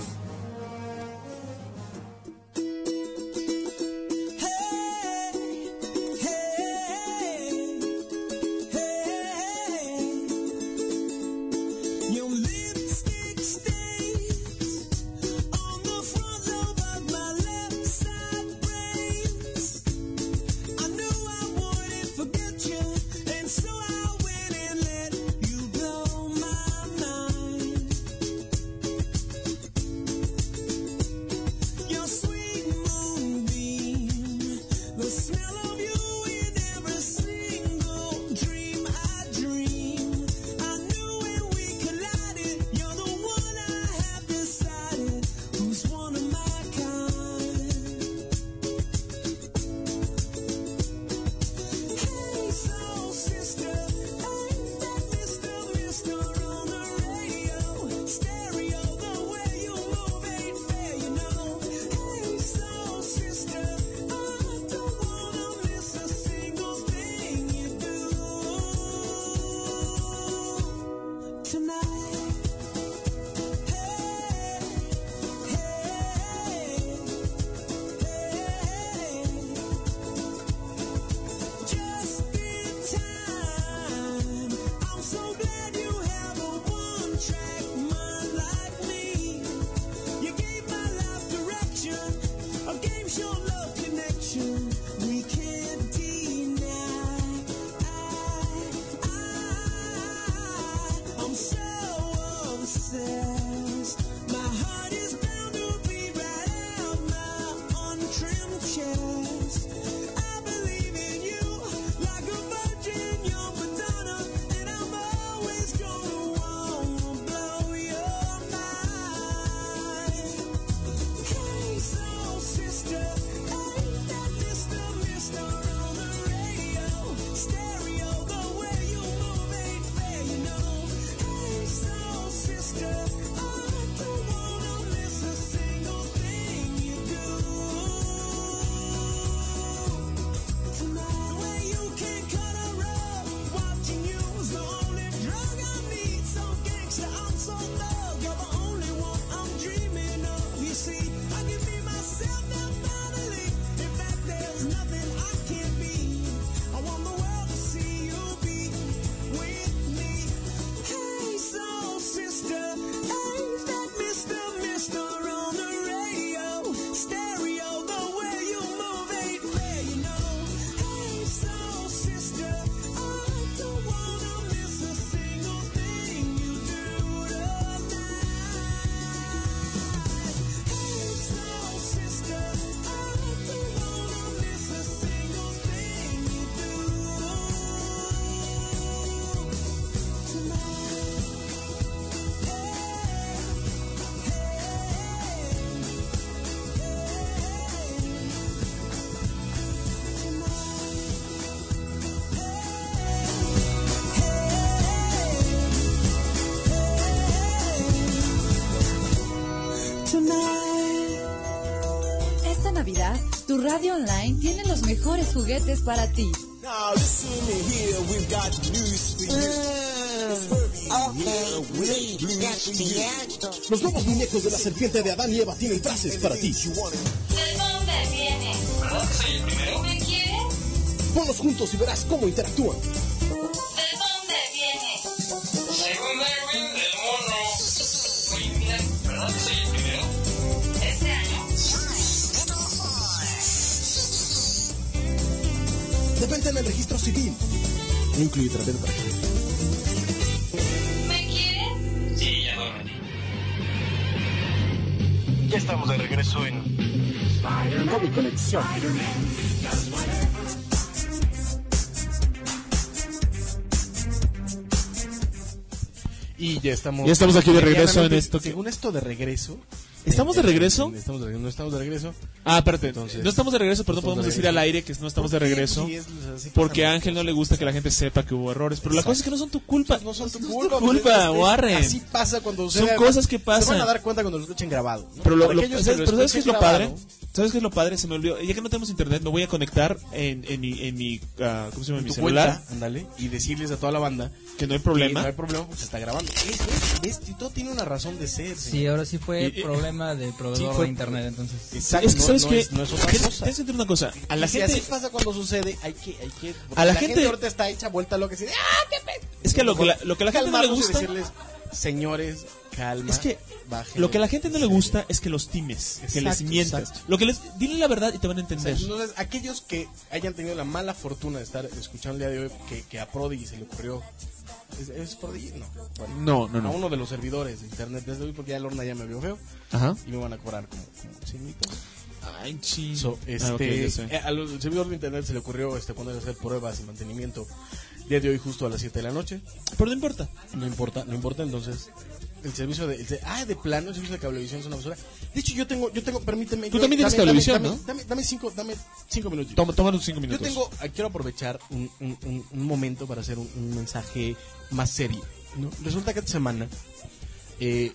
Esta Navidad, tu radio online tiene los mejores juguetes para ti. Now listen here, we've got news for you. Los nuevos muñecos de la serpiente de Adán y Eva tienen frases para ti. ¿De dónde viene? ¿Verdad que soy el primero? ¿Me quiere? Ponlos juntos y verás cómo interactúan. ¿De dónde viene? Según Darwin, del mono. Oye, mira, ¿verdad que soy el primero? ¿Este año? Depende en el registro civil. No incluye tratar para qué. ¿Me quiere? Sí, ya duerme. Ya estamos de regreso en Comic Conexión. Y ya estamos. Ya estamos aquí de regreso en esto. Según esto de regreso. ¿Estamos de regreso? Estamos de, no estamos de regreso. Ah, espérate. Entonces, no estamos de regreso, pero no podemos decir al aire que no estamos de regreso. Sí, es, porque a Ángel no le gusta que la gente sepa que hubo errores. Pero Exacto. La cosa es que no son tu culpa. No son tu no culpa. Es tu culpa, Warren. Así pasa cuando sucede. Son cosas que pasan. Se van a dar cuenta cuando lo escuchen grabado. ¿No? Pero, lo, lo, ¿sabes, pero ¿sabes qué es lo grabado? padre? ¿Sabes qué es lo padre? Se me olvidó. Ya que no tenemos internet, me voy a conectar en, en mi, en mi, uh, ¿cómo se llama? En mi celular. Cuenta, ándale, y decirles a toda la banda que no hay problema. No hay problema, pues se está grabando. Es, es, es, todo tiene una razón de ser. Sí, ahora sí fue y, problema del proveedor. Sí, fue, de internet, entonces. Exacto, es que sabes no, que no es, no es otra cosa. Tienes que entender una cosa. A la y gente si así pasa cuando sucede, hay que, hay que. A la, la gente, gente ahorita está hecha vuelta loca, así de, ¡ah, qué pe! Es que lo que la, lo que a la gente no le gusta. Decirles, señores, calma. Es que bajen, lo que a la gente no le gusta es que los times, exacto, que les mientas. Exacto. Lo que les dile la verdad y te van a entender. O sea, entonces, aquellos que hayan tenido la mala fortuna de estar escuchando el día de hoy que, que a Prodigy se le ocurrió. ¿Es, es Prodigy? No. Bueno, no, no, no. A uno de los servidores de internet desde hoy, porque ya Lorna ya me vio feo. Ajá. Y me van a cobrar como, como cien pesos. Ay, sí. So, este, ah, okay, eh, al servidor de internet se le ocurrió este poner a hacer pruebas y mantenimiento el día de hoy justo a las siete de la noche. Pero no importa. No importa, no importa, entonces el servicio de, el, ah, de plano, el servicio de cablevisión es una basura. De hecho, yo tengo, yo tengo, permíteme. Tú yo, también tienes cablevisión, dame, ¿no? Dame, dame cinco, dame cinco minutos. Toma, toma los cinco minutos. Yo tengo, quiero aprovechar un, un, un, un momento para hacer un, un mensaje más serio, ¿no? Resulta que esta semana, eh,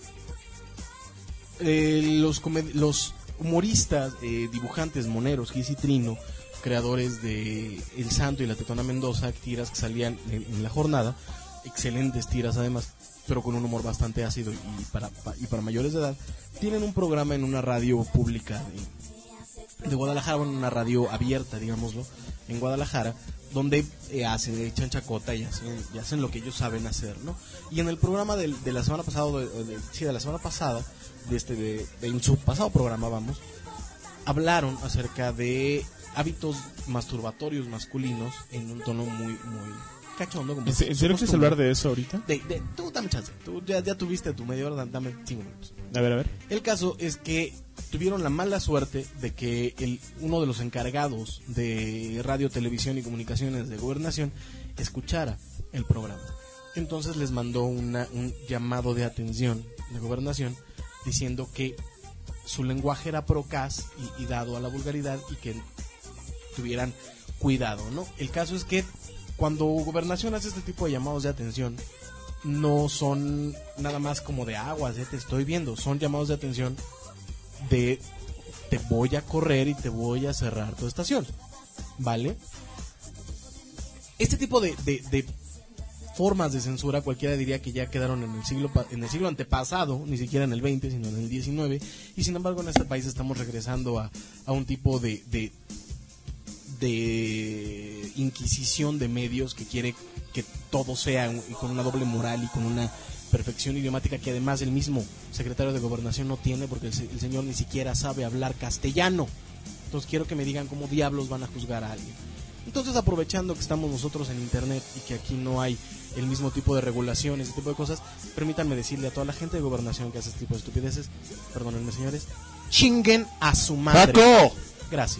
eh, los, los humoristas, eh, dibujantes, moneros, Giz y Trino, creadores de El Santo y la Tetona Mendoza, tiras que salían en, en la jornada, excelentes tiras además, pero con un humor bastante ácido y para, y para mayores de edad, tienen un programa en una radio pública de, de Guadalajara, en una radio abierta, digámoslo, en Guadalajara, donde eh, hacen, echan chacota y hacen, y hacen lo que ellos saben hacer, ¿no? Y en el programa de, de la semana pasada, de, de, sí, de la semana pasada, de este, de, de, en su pasado programa, vamos, hablaron acerca de hábitos masturbatorios masculinos en un tono muy, muy cachondo. Como ¿En serio quieres hablar de eso ahorita? De, de, tú dame chance, tú ya, ya tuviste tu media hora, dame cinco minutos. A ver, a ver. El caso es que tuvieron la mala suerte de que el, uno de los encargados de radio, televisión y comunicaciones de Gobernación escuchara el programa. Entonces les mandó una, un llamado de atención de Gobernación diciendo que su lenguaje era procaz y, y dado a la vulgaridad y que tuvieran cuidado, ¿no? El caso es que cuando Gobernación hace este tipo de llamados de atención, no son nada más como de aguas, ya te estoy viendo, son llamados de atención de te voy a correr y te voy a cerrar tu estación, ¿vale? Este tipo de, de, de formas de censura, cualquiera diría que ya quedaron en el siglo pa- en el siglo antepasado, ni siquiera en el veinte, sino en el diecinueve, y sin embargo en este país estamos regresando a, a un tipo de, de de inquisición de medios que quiere que todo sea un- con una doble moral y con una perfección idiomática que además el mismo secretario de Gobernación no tiene, porque el, se- el señor ni siquiera sabe hablar castellano. Entonces quiero que me digan cómo diablos van a juzgar a alguien. Entonces, aprovechando que estamos nosotros en internet y que aquí no hay el mismo tipo de regulaciones, ese tipo de cosas, permítanme decirle a toda la gente de Gobernación que hace este tipo de estupideces, perdónenme señores, chinguen a su madre. ¡Paco! Gracias.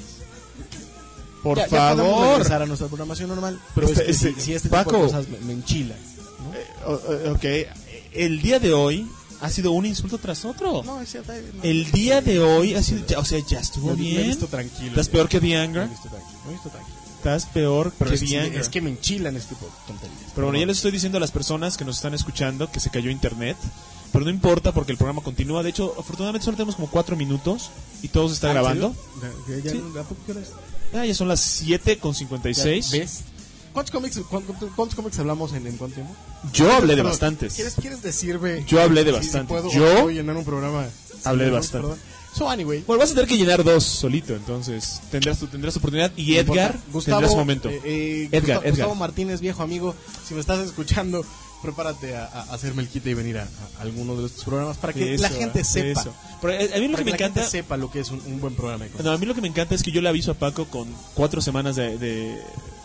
Por Ya- ya podemos favor. regresar a nuestra programación normal, pero Este- es que este- si, si este Paco. tipo de cosas me, me enchilan. ¿no? Eh, o- o- ok, el día de hoy ha sido un insulto tras otro. No, es cierto, no. El día de hoy ha sido, ya- o sea, ya estuvo Me- me he bien. visto tranquilo. ¿Estás peor que The Me he Anger? visto tranquilo, me he visto tranquilo. Estás peor Pero que es, The que, Anger. es que me enchilan este tipo de tonterías. Pero bueno, ya les estoy diciendo a las personas que nos están escuchando que se cayó internet. Pero no importa porque el programa continúa. De hecho, afortunadamente solo tenemos como cuatro minutos y todo se está Ah, ¿en grabando. serio? ¿Ya, ya, Sí. ¿a poco qué hora es? Ah, ya son las siete con cincuenta y seis. ¿Ya ¿Ves? ¿Cuántos cómics, cuántos, cuántos cómics hablamos en, en cuánto tiempo? Yo hablé de Perdón, bastantes. ¿Quieres, ¿Quieres decirme? Yo hablé de si- bastante. Si puedo, Yo puedo llenar un programa. hablé de sin- bastante. perdón. So, anyway. Bueno, vas a tener que llenar dos solito, entonces tendrás tu, tendrás tu oportunidad. Y No Edgar, importa. Gustavo, tendrás un momento. eh, eh, Edgar, Gustavo, Edgar. Gustavo Martínez, viejo amigo, si me estás escuchando, prepárate a, a hacerme el quite y venir a, a alguno de estos programas para que Eso, la gente sepa. eso. Pero, eh, a mí lo para que me la gente encanta. sepa lo que es un, un buen programa de No, a mí lo que me encanta es que yo le aviso a Paco con cuatro semanas de, de, de-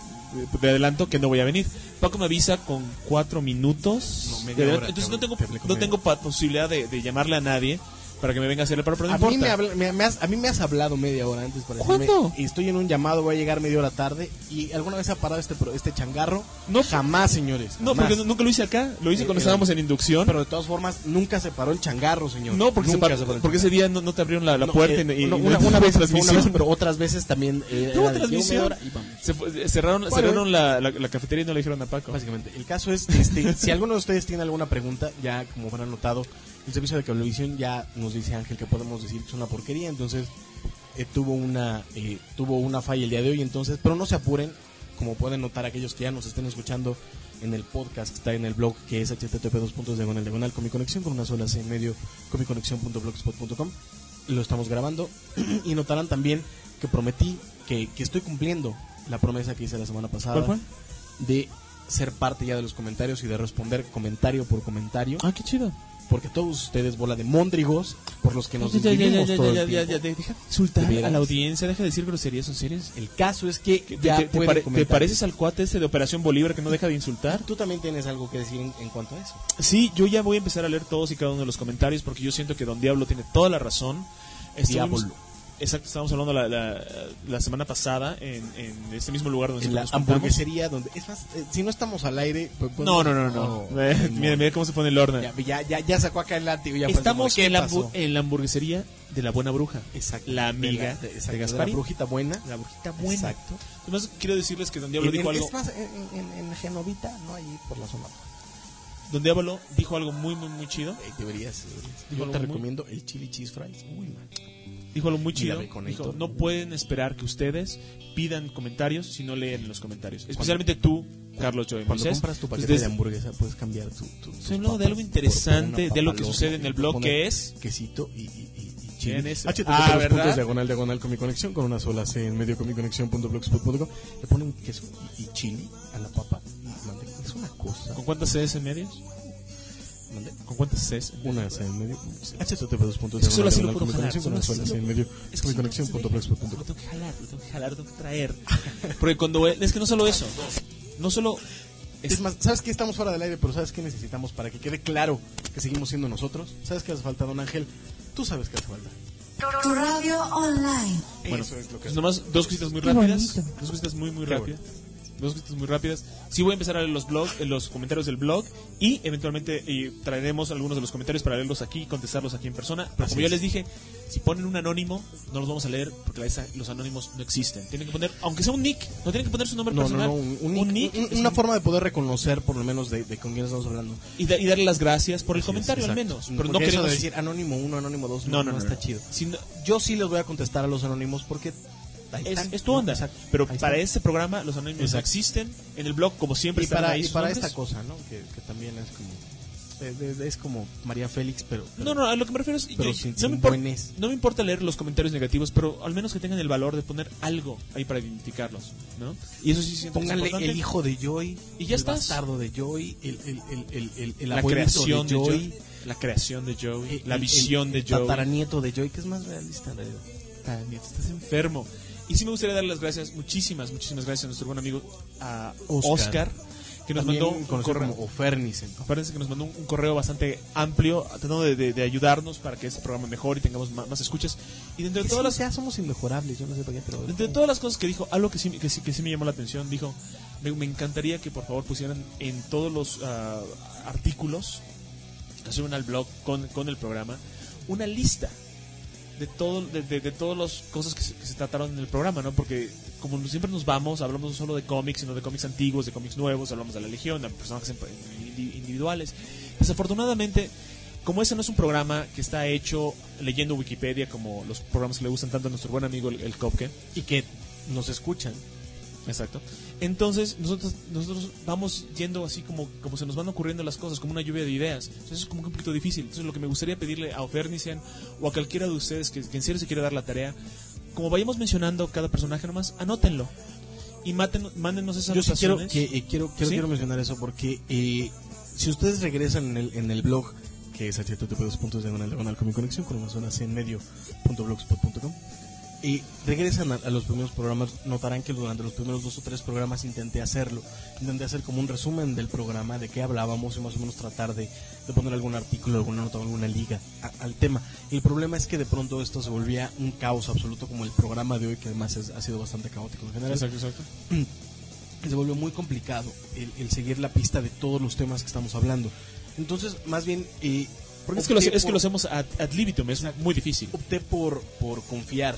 de adelanto que no voy a venir. Paco me avisa con cuatro minutos. No, media de adelanto. hora, Entonces te no hablo- tengo, te hablé con no media tengo pa- posibilidad de, de llamarle a nadie para que me venga a hacerle para pero no A mí, importa. me habla- me- me has, a mí me has hablado media hora antes para decirme, ¿Cuándo? y estoy en un llamado, voy a llegar media hora tarde y alguna vez ha parado este pro- este changarro. No, jamás, señores. No, jamás. porque nunca lo hice acá. Lo hice Eh, cuando eh, estábamos en inducción. Pero de todas formas nunca se paró el changarro, señor. No, porque, se Nunca par- se paró el porque ese changarro. día no, no te abrieron la, la No, puerta eh, y, y- no, y una, no una hubo vez, fue transmisión. una vez, pero otras veces también eh, No hubo era de, "Llevo media transmisión. hora", y vamos. Se fue- cerraron Bueno, cerraron la, la, la cafetería y no le dijeron a Paco. Básicamente, el caso es, este, si alguno de ustedes tiene alguna pregunta, ya como habrán notado, el servicio de cablevisión ya nos dice Ángel que podemos decir que es una porquería, entonces eh, tuvo una eh, tuvo una falla el día de hoy, entonces, pero no se apuren, como pueden notar aquellos que ya nos estén escuchando en el podcast que está en el blog, que es h t t p dos puntos diagonal diagonal comiconexión con una sola c en medio comiconexión punto blogspot punto com. Lo estamos grabando y notarán también que prometí que, que estoy cumpliendo la promesa que hice la semana pasada. ¿Cuál De ser parte ya de los comentarios y de responder comentario por comentario. Ah, qué chido. Porque todos ustedes, bola de móndrigos, por los que nos Ya, ya, ya, desvivimos ya, todo ya, el ya, tiempo. ya, ya, deja de insultar ¿De veras? a la audiencia, deja de decir groserías, ¿son serias? El caso es que ¿Te, ya te- te pueden pare- te comentar. pareces al cuate ese de Operación Bolívar que no deja de insultar? Tú también tienes algo que decir en, en cuanto a eso. Sí, yo ya voy a empezar a leer todos y cada uno de los comentarios porque yo siento que Don Diablo tiene toda la razón. Estuvimos- Diablo. Exacto, estábamos hablando la, la, la semana pasada en, en este mismo lugar donde En la nos juntamos. hamburguesería donde... Es más, eh, si no estamos al aire... pues, pues, No, no, no, no. no, Eh, no. mira, mira cómo se pone el horno. Ya, ya, ya, ya sacó acá el látigo. Ya fue Estamos así como, en la, ¿qué pasó? hambu- en la hamburguesería de la Buena Bruja. Exacto. La amiga De la- de- de, exacto, de Gasparín. la brujita buena. La brujita buena. Exacto. Además, quiero decirles que Don Diablo En- dijo en- algo. Es más, en, en, en Genovita, no allí por la zona. Don Diablo dijo algo muy, muy, muy chido. Eh, deberías, deberías. Dijo Yo algo te muy- recomiendo el chili cheese fries. Uy, man. Dijo algo muy Y la chido. baconito. Dijo, no pueden esperar que ustedes pidan comentarios si no leen en los comentarios. Especialmente tú, Carlos Joey Cuando Moisés. compras tu Pues paquete desde- de hamburguesa puedes cambiar tu... tu Se habló de algo interesante, de algo que sucede en el blog, que es... Quesito y, y, y, y chile. ¿Quién es? H T T P Ah, dos ¿verdad? puntos diagonal diagonal con mi conexión con una sola C en medio comiconexión punto blogspot punto com. Le ponen queso y, y chile a la papa y manteca. Es una cosa. ¿Con cuántas Cs en medios? ¿Mande? ¿Con cuántas Cs? Una C en medio. H T T P dos puntos Es que solo así diagonal lo puedo diagonal jalar. con una Solo sola así C lo- en medio Es que comiconexión punto blogspot punto Lo com. tengo que jalar, lo tengo que jalar, lo tengo que traer. Porque cuando... Es que no solo eso. No solo... Es más, ¿sabes qué? Estamos fuera del aire, pero ¿sabes qué necesitamos para que quede claro que seguimos siendo nosotros? ¿Sabes qué hace falta, don Ángel? Tú sabes qué hace falta. Tu radio online. Bueno, eso es lo que Pues nomás dos cositas muy Qué rápidas. bonito. Dos cositas muy, muy Qué rápidas. Dos cositas muy rápidas. Sí voy a empezar a leer los blog, eh, los comentarios del blog y eventualmente eh, traeremos algunos de los comentarios para leerlos aquí y contestarlos aquí en persona. Pero Así como ya es. les dije, si ponen un anónimo, no los vamos a leer porque la- esa- los anónimos no existen. Tienen que poner, aunque sea un nick, no tienen que poner su nombre No, no, personal. no, un, un nick, un- es una un- forma de poder reconocer por lo menos de, de con quién estamos hablando. y, da- y darle las gracias por el Así es, comentario al exacto. menos. Pero no Porque eso queremos de decir anónimo uno, anónimo dos, no, No, no, no, no, está no. chido. Si no- Yo sí les voy a contestar a los anónimos porque ahí es, están, es tu onda. exacto, pero ahí para están. este programa los anónimos no existen. En el blog, como siempre, y están para, ahí y sus para nombres. esta cosa, ¿no? Que, que también es como de- de- de- es como María Félix, pero, pero No, no, a lo que me refiero es pero yo- sin- no, sin me importa, buenes. no me importa leer los comentarios negativos, pero al menos que tengan el valor de poner algo ahí para identificarlos, ¿no? Y eso sí siento que es Pónganle importante. el hijo de Joy, y ya el estás. bastardo de Joy, el, el, el, el, el, el La abuelito creación de de Joy, Joy, la creación de Joey, el- la el- visión el- de el Joey. tataranieto de Joy, que es más realista en realidad. Tataranieto, estás enfermo. Y sí me gustaría dar las gracias, muchísimas, muchísimas gracias a nuestro buen amigo a Oscar. Oscar, que nos También mandó un conocido correo. como Ofernicen. Acuérdense que nos mandó un, un correo bastante amplio, tratando de, de- de ayudarnos para que este programa mejore y tengamos más, más escuchas. Y dentro de Sí, todas las ya somos inmejorables, yo no sé para qué, pero Entre todas las cosas que dijo, algo que sí, que sí, que sí me llamó la atención, dijo, me, me encantaría que por favor pusieran en todos los ah, artículos que suben al blog con, con el programa, una lista de todo de, de, de todas las cosas que se, que se trataron en el programa, ¿no? Porque como siempre nos vamos, hablamos no solo de cómics, sino de cómics antiguos, de cómics nuevos, hablamos de la Legión, de personajes indi- individuales. Desafortunadamente, como ese no es un programa que está hecho leyendo Wikipedia, como los programas que le gustan tanto a nuestro buen amigo el, el Kopke, y que nos escuchan. Exacto. Entonces, nosotros nosotros vamos yendo así como, como se nos van ocurriendo las cosas, como una lluvia de ideas. Entonces, eso es como que un poquito difícil. Entonces, lo que me gustaría pedirle a Ofernician o a cualquiera de ustedes que, que en serio se quiera dar la tarea, como vayamos mencionando cada personaje nomás, anótenlo. Y maten, mándenos esas Yo sí quiero, anotaciones. que, eh, quiero, quiero, ¿Sí? quiero mencionar eso porque eh, si ustedes regresan en el, en el blog, que es h t t p dos puntos diagonal diagonal comic conexión con una zona así en medio punto blogspot punto com, y regresan a, a los primeros programas, notarán que durante los primeros dos o tres programas intenté hacerlo. Intenté hacer como un resumen del programa, de qué hablábamos y más o menos tratar de, de poner algún artículo, alguna nota, alguna liga a- al tema. Y el problema es que de pronto esto se volvía un caos absoluto, como el programa de hoy, que además es- ha sido bastante caótico en general. Exacto, exacto. Se volvió muy complicado el, el seguir la pista de todos los temas que estamos hablando. Entonces, más bien... Eh, Porque es que, lo, opté es que por- lo hacemos ad, ad libitum, es muy difícil. Opté por, por confiar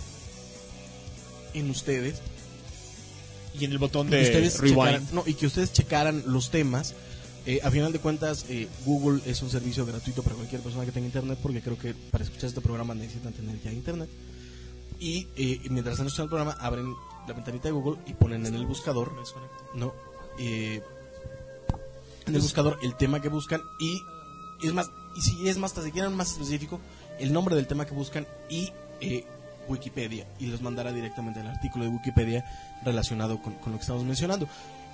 en ustedes y en el botón que de ustedes rewind. checaran- no, y que ustedes checaran los temas. Eh, a final de cuentas, eh, Google es un servicio gratuito para cualquier persona que tenga internet, porque creo que para escuchar este programa necesitan tener ya internet. Y eh, mientras están escuchando el programa, abren la ventanita de Google y ponen en el buscador, no, eh, en el buscador el tema que buscan, y es más, y si es más, hasta si quieren más específico, el nombre del tema que buscan y eh, Wikipedia, y los mandará directamente al artículo de Wikipedia relacionado con, con lo que estamos mencionando.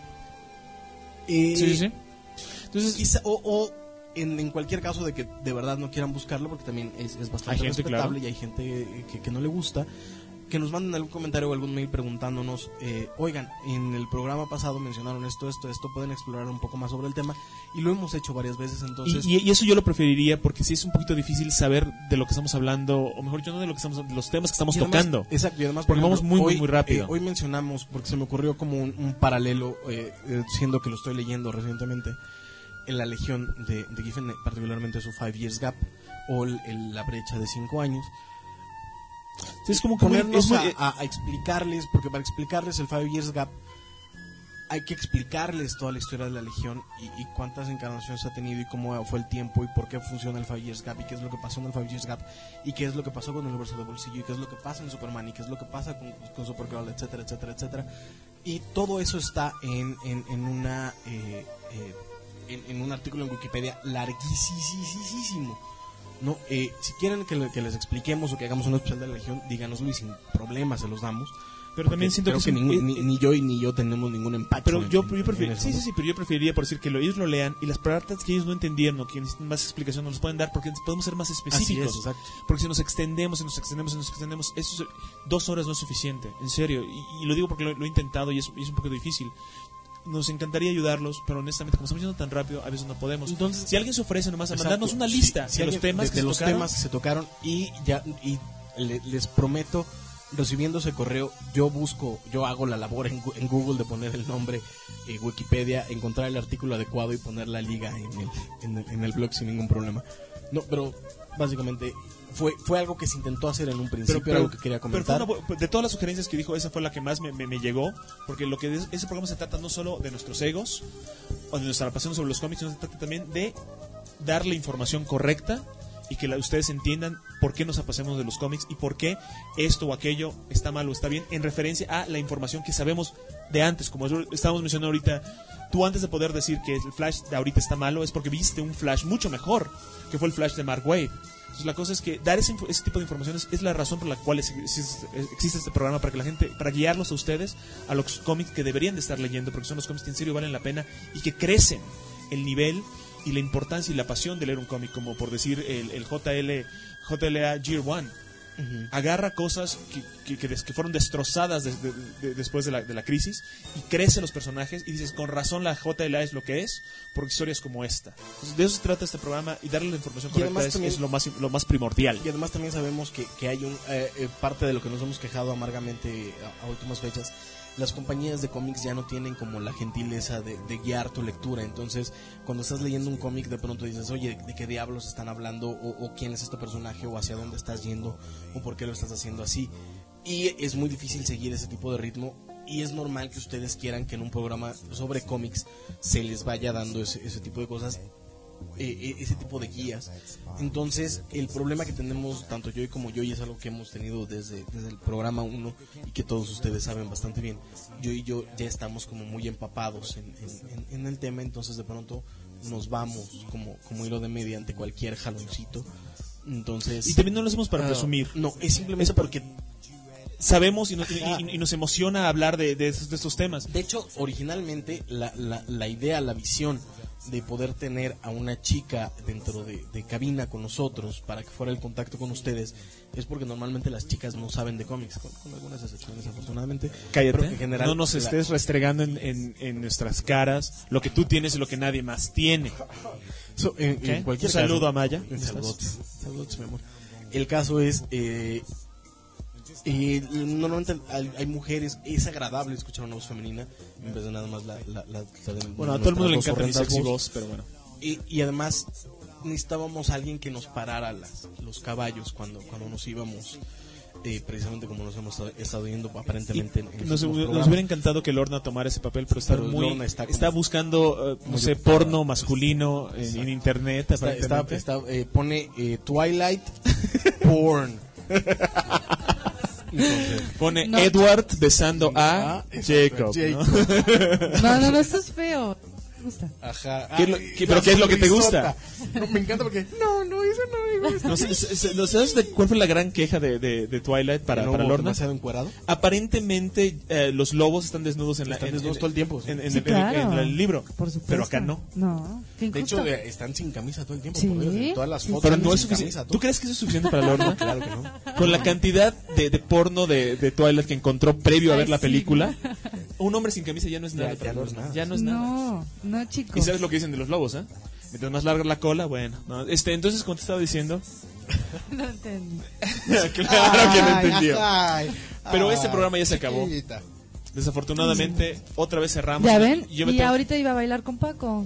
Eh, Sí, sí, sí. Entonces, quizá- o, o en, en cualquier caso de que de verdad no quieran buscarlo, porque también es, es bastante Hay gente, respetable, claro. y hay gente que, que no le gusta, que nos manden algún comentario o algún mail preguntándonos, eh, oigan, en el programa pasado mencionaron esto, esto, esto, pueden explorar un poco más sobre el tema, y lo hemos hecho varias veces. Entonces, Y, y- y eso yo lo preferiría, porque sí es un poquito difícil saber de lo que estamos hablando, o mejor yo no de lo que estamos de los temas que estamos y además- tocando. Exacto, y además, por porque vamos ejemplo, muy, muy, hoy, muy rápido. eh, hoy mencionamos, porque se me ocurrió como un, un paralelo, eh, eh, siendo que lo estoy leyendo recientemente, en la Legión de, de Giffen, particularmente su Five Years Gap, o el- el- la brecha de cinco años. Sí, es como que muy- ponernos es muy- a, a- a explicarles, porque para explicarles el Five Years Gap hay que explicarles toda la historia de la Legión y, y cuántas encarnaciones ha tenido y cómo fue el tiempo y por qué funciona el Five Years Gap y qué es lo que pasó en el Five Years Gap y qué es lo que pasó con el universo de bolsillo y qué es lo que pasa en Superman y qué es lo que pasa con, con Supergirl, etcétera, etcétera, etcétera. Y todo eso está en, en, en una eh, eh, en, en un artículo en Wikipedia larguísimo. No, eh, si quieren que, le- que les expliquemos o que hagamos un especial de la Legión, díganoslo y sin problemas se los damos. Pero también Porque siento creo que que es un- ningún- ni, ni yo y ni yo tenemos ningún empacho. Pero en- yo, en- yo en prefiero, eso, sí, ¿no? sí, sí, pero yo preferiría por decir que lo- ellos lo lean y las palabras que ellos no entendieron o que necesitan más explicación nos los pueden dar porque podemos ser más específicos. Así es, exacto. Porque si nos extendemos y nos extendemos y nos extendemos, eso es- dos horas no es suficiente, en serio. Y, y lo digo porque lo, lo he intentado y es, y es un poco difícil. Nos encantaría ayudarlos, pero honestamente, como estamos yendo tan rápido, a veces no podemos. Entonces, si alguien se ofrece nomás a Exacto. mandarnos una Sí, lista sí, de los alguien- temas de, que de se los tocaron, temas que se tocaron y ya y le- les prometo, recibiendo ese correo, yo busco, yo hago la labor en, Gu- en Google de poner el nombre eh, Wikipedia, encontrar el artículo adecuado y poner la liga en el, en el, en el blog sin ningún problema. No, pero básicamente fue fue algo que se intentó hacer en un principio, era algo que quería pero fue comentar. una bu- de todas las sugerencias que dijo, esa fue la que más me, me- me llegó, porque lo que es- ese programa se trata no solo de nuestros egos o de nuestra pasión sobre los cómics, sino se trata también de darle información correcta y que la, ustedes entiendan por qué nos apasionamos de los cómics y por qué esto o aquello está mal o está bien, en referencia a la información que sabemos de antes. Como estábamos mencionando ahorita, tú antes de poder decir que el Flash de ahorita está malo es porque viste un Flash mucho mejor, que fue el Flash de Mark Waid. Entonces la cosa es que dar ese, ese tipo de informaciones es la razón por la cual es, es, es, existe este programa, para que la gente, para guiarlos a ustedes a los cómics que deberían de estar leyendo, porque son los cómics que en serio valen la pena y que crecen el nivel y la importancia y la pasión de leer un cómic, como por decir el, el J L, J L A Year One. Uh-huh. Agarra cosas que, que, que, des, que fueron destrozadas de, de, de, después de la, de la crisis y crecen los personajes y dices, con razón la J L A es lo que es, por historias como esta. Entonces, de eso se trata este programa, y darle la información correcta es, también, es lo más lo más primordial. Y además también sabemos que, que hay un eh, eh, parte de lo que nos hemos quejado amargamente a, a últimas fechas. Las compañías de cómics ya no tienen como la gentileza de, de guiar tu lectura. Entonces, cuando estás leyendo un cómic, de pronto dices, oye, ¿de qué diablos están hablando? O, o quién es este personaje, o hacia dónde estás yendo, o por qué lo estás haciendo así. Y es muy difícil seguir ese tipo de ritmo. Y es normal que ustedes quieran que en un programa sobre cómics se les vaya dando ese, ese tipo de cosas, eh, ese tipo de guías. Entonces, el problema que tenemos tanto yo y como yo, y es algo que hemos tenido desde, desde el programa uno, y que todos ustedes saben bastante bien, yo y yo ya estamos como muy empapados en, en, en el tema. Entonces de pronto nos vamos como, como hilo de media ante cualquier jaloncito. Entonces, y también no lo hacemos para uh, presumir, no, es simplemente es porque sabemos y nos, y, y nos emociona hablar de, de, estos, de estos temas. De hecho, originalmente la, la, la idea, la visión de poder tener a una chica dentro de, de cabina con nosotros para que fuera el contacto con ustedes es porque normalmente las chicas no saben de cómics, con, con algunas excepciones afortunadamente. Cállate, pero en general, no nos estés la... restregando en, en, en nuestras caras lo que tú tienes y lo que nadie más tiene. So, en, en cualquier Un saludo caso, a Maya. Saludos, saludos, mi amor. El caso es... Eh, Y normalmente hay, hay mujeres, es agradable escuchar una voz femenina en vez de nada más la, la, la, la de bueno, a todo el mundo le encanta mi sexy voz, pero bueno. Y, y además necesitábamos a alguien que nos parara las, los caballos cuando, cuando nos íbamos, eh, precisamente como nos hemos estado yendo aparentemente. En, en nos, nos hubiera encantado que Lorna tomara ese papel, pero está pero muy está, está buscando, uh, no sé, porno masculino en, en internet. Está, está, está, eh, pone eh, Twilight Porn. Entonces, pone no. Edward besando a ah, Jacob, ¿no? no, no, no, eso es feo. Me gusta. Ajá. ¿Qué es lo, qué, ¿Pero qué es lo que te gusta? No, me encanta porque no, no, eso no me gusta. No, ¿no sabes de cuál fue la gran queja de, de, de Twilight para, no, para Lorna? ¿Demasiado encuerado? Aparentemente eh, los lobos están desnudos en la están en, desnudos en, todo el tiempo. En, en, sí, en, claro. en, en el libro. Por supuesto. Pero acá no. No. De hecho, eh, están sin camisa todo el tiempo. ¿Sí? Por Dios, en todas las fotos. Pero no es suficiente. ¿Tú crees que eso es suficiente para Lorna? Claro que no. Con la cantidad de, de porno de, de Twilight que encontró previo a ver Ay, la sí. película, un hombre sin camisa ya no es nada. Ya, ya no es nada. Ya no es nada. No, no, chicos. ¿Y sabes lo que dicen de los lobos, eh? Mientras más larga la cola, bueno. No, este, entonces, ¿cómo te estaba diciendo? No entendí. Claro ay, que no entendió. Ay, Pero ay, este programa ya se acabó. Chiquita. Desafortunadamente, sí. otra vez cerramos. ¿Ya ven? Y, yo y tengo... ahorita iba a bailar con Paco.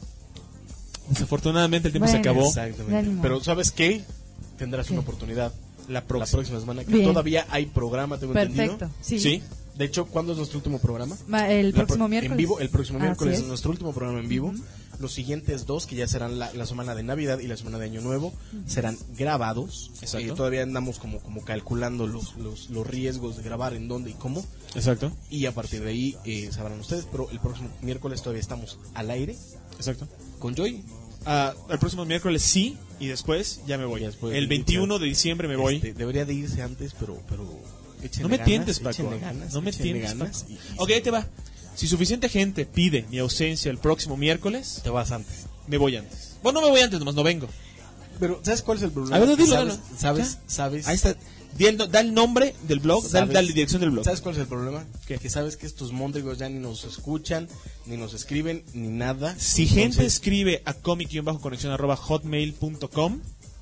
Desafortunadamente el tiempo bueno, se acabó. Exactamente. Pero ¿sabes qué? Tendrás ¿Qué? una oportunidad la próxima, la próxima semana. Que Bien. todavía hay programa, tengo Perfecto. entendido. Sí. Sí. De hecho, ¿cuándo es nuestro último programa? El próximo pro- miércoles. En vivo, el próximo Así miércoles es. es nuestro último programa en vivo. Uh-huh. Los siguientes dos, que ya serán la, la semana de Navidad y la semana de Año Nuevo, uh-huh. serán grabados. Exacto. Eh, todavía andamos como, como calculando los, los, los riesgos de grabar en dónde y cómo. Exacto. Y a partir de ahí eh, sabrán ustedes, pero el próximo miércoles todavía estamos al aire. Exacto. Con Joy. Uh, el próximo miércoles sí, y después ya me voy. Después, el veintiuno de diciembre me voy. Este, debería de irse antes, pero... pero no me ganas, tientes, Paco. Ganas, no me tientes, ganas. Y, y, ok, ahí te va. Si suficiente gente pide mi ausencia el próximo miércoles, te vas antes. Me voy antes. Bueno, no me voy antes, nomás no vengo. Pero, ¿sabes cuál es el problema? A ver, no, dilo, ¿Sabes? dilo. ¿Sabes? ¿Sabes? Ahí está. Da el nombre del blog, da, da la dirección del blog. ¿Sabes cuál es el problema? ¿Qué? Que sabes que estos móndrigos ya ni nos escuchan, ni nos escriben, ni nada. Si Entonces... gente escribe a comic-conexión arroba hotmail punto com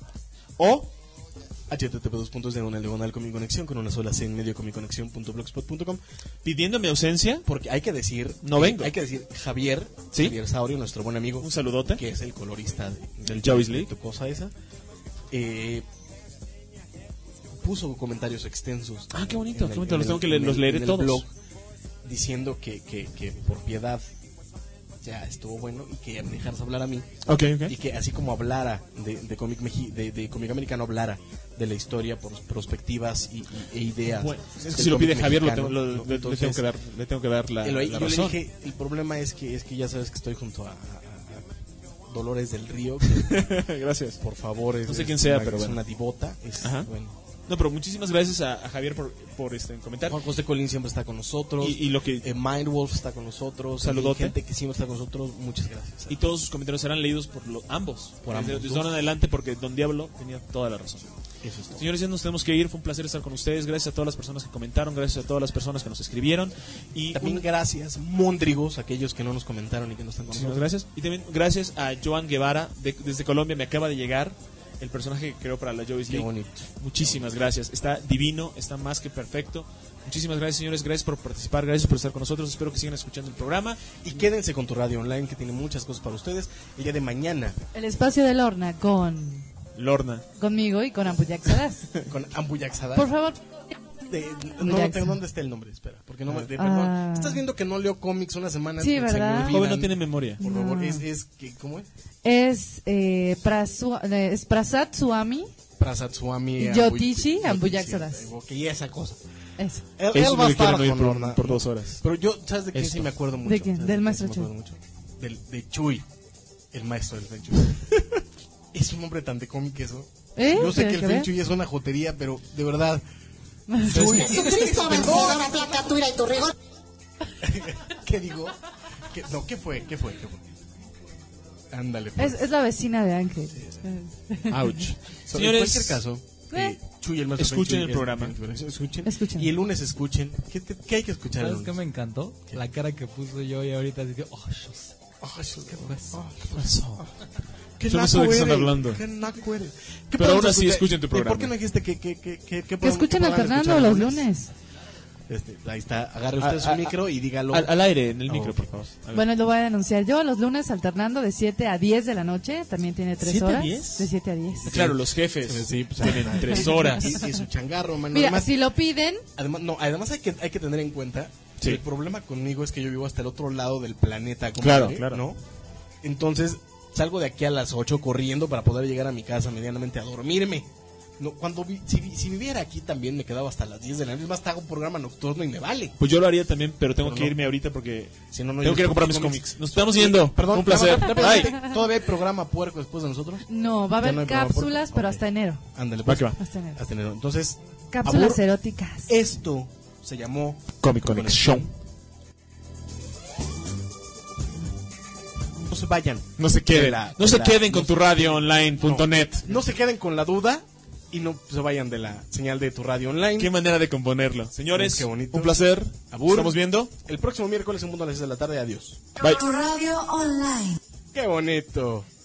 o h t t p dos puntos diagonal diagonal Comic Conexión con una sola c en medio comiconexión punto blogspot punto com pidiendo mi ausencia, porque hay que decir, no vengo. Hay que decir Javier, ¿sí? Javier Saurio, nuestro buen amigo, un saludote, que es el colorista de, del Joey's League, tu cosa esa. Eh, puso comentarios extensos. Ah, qué bonito, qué bonito, el, los tengo que le, los leeré en el todos. Blog, diciendo que, que, que por piedad ya estuvo bueno y que me dejaras hablar a mí. Ok, ok. Y que así como hablara de, de cómic meji, de, de cómic americano, hablara de la historia por perspectivas y, y, e ideas. Bueno, es que si lo pide Javier, lo tengo, lo, ¿no? le, Entonces, le tengo que dar, le tengo que dar la, el, la yo razón. le dije, el problema es que es que ya sabes que estoy junto a, a, a Dolores del Río. Que, gracias. Por favor, es, no sé quién es sea, una, pero es bueno. una divota. Es, Ajá. bueno. No, pero muchísimas gracias a, a Javier por, por este comentar. Juan José Colín siempre está con nosotros. Y, y lo que eh, Mindwolf está con nosotros. Saludote. Y gente que siempre está con nosotros. Muchas gracias. Y todos sus comentarios serán leídos por lo, ambos. Por desde, ambos. desde ahora en adelante, porque Don Diablo tenía toda la razón. Eso es todo. Señores, ya nos tenemos que ir. Fue un placer estar con ustedes. Gracias a todas las personas que comentaron. Gracias a todas las personas que nos escribieron. Y También un- gracias, Mondrigos, aquellos que no nos comentaron y que no están con Muchísimas nosotros. gracias. Y también gracias a Joan Guevara, de- desde Colombia. Me acaba de llegar el personaje que creó para la Joey's Qué League. bonito. Muchísimas gracias. Está divino, está más que perfecto. Muchísimas gracias, señores. Gracias por participar, gracias por estar con nosotros. Espero que sigan escuchando el programa. Y quédense con tu radio online, que tiene muchas cosas para ustedes. El día de mañana, El espacio de Lorna con Lorna. conmigo y con Ampuyac Sadas. con Ambuyak Sadat. Por favor. De- no, Jackson. tengo- ¿dónde está el nombre? Espera, porque no me, de- Ah. perdón. Estás viendo que no leo cómics una semana. Sí, se me ¿verdad? olvidan. Joven no tiene memoria. Por favor, No. es, es que, ¿cómo es? Es, eh, Prasu- eh, es Prasad Suami. Prasatsuami. Yotichi, Ambuy- Ambuyak Yotichi, Sadas. Ok, y esa cosa. Eso. Él, Eso él es va a lo que quieren estar oír con por- Lorna. por dos horas. Pero yo, ¿sabes de quién Esto. sí me acuerdo mucho? ¿De quién? ¿Sabes Del quién maestro sí me Chuy. acuerdo mucho? Del, de Chuy, el maestro del Feng Shui. Es un nombre tan de cómic eso. ¿Eh? Yo sé ¿Tiene que el que Feng ver? Shui es una jotería, pero de verdad. Chuy. Jesucristo vencedor a ti, captura y tu rigor. ¿Qué digo? ¿Qué, no, ¿qué fue? ¿Qué fue? ¿Qué fue? Ándale. Pues. Es, es la vecina de Ángel. Ouch. So, Señores, en cualquier caso, eh, Chuy, el maestro escuchen Feng el Shui, programa. es- Escuchen. Escuchen. Y el lunes escuchen. ¿Qué, qué, qué hay que escuchar el ¿Sabes qué lunes? me encantó? La cara que puso yo y ahorita así que, oh, Dios. ¿Qué pasó? ¿Qué pasó? ¿Qué Yo no sé de qué están eres? hablando. ¿Qué naco eres? ¿Qué Pero aún podemos así, escuchar? escuchen tu ¿Y programa. ¿Por qué no dijiste que que que que Que escuchen a Fernando los lunes. Este, ahí está, agarre usted A- su a- micro y dígalo. Al, al aire, en el Oh, micro, ok. por favor. A ver. Bueno, lo voy a denunciar yo los lunes alternando de siete a diez de la noche. También tiene tres ¿siete a horas. diez? De siete a diez. Claro, los jefes Sí, pues, tienen ah, tres horas. Y, y su changarro, mano. Mira, además, si lo piden, además, no, además hay que hay que tener en cuenta Sí. que el problema conmigo es que yo vivo hasta el otro lado del planeta, Claro, compadre, claro. ¿no? Entonces, salgo de aquí a las ocho corriendo para poder llegar a mi casa medianamente a dormirme. No, cuando vi- si, vi- si viviera aquí también me quedaba hasta las diez de la noche. Es más, te hago un programa nocturno y me vale. Pues yo lo haría también, pero tengo Pero que no. irme ahorita porque Si no, no tengo yo que ir a comprar mis escucho cómics. Nos estamos yendo. Perdón, un placer. nada más, rápidamente, Bye. ¿Todavía hay programa puerco después de nosotros? no, va a Ya haber no hay programa cápsulas, puerco. pero Ok. hasta enero. Ándale, Va pues. que va. Hasta enero. Hasta enero. Entonces, Cápsulas abur- eróticas. esto se llamó Comic Connection. No se vayan. No se queden. De la- no de se la- queden con no tu se- radio online punto net. No se queden con la duda y no se vayan de la señal de tu radio online. Qué manera de componerlo. Señores, Qué bonito. un placer. Abur. Estamos viendo. El próximo miércoles en Mundo a las seis de la tarde. Adiós. Bye. Tu radio online. Qué bonito.